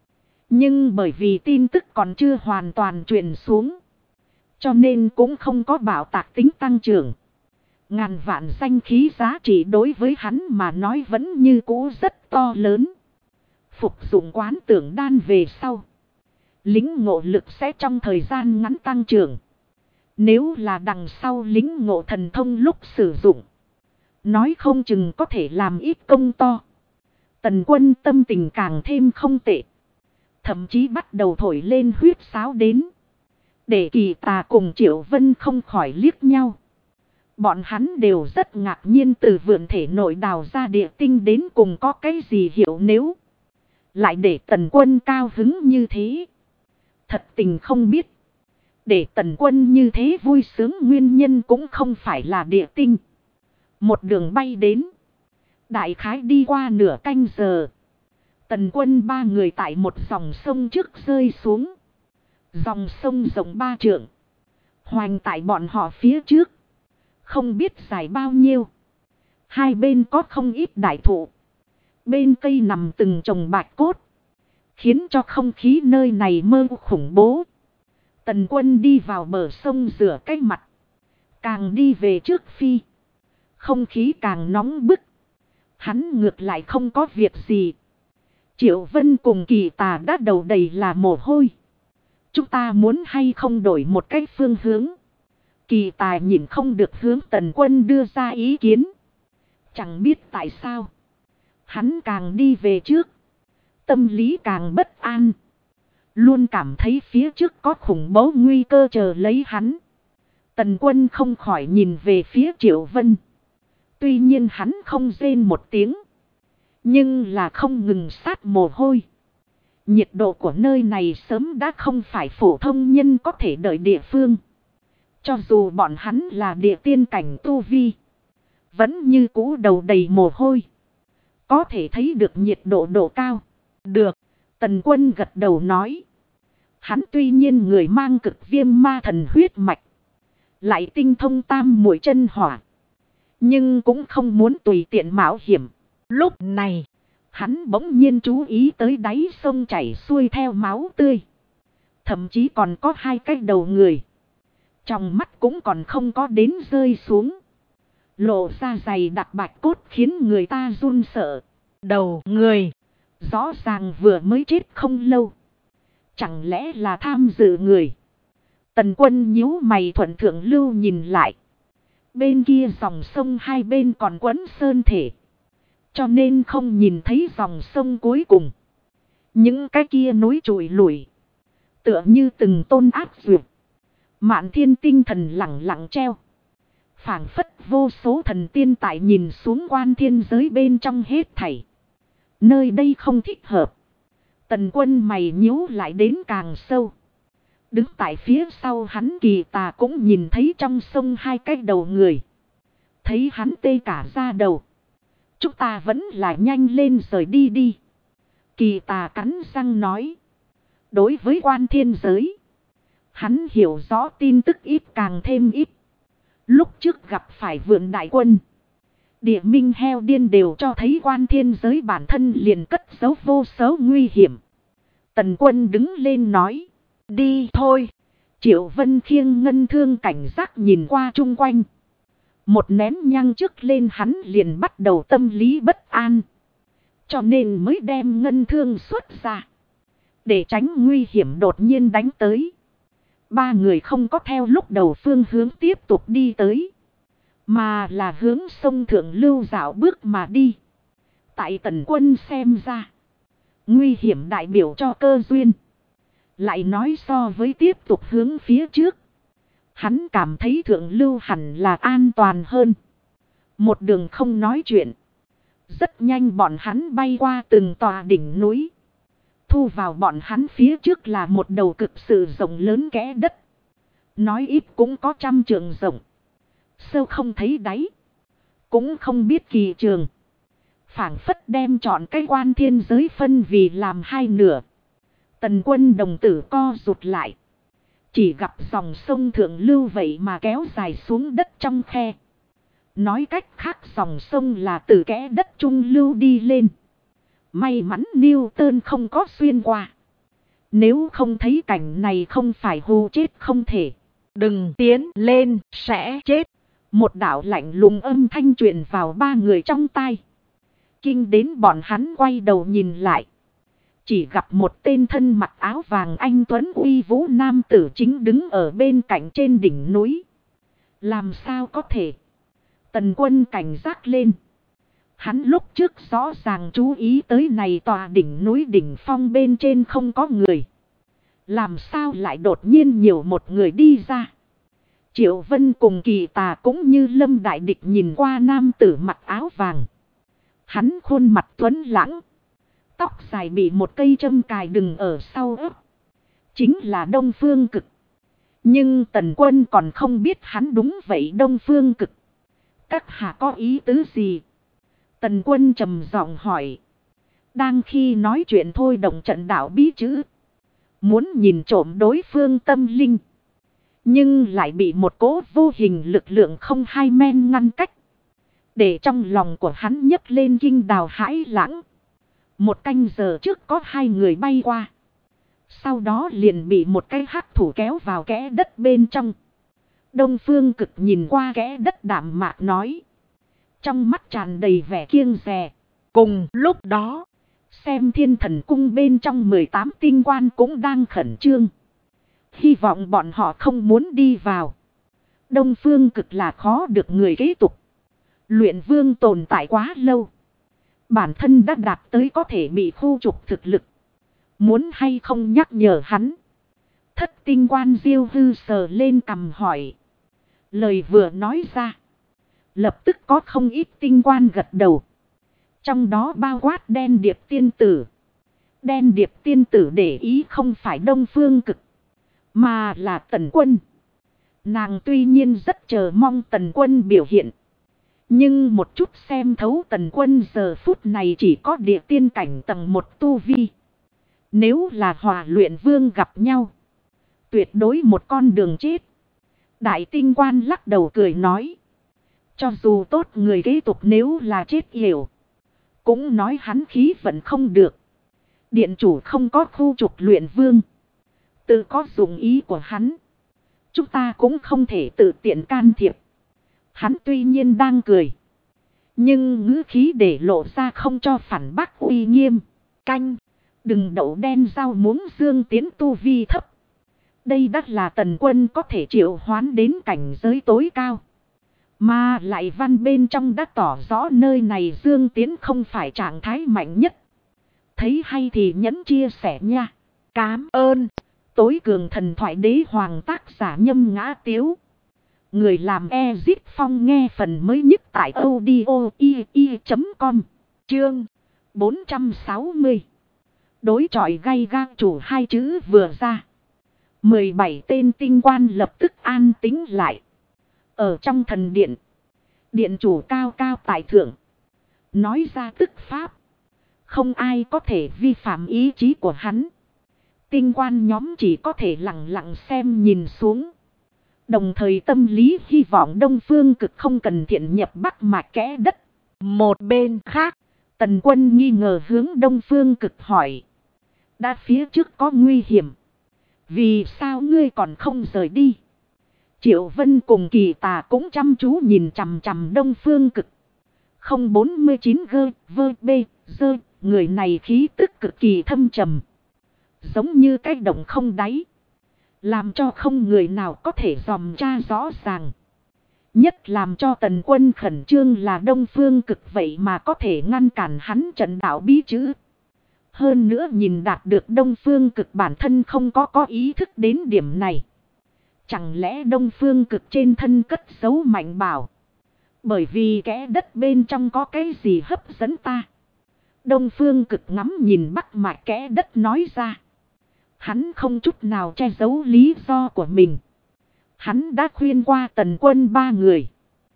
Nhưng bởi vì tin tức còn chưa hoàn toàn truyền xuống. Cho nên cũng không có bảo tạc tính tăng trưởng. Ngàn vạn danh khí giá trị đối với hắn mà nói vẫn như cũ rất to lớn. Phục dụng quán tưởng đan về sau. Lính ngộ lực sẽ trong thời gian ngắn tăng trưởng. Nếu là đằng sau lính ngộ thần thông lúc sử dụng. Nói không chừng có thể làm ít công to. Tần Quân tâm tình càng thêm không tệ. Thậm chí bắt đầu thổi lên huyết sáo đến. Để Kỳ Tà cùng Triệu Vân không khỏi liếc nhau. Bọn hắn đều rất ngạc nhiên từ vượn thể nội đào ra địa tinh đến cùng có cái gì hiểu nếu. Lại để Tần Quân cao hứng như thế. Thật tình không biết. Để Tần Quân như thế vui sướng nguyên nhân cũng không phải là địa tinh. Một đường bay đến. Đại khái đi qua nửa canh giờ. Tần Quân ba người tại một dòng sông trước rơi xuống. Dòng sông rộng 3 trượng. Hoành tại bọn họ phía trước. Không biết dài bao nhiêu. Hai bên có không ít đại thụ. Bên cây nằm từng chồng bạch cốt. Khiến cho không khí nơi này mơ khủng bố. Tần Quân đi vào bờ sông rửa cái mặt. Càng đi về trước phi. Không khí càng nóng bức. Hắn ngược lại không có việc gì. Triệu Vân cùng Kỳ Tà đã đầu đầy là mồ hôi. Chúng ta muốn hay không đổi một cái phương hướng. Kỳ Tà nhìn không được hướng Tần Quân đưa ra ý kiến. Chẳng biết tại sao. Hắn càng đi về trước. Tâm lý càng bất an. Luôn cảm thấy phía trước có khủng bố nguy cơ chờ lấy hắn. Tần Quân không khỏi nhìn về phía Triệu Vân. Tuy nhiên hắn không rên một tiếng. Nhưng là không ngừng sát mồ hôi. Nhiệt độ của nơi này sớm đã không phải phổ thông nhân có thể đợi địa phương. Cho dù bọn hắn là địa tiên cảnh tu vi. Vẫn như cũ đầu đầy mồ hôi. Có thể thấy được nhiệt độ độ cao. Được. Tần Quân gật đầu nói. Hắn tuy nhiên người mang cực viêm ma thần huyết mạch. Lại tinh thông tam muội chân hỏa. Nhưng cũng không muốn tùy tiện mạo hiểm. Lúc này. Hắn bỗng nhiên chú ý tới đáy sông chảy xuôi theo máu tươi. Thậm chí còn có hai cái đầu người. Trong mắt cũng còn không có đến rơi xuống. lộ ra dày đặc bạch cốt khiến người ta run sợ. Đầu người Rõ ràng vừa mới chết không lâu. Chẳng lẽ là tham dự người? Tần Quân nhíu mày thuận thượng lưu nhìn lại. Bên kia dòng sông hai bên còn quấn sơn thể. Cho nên không nhìn thấy dòng sông cuối cùng. Những cái kia núi trụi lủi. Tựa như từng tôn áp duyệt. Mạn thiên tinh thần lặng lặng treo. Phảng phất vô số thần tiên tại nhìn xuống quan thiên giới bên trong hết thảy. Nơi đây không thích hợp. Tần Quân mày nhíu lại đến càng sâu. Đứng tại phía sau hắn Kỳ Tà cũng nhìn thấy trong sông hai cái đầu người. Thấy hắn tê cả da đầu. Chúng ta vẫn là nhanh lên rời đi đi. Kỳ Tà cắn răng nói. Đối với quan thiên giới, hắn hiểu rõ tin tức ít càng thêm ít. Lúc trước gặp phải vượn đại quân, địa minh heo điên đều cho thấy quan thiên giới bản thân liền cất giấu vô số nguy hiểm. Tần Quân đứng lên nói. Đi thôi. Triệu Vân khiêng ngân thương cảnh giác nhìn qua chung quanh. Một nén nhang trước lên hắn liền bắt đầu tâm lý bất an. Cho nên mới đem ngân thương xuất ra. Để tránh nguy hiểm đột nhiên đánh tới. Ba người không có theo lúc đầu phương hướng tiếp tục đi tới. Mà là hướng sông Thượng Lưu dạo bước mà đi. Tại Tần Quân xem ra. Nguy hiểm đại biểu cho cơ duyên. Lại nói so với tiếp tục hướng phía trước. Hắn cảm thấy Thượng Lưu hẳn là an toàn hơn. Một đường không nói chuyện. Rất nhanh bọn hắn bay qua từng tòa đỉnh núi. Thu vào bọn hắn phía trước là một đầu cực sự rộng lớn kẽ đất. Nói ít cũng có 100 trượng rộng. Sâu không thấy đáy. Cũng không biết kỳ trường. Phảng phất đem chọn cái quan thiên giới phân vì làm hai nửa. Tần Quân đồng tử co rụt lại. Chỉ gặp dòng sông Thượng Lưu vậy mà kéo dài xuống đất trong khe. Nói cách khác dòng sông là từ kẽ đất trung lưu đi lên. May mắn Newton không có xuyên qua. Nếu không thấy cảnh này không phải hù chết không thể. đừng tiến lên, sẽ chết. Một đạo lạnh lùng âm thanh truyền vào ba người trong tai. Kinh đến bọn hắn quay đầu nhìn lại. Chỉ gặp một tên thân mặc áo vàng anh tuấn uy vũ nam tử chính đứng ở bên cạnh trên đỉnh núi. Làm sao có thể? Tần Quân cảnh giác lên. Hắn lúc trước rõ ràng chú ý tới này tòa đỉnh núi đỉnh phong bên trên không có người. Làm sao lại đột nhiên nhiều một người đi ra? Triệu Vân cùng Kỳ Tà cũng như lâm đại địch nhìn qua nam tử mặc áo vàng. Hắn khuôn mặt tuấn lãng. Tóc dài bị một cây châm cài đừng ở sau ớt. Chính là Đông Phương Cực. Nhưng Tần Quân còn không biết hắn đúng vậy Đông Phương Cực. Các hạ có ý tứ gì? Tần Quân trầm giọng hỏi. Đang khi nói chuyện thôi động trận đạo bí chữ. Muốn nhìn trộm đối phương tâm linh. Nhưng lại bị một cỗ vô hình lực lượng không hai men ngăn cách. Để trong lòng của hắn nhấc lên kinh đào hãi lãng. Một canh giờ trước có hai người bay qua. Sau đó liền bị một cái hắc thủ kéo vào kẽ đất bên trong. Đông Phương Cực nhìn qua kẽ đất đạm mạc nói. Trong mắt tràn đầy vẻ kiêng dè. Cùng lúc đó, xem Thiên Thần Cung bên trong 18 tinh quan cũng đang khẩn trương. Hy vọng bọn họ không muốn đi vào. Đông Phương Cực là khó được người kế tục. Luyện vương tồn tại quá lâu. Bản thân đã đạt tới có thể bị khu trục thực lực. Muốn hay không nhắc nhở hắn. Thất tinh quan Diêu Hư sờ lên cằm hỏi. Lời vừa nói ra. Lập tức có không ít tinh quan gật đầu. Trong đó bao quát Đen Điệp tiên tử. Đen Điệp tiên tử để ý không phải Đông Phương Cực. Mà là Tần Quân. Nàng tuy nhiên rất chờ mong Tần Quân biểu hiện. Nhưng một chút xem thấu Tần Quân giờ phút này chỉ có địa tiên cảnh tầng 1 tu vi. Nếu là Hỏa Luyện Vương gặp nhau. Tuyệt đối một con đường chết. Đại tinh quan lắc đầu cười nói. Cho dù tốt người kế tục nếu là chết yểu. Cũng nói hắn khí vẫn không được. Điện chủ không có khu trục Luyện Vương. Tự có dụng ý của hắn. Chúng ta cũng không thể tự tiện can thiệp. Hắn tuy nhiên đang cười, nhưng ngữ khí để lộ ra không cho phản bác uy nghiêm. Canh, đừng đậu đen rau muống Dương Tiến tu vi thấp. Đây đắt là Tần Quân có thể triệu hoán đến cảnh giới tối cao. Mà lại văn bên trong đã tỏ rõ nơi này Dương Tiến không phải trạng thái mạnh nhất. Thấy hay thì nhấn chia sẻ nha. Cám ơn. Tối cường thần thoại đế hoàng tác giả Nhâm Ngã Tiếu. Người làm Ezit Phong nghe phần mới nhất tại audio.com. Chương 460. Đối chọi gay gắt chủ hai chữ vừa ra. 17 tên tinh quan lập tức an tĩnh lại. Ở trong thần điện. Điện chủ cao cao tại thượng. Nói ra tức pháp. Không ai có thể vi phạm ý chí của hắn. Tinh quan nhóm chỉ có thể lặng lặng xem nhìn xuống. Đồng thời tâm lý hy vọng Đông Phương Cực không cần thiện nhập Bắc Mạc kẽ đất. Một bên khác, Tần Quân nghi ngờ hướng Đông Phương Cực hỏi. Đã phía trước có nguy hiểm. Vì sao ngươi còn không rời đi? Triệu Vân cùng Kỳ Tà cũng chăm chú nhìn chằm chằm Đông Phương Cực. 049 gơ, vơ, bê, dơ, người này khí tức cực kỳ thâm trầm. Giống như cái động không đáy. Làm cho không người nào có thể dòm tra rõ ràng. Nhất làm cho Tần Quân khẩn trương là Đông Phương Cực vậy mà có thể ngăn cản hắn trận đạo bí chữ. Hơn nữa nhìn đạt được Đông Phương Cực bản thân không có ý thức đến điểm này. Chẳng lẽ Đông Phương Cực trên thân cất giấu mạnh bảo. Bởi vì kẽ đất bên trong có cái gì hấp dẫn ta. Đông Phương Cực ngắm nhìn Bắc Mạc kẽ đất nói ra. Hắn không chút nào che giấu lý do của mình. Hắn đã khuyên qua Tần Quân ba người.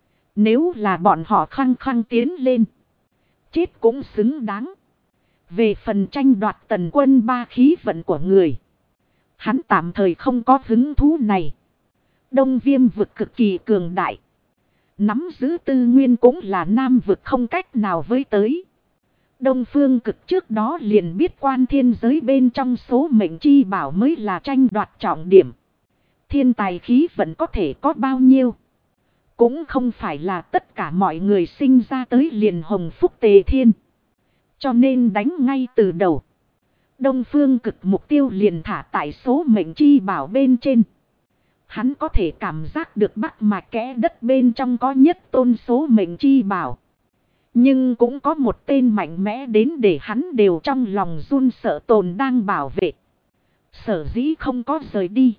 Nếu là bọn họ khăng khăng tiến lên. Chết cũng xứng đáng. Về phần tranh đoạt Tần Quân ba khí vận của người. Hắn tạm thời không có hứng thú này. Đông Viêm vực cực kỳ cường đại. Nắm giữ tư nguyên cũng là Nam vực không cách nào với tới. Đông Phương Cực trước đó liền biết quan thiên giới bên trong số mệnh chi bảo mới là tranh đoạt trọng điểm. Thiên tài khí vận có thể có bao nhiêu. Cũng không phải là tất cả mọi người sinh ra tới liền hồng phúc tề thiên. Cho nên đánh ngay từ đầu. Đông Phương Cực mục tiêu liền thả tại số mệnh chi bảo bên trên. Hắn có thể cảm giác được Bắc Mạc kẽ đất bên trong có nhất tôn số mệnh chi bảo. Nhưng cũng có một tên mạnh mẽ đến để hắn đều trong lòng run sợ tồn đang bảo vệ. Sở dĩ không có rời đi.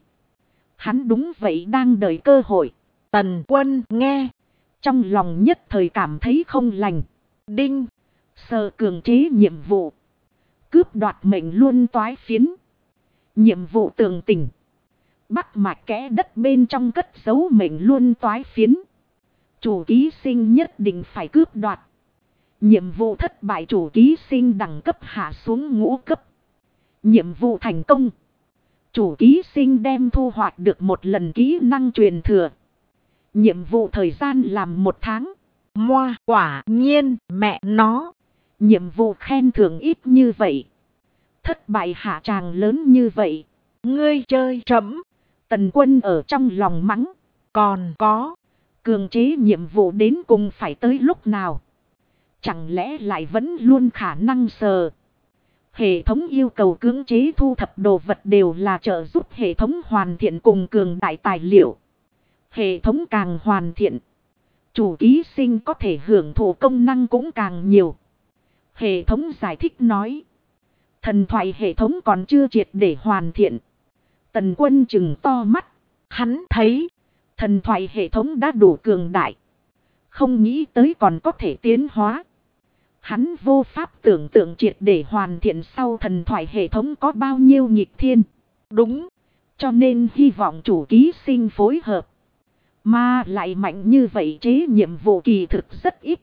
Hắn đúng vậy đang đợi cơ hội. Tần Quân nghe. Trong lòng nhất thời cảm thấy không lành. Đinh. Sở cường chế nhiệm vụ. Cướp đoạt mệnh luôn toái phiến. Nhiệm vụ tường tình. Bắc Mạc kẽ đất bên trong cất giấu mệnh luôn toái phiến. Chủ ký sinh nhất định phải cướp đoạt. Nhiệm vụ thất bại chủ ký sinh đẳng cấp hạ xuống ngũ cấp. Nhiệm vụ thành công. Chủ ký sinh đem thu hoạch được một lần kỹ năng truyền thừa. Nhiệm vụ thời gian làm 1 tháng. Moa quả nhiên mẹ nó. Nhiệm vụ khen thưởng ít như vậy. Thất bại hạ tràng lớn như vậy. Ngươi chơi chậm. Tần Quân ở trong lòng mắng. Còn có. Cường chế nhiệm vụ đến cùng phải tới lúc nào. Chẳng lẽ lại vẫn luôn khả năng sờ. Hệ thống yêu cầu cưỡng chế thu thập đồ vật đều là trợ giúp hệ thống hoàn thiện cùng cường đại tài liệu. Hệ thống càng hoàn thiện. Chủ ký sinh có thể hưởng thụ công năng cũng càng nhiều. Hệ thống giải thích nói. Thần thoại hệ thống còn chưa triệt để hoàn thiện. Tần Quân trừng to mắt. Hắn thấy. Thần thoại hệ thống đã đủ cường đại. Không nghĩ tới còn có thể tiến hóa. Hắn vô pháp tưởng tượng triệt để hoàn thiện sau thần thoại hệ thống có bao nhiêu nghịch thiên. Đúng. Cho nên hy vọng chủ ký sinh phối hợp. Mà lại mạnh như vậy chế nhiệm vụ kỳ thực rất ít.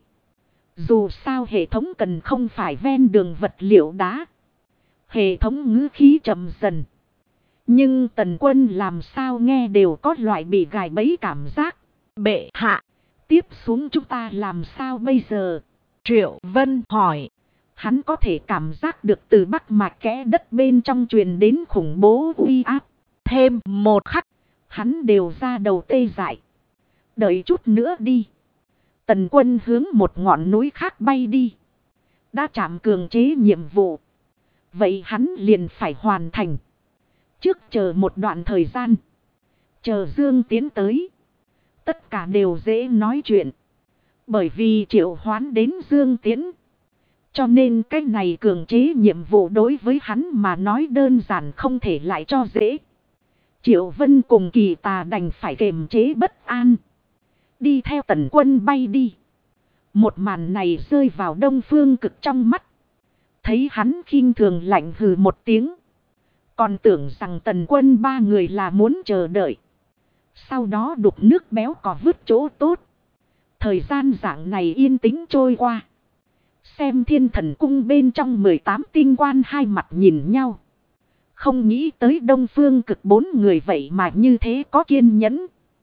Dù sao hệ thống cần không phải ven đường vật liệu đá. Hệ thống ngữ khí trầm dần. Nhưng Tần Quân làm sao nghe đều có loại bị gài bẫy cảm giác. Bệ hạ. Tiếp xuống chúng ta làm sao bây giờ? Triệu Vân hỏi. Hắn có thể cảm giác được từ Bắc Mạc kẽ đất bên trong truyền đến khủng bố uy áp. Thêm một khắc. Hắn đều ra đầu tê dại. Đợi chút nữa đi. Tần Quân hướng một ngọn núi khác bay đi. Đã chạm cường chế nhiệm vụ. Vậy hắn liền phải hoàn thành. Trước chờ một đoạn thời gian. Chờ Dương Tiến tới. Tất cả đều dễ nói chuyện. Bởi vì triệu hoán đến Dương Tiến. Cho nên cái này cường chế nhiệm vụ đối với hắn mà nói đơn giản không thể lại cho dễ. Triệu Vân cùng Kỳ Tà đành phải kiềm chế bất an. Đi theo Tần Quân bay đi. Một màn này rơi vào Đông Phương Cực trong mắt. Thấy hắn khinh thường lạnh hừ một tiếng. Còn tưởng rằng Tần Quân ba người là muốn chờ đợi. Sau đó đục nước béo cò vứt chỗ tốt. Thời gian dạng này yên tĩnh trôi qua. Xem Thiên Thần Cung bên trong 18 tinh quan hai mặt nhìn nhau. Không nghĩ tới Đông Phương Cực 4 người vậy mà như thế có kiên nhẫn.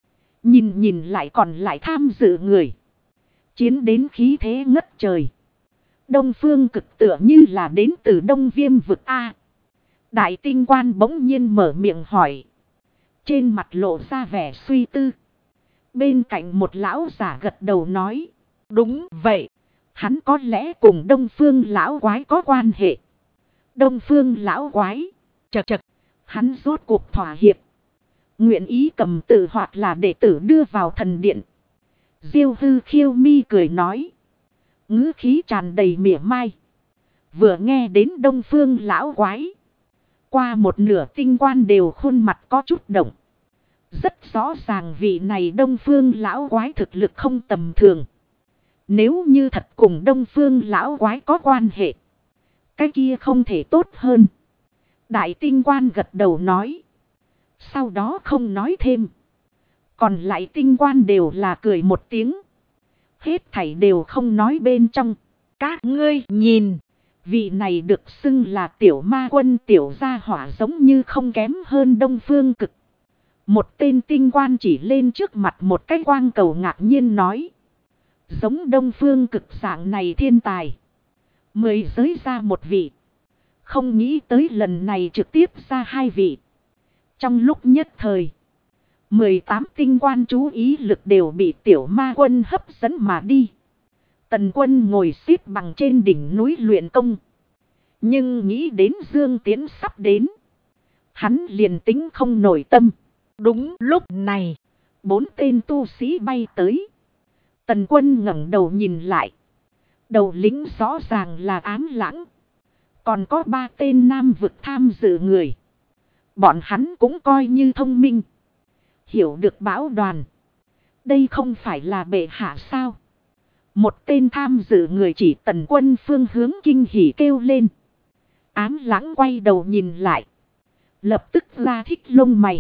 Nhìn lại còn lại tham dự người. Chiến đến khí thế ngất trời. Đông Phương Cực tựa như là đến từ Đông Viêm vực A. Đại tinh quan bỗng nhiên mở miệng hỏi. Trên mặt lộ ra vẻ suy tư. Bên cạnh một lão giả gật đầu nói. Đúng vậy. Hắn có lẽ cùng Đông Phương lão quái có quan hệ. Đông Phương lão quái. Chật chật. Hắn rốt cuộc thỏa hiệp. Nguyện ý cầm tử hoặc là đệ tử đưa vào thần điện. Diêu Hư Khiêu Mi cười nói. Ngữ khí tràn đầy mỉa mai. Vừa nghe đến Đông Phương lão quái. Qua một nửa tinh quan đều khuôn mặt có chút động. Rất rõ ràng vị này Đông Phương lão quái thực lực không tầm thường. Nếu như thật cùng Đông Phương lão quái có quan hệ. Cái kia không thể tốt hơn. Đại tinh quan gật đầu nói. Sau đó không nói thêm. Còn lại tinh quan đều là cười một tiếng. Hết thảy đều không nói bên trong. Các ngươi nhìn. Vị này được xưng là tiểu ma quân tiểu gia hỏa giống như không kém hơn Đông Phương Cực. Một tên tinh quan chỉ lên trước mặt một cái quang cầu ngạc nhiên nói. Giống Đông Phương Cực dạng này thiên tài. 10 giới ra một vị. Không nghĩ tới lần này trực tiếp ra 2 vị. Trong lúc nhất thời. 18 tinh quan chú ý lực đều bị tiểu ma quân hấp dẫn mà đi. Tần Quân ngồi xếp bằng trên đỉnh núi luyện công. Nhưng nghĩ đến Dương Tiến sắp đến. Hắn liền tính không nổi tâm. Đúng lúc này. 4 tên tu sĩ bay tới. Tần Quân ngẩng đầu nhìn lại. Đầu lĩnh rõ ràng là Ám Lãng. Còn có 3 tên nam vực tham dự người. Bọn hắn cũng coi như thông minh. Hiểu được bão đoàn. Đây không phải là bệ hạ sao? Một tên tham dự người chỉ Tần Quân phương hướng kinh hỉ kêu lên. Ám Lãng quay đầu nhìn lại. Lập tức ra thích lông mày.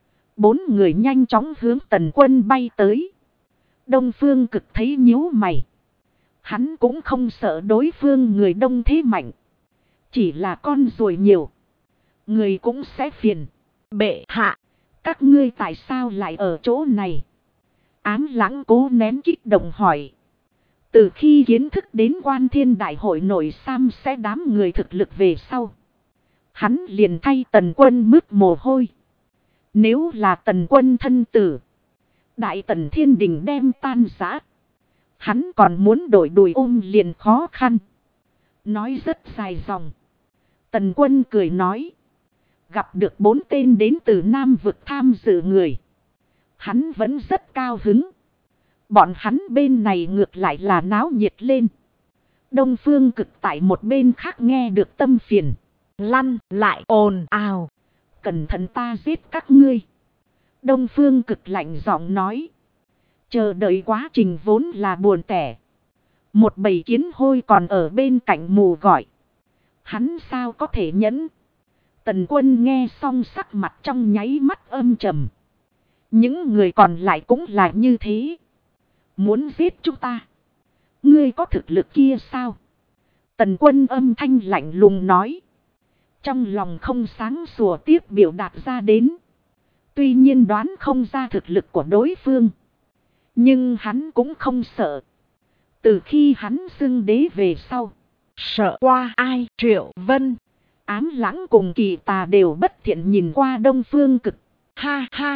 4 người nhanh chóng hướng Tần Quân bay tới. Đông Phương Cực thấy nhíu mày. Hắn cũng không sợ đối phương người đông thế mạnh. Chỉ là con ruồi nhiều. Người cũng sẽ phiền. Bệ hạ. Các ngươi tại sao lại ở chỗ này? Ám Lãng cố nén kích động hỏi. Từ khi kiến thức đến Quan Thiên Đại hội nội Sam sẽ đám người thực lực về sau. Hắn liền thay Tần Quân mướt mồ hôi. Nếu là Tần Quân thân tử. Đại Tần Thiên Đình đem tan rã. Hắn còn muốn đổi đùi ôm liền khó khăn. Nói rất dài dòng. Tần Quân cười nói. Gặp được 4 tên đến từ Nam vực tham dự người. Hắn vẫn rất cao hứng. Bọn hắn bên này ngược lại là náo nhiệt lên. Đông Phương Cực tại một bên khác nghe được tâm phiền. Lăn lại ồn ào. Cẩn thận ta giết các ngươi. Đông Phương Cực lạnh giọng nói. Chờ đợi quá trình vốn là buồn tẻ. Một bầy kiến hôi còn ở bên cạnh mù gọi. Hắn sao có thể nhẫn. Tần Quân nghe xong sắc mặt trong nháy mắt âm trầm. Những người còn lại cũng là như thế. Muốn giết chúng ta. Ngươi có thực lực kia sao? Tần Quân âm thanh lạnh lùng nói. Trong lòng không sáng sủa tiếp biểu đạt ra đến. Tuy nhiên đoán không ra thực lực của đối phương. Nhưng hắn cũng không sợ. Từ khi hắn xưng đế về sau. Sợ qua ai? Triệu Vân. Ám Lãng cùng Kỳ Tà đều bất thiện nhìn qua Đông Phương Cực. Ha ha.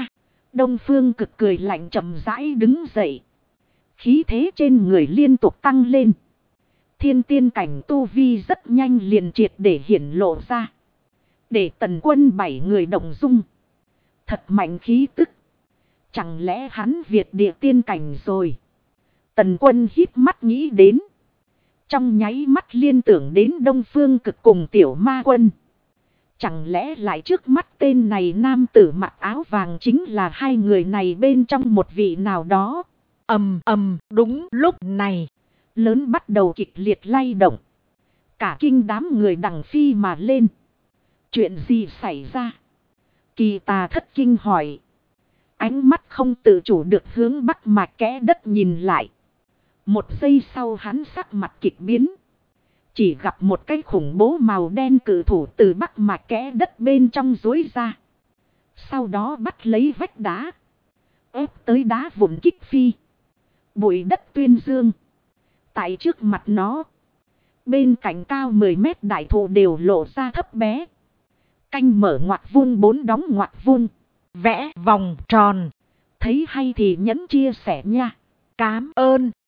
Đông Phương Cực cười lạnh chậm rãi đứng dậy. Khí thế trên người liên tục tăng lên. Thiên tiên cảnh tu vi rất nhanh liền triệt để hiển lộ ra. Để Tần Quân 7 người động dung. Thật mạnh khí tức. Chẳng lẽ hắn Việt địa tiên cảnh rồi? Tần Quân híp mắt nghĩ đến. Trong nháy mắt liên tưởng đến Đông Phương Cực cùng Tiểu Ma Quân. Chẳng lẽ lại trước mắt tên này nam tử mặc áo vàng chính là hai người này bên trong một vị nào đó? Đúng lúc này. Lớn bắt đầu kịch liệt lay động. Cả kinh đám người đằng phi mà lên. Chuyện gì xảy ra? Kỳ Tà thất kinh hỏi. Ánh mắt không tự chủ được hướng Bắc Mạc Kẽ Đất nhìn lại. Một giây sau hắn sắc mặt kịch biến. Chỉ gặp một cái khủng bố màu đen cự thủ từ Bắc Mạc Kẽ Đất bên trong duỗi ra. Sau đó bắt lấy vách đá. Ép tới đá vụn kích phi. Bụi đất tuyên dương. Tại trước mặt nó. Bên cạnh cao 10 mét đại thụ đều lộ ra thấp bé. Canh mở ngoặc vuông 4 đóng ngoặc vuông. Vẽ vòng tròn. Thấy hay thì nhấn chia sẻ nha. Cám ơn.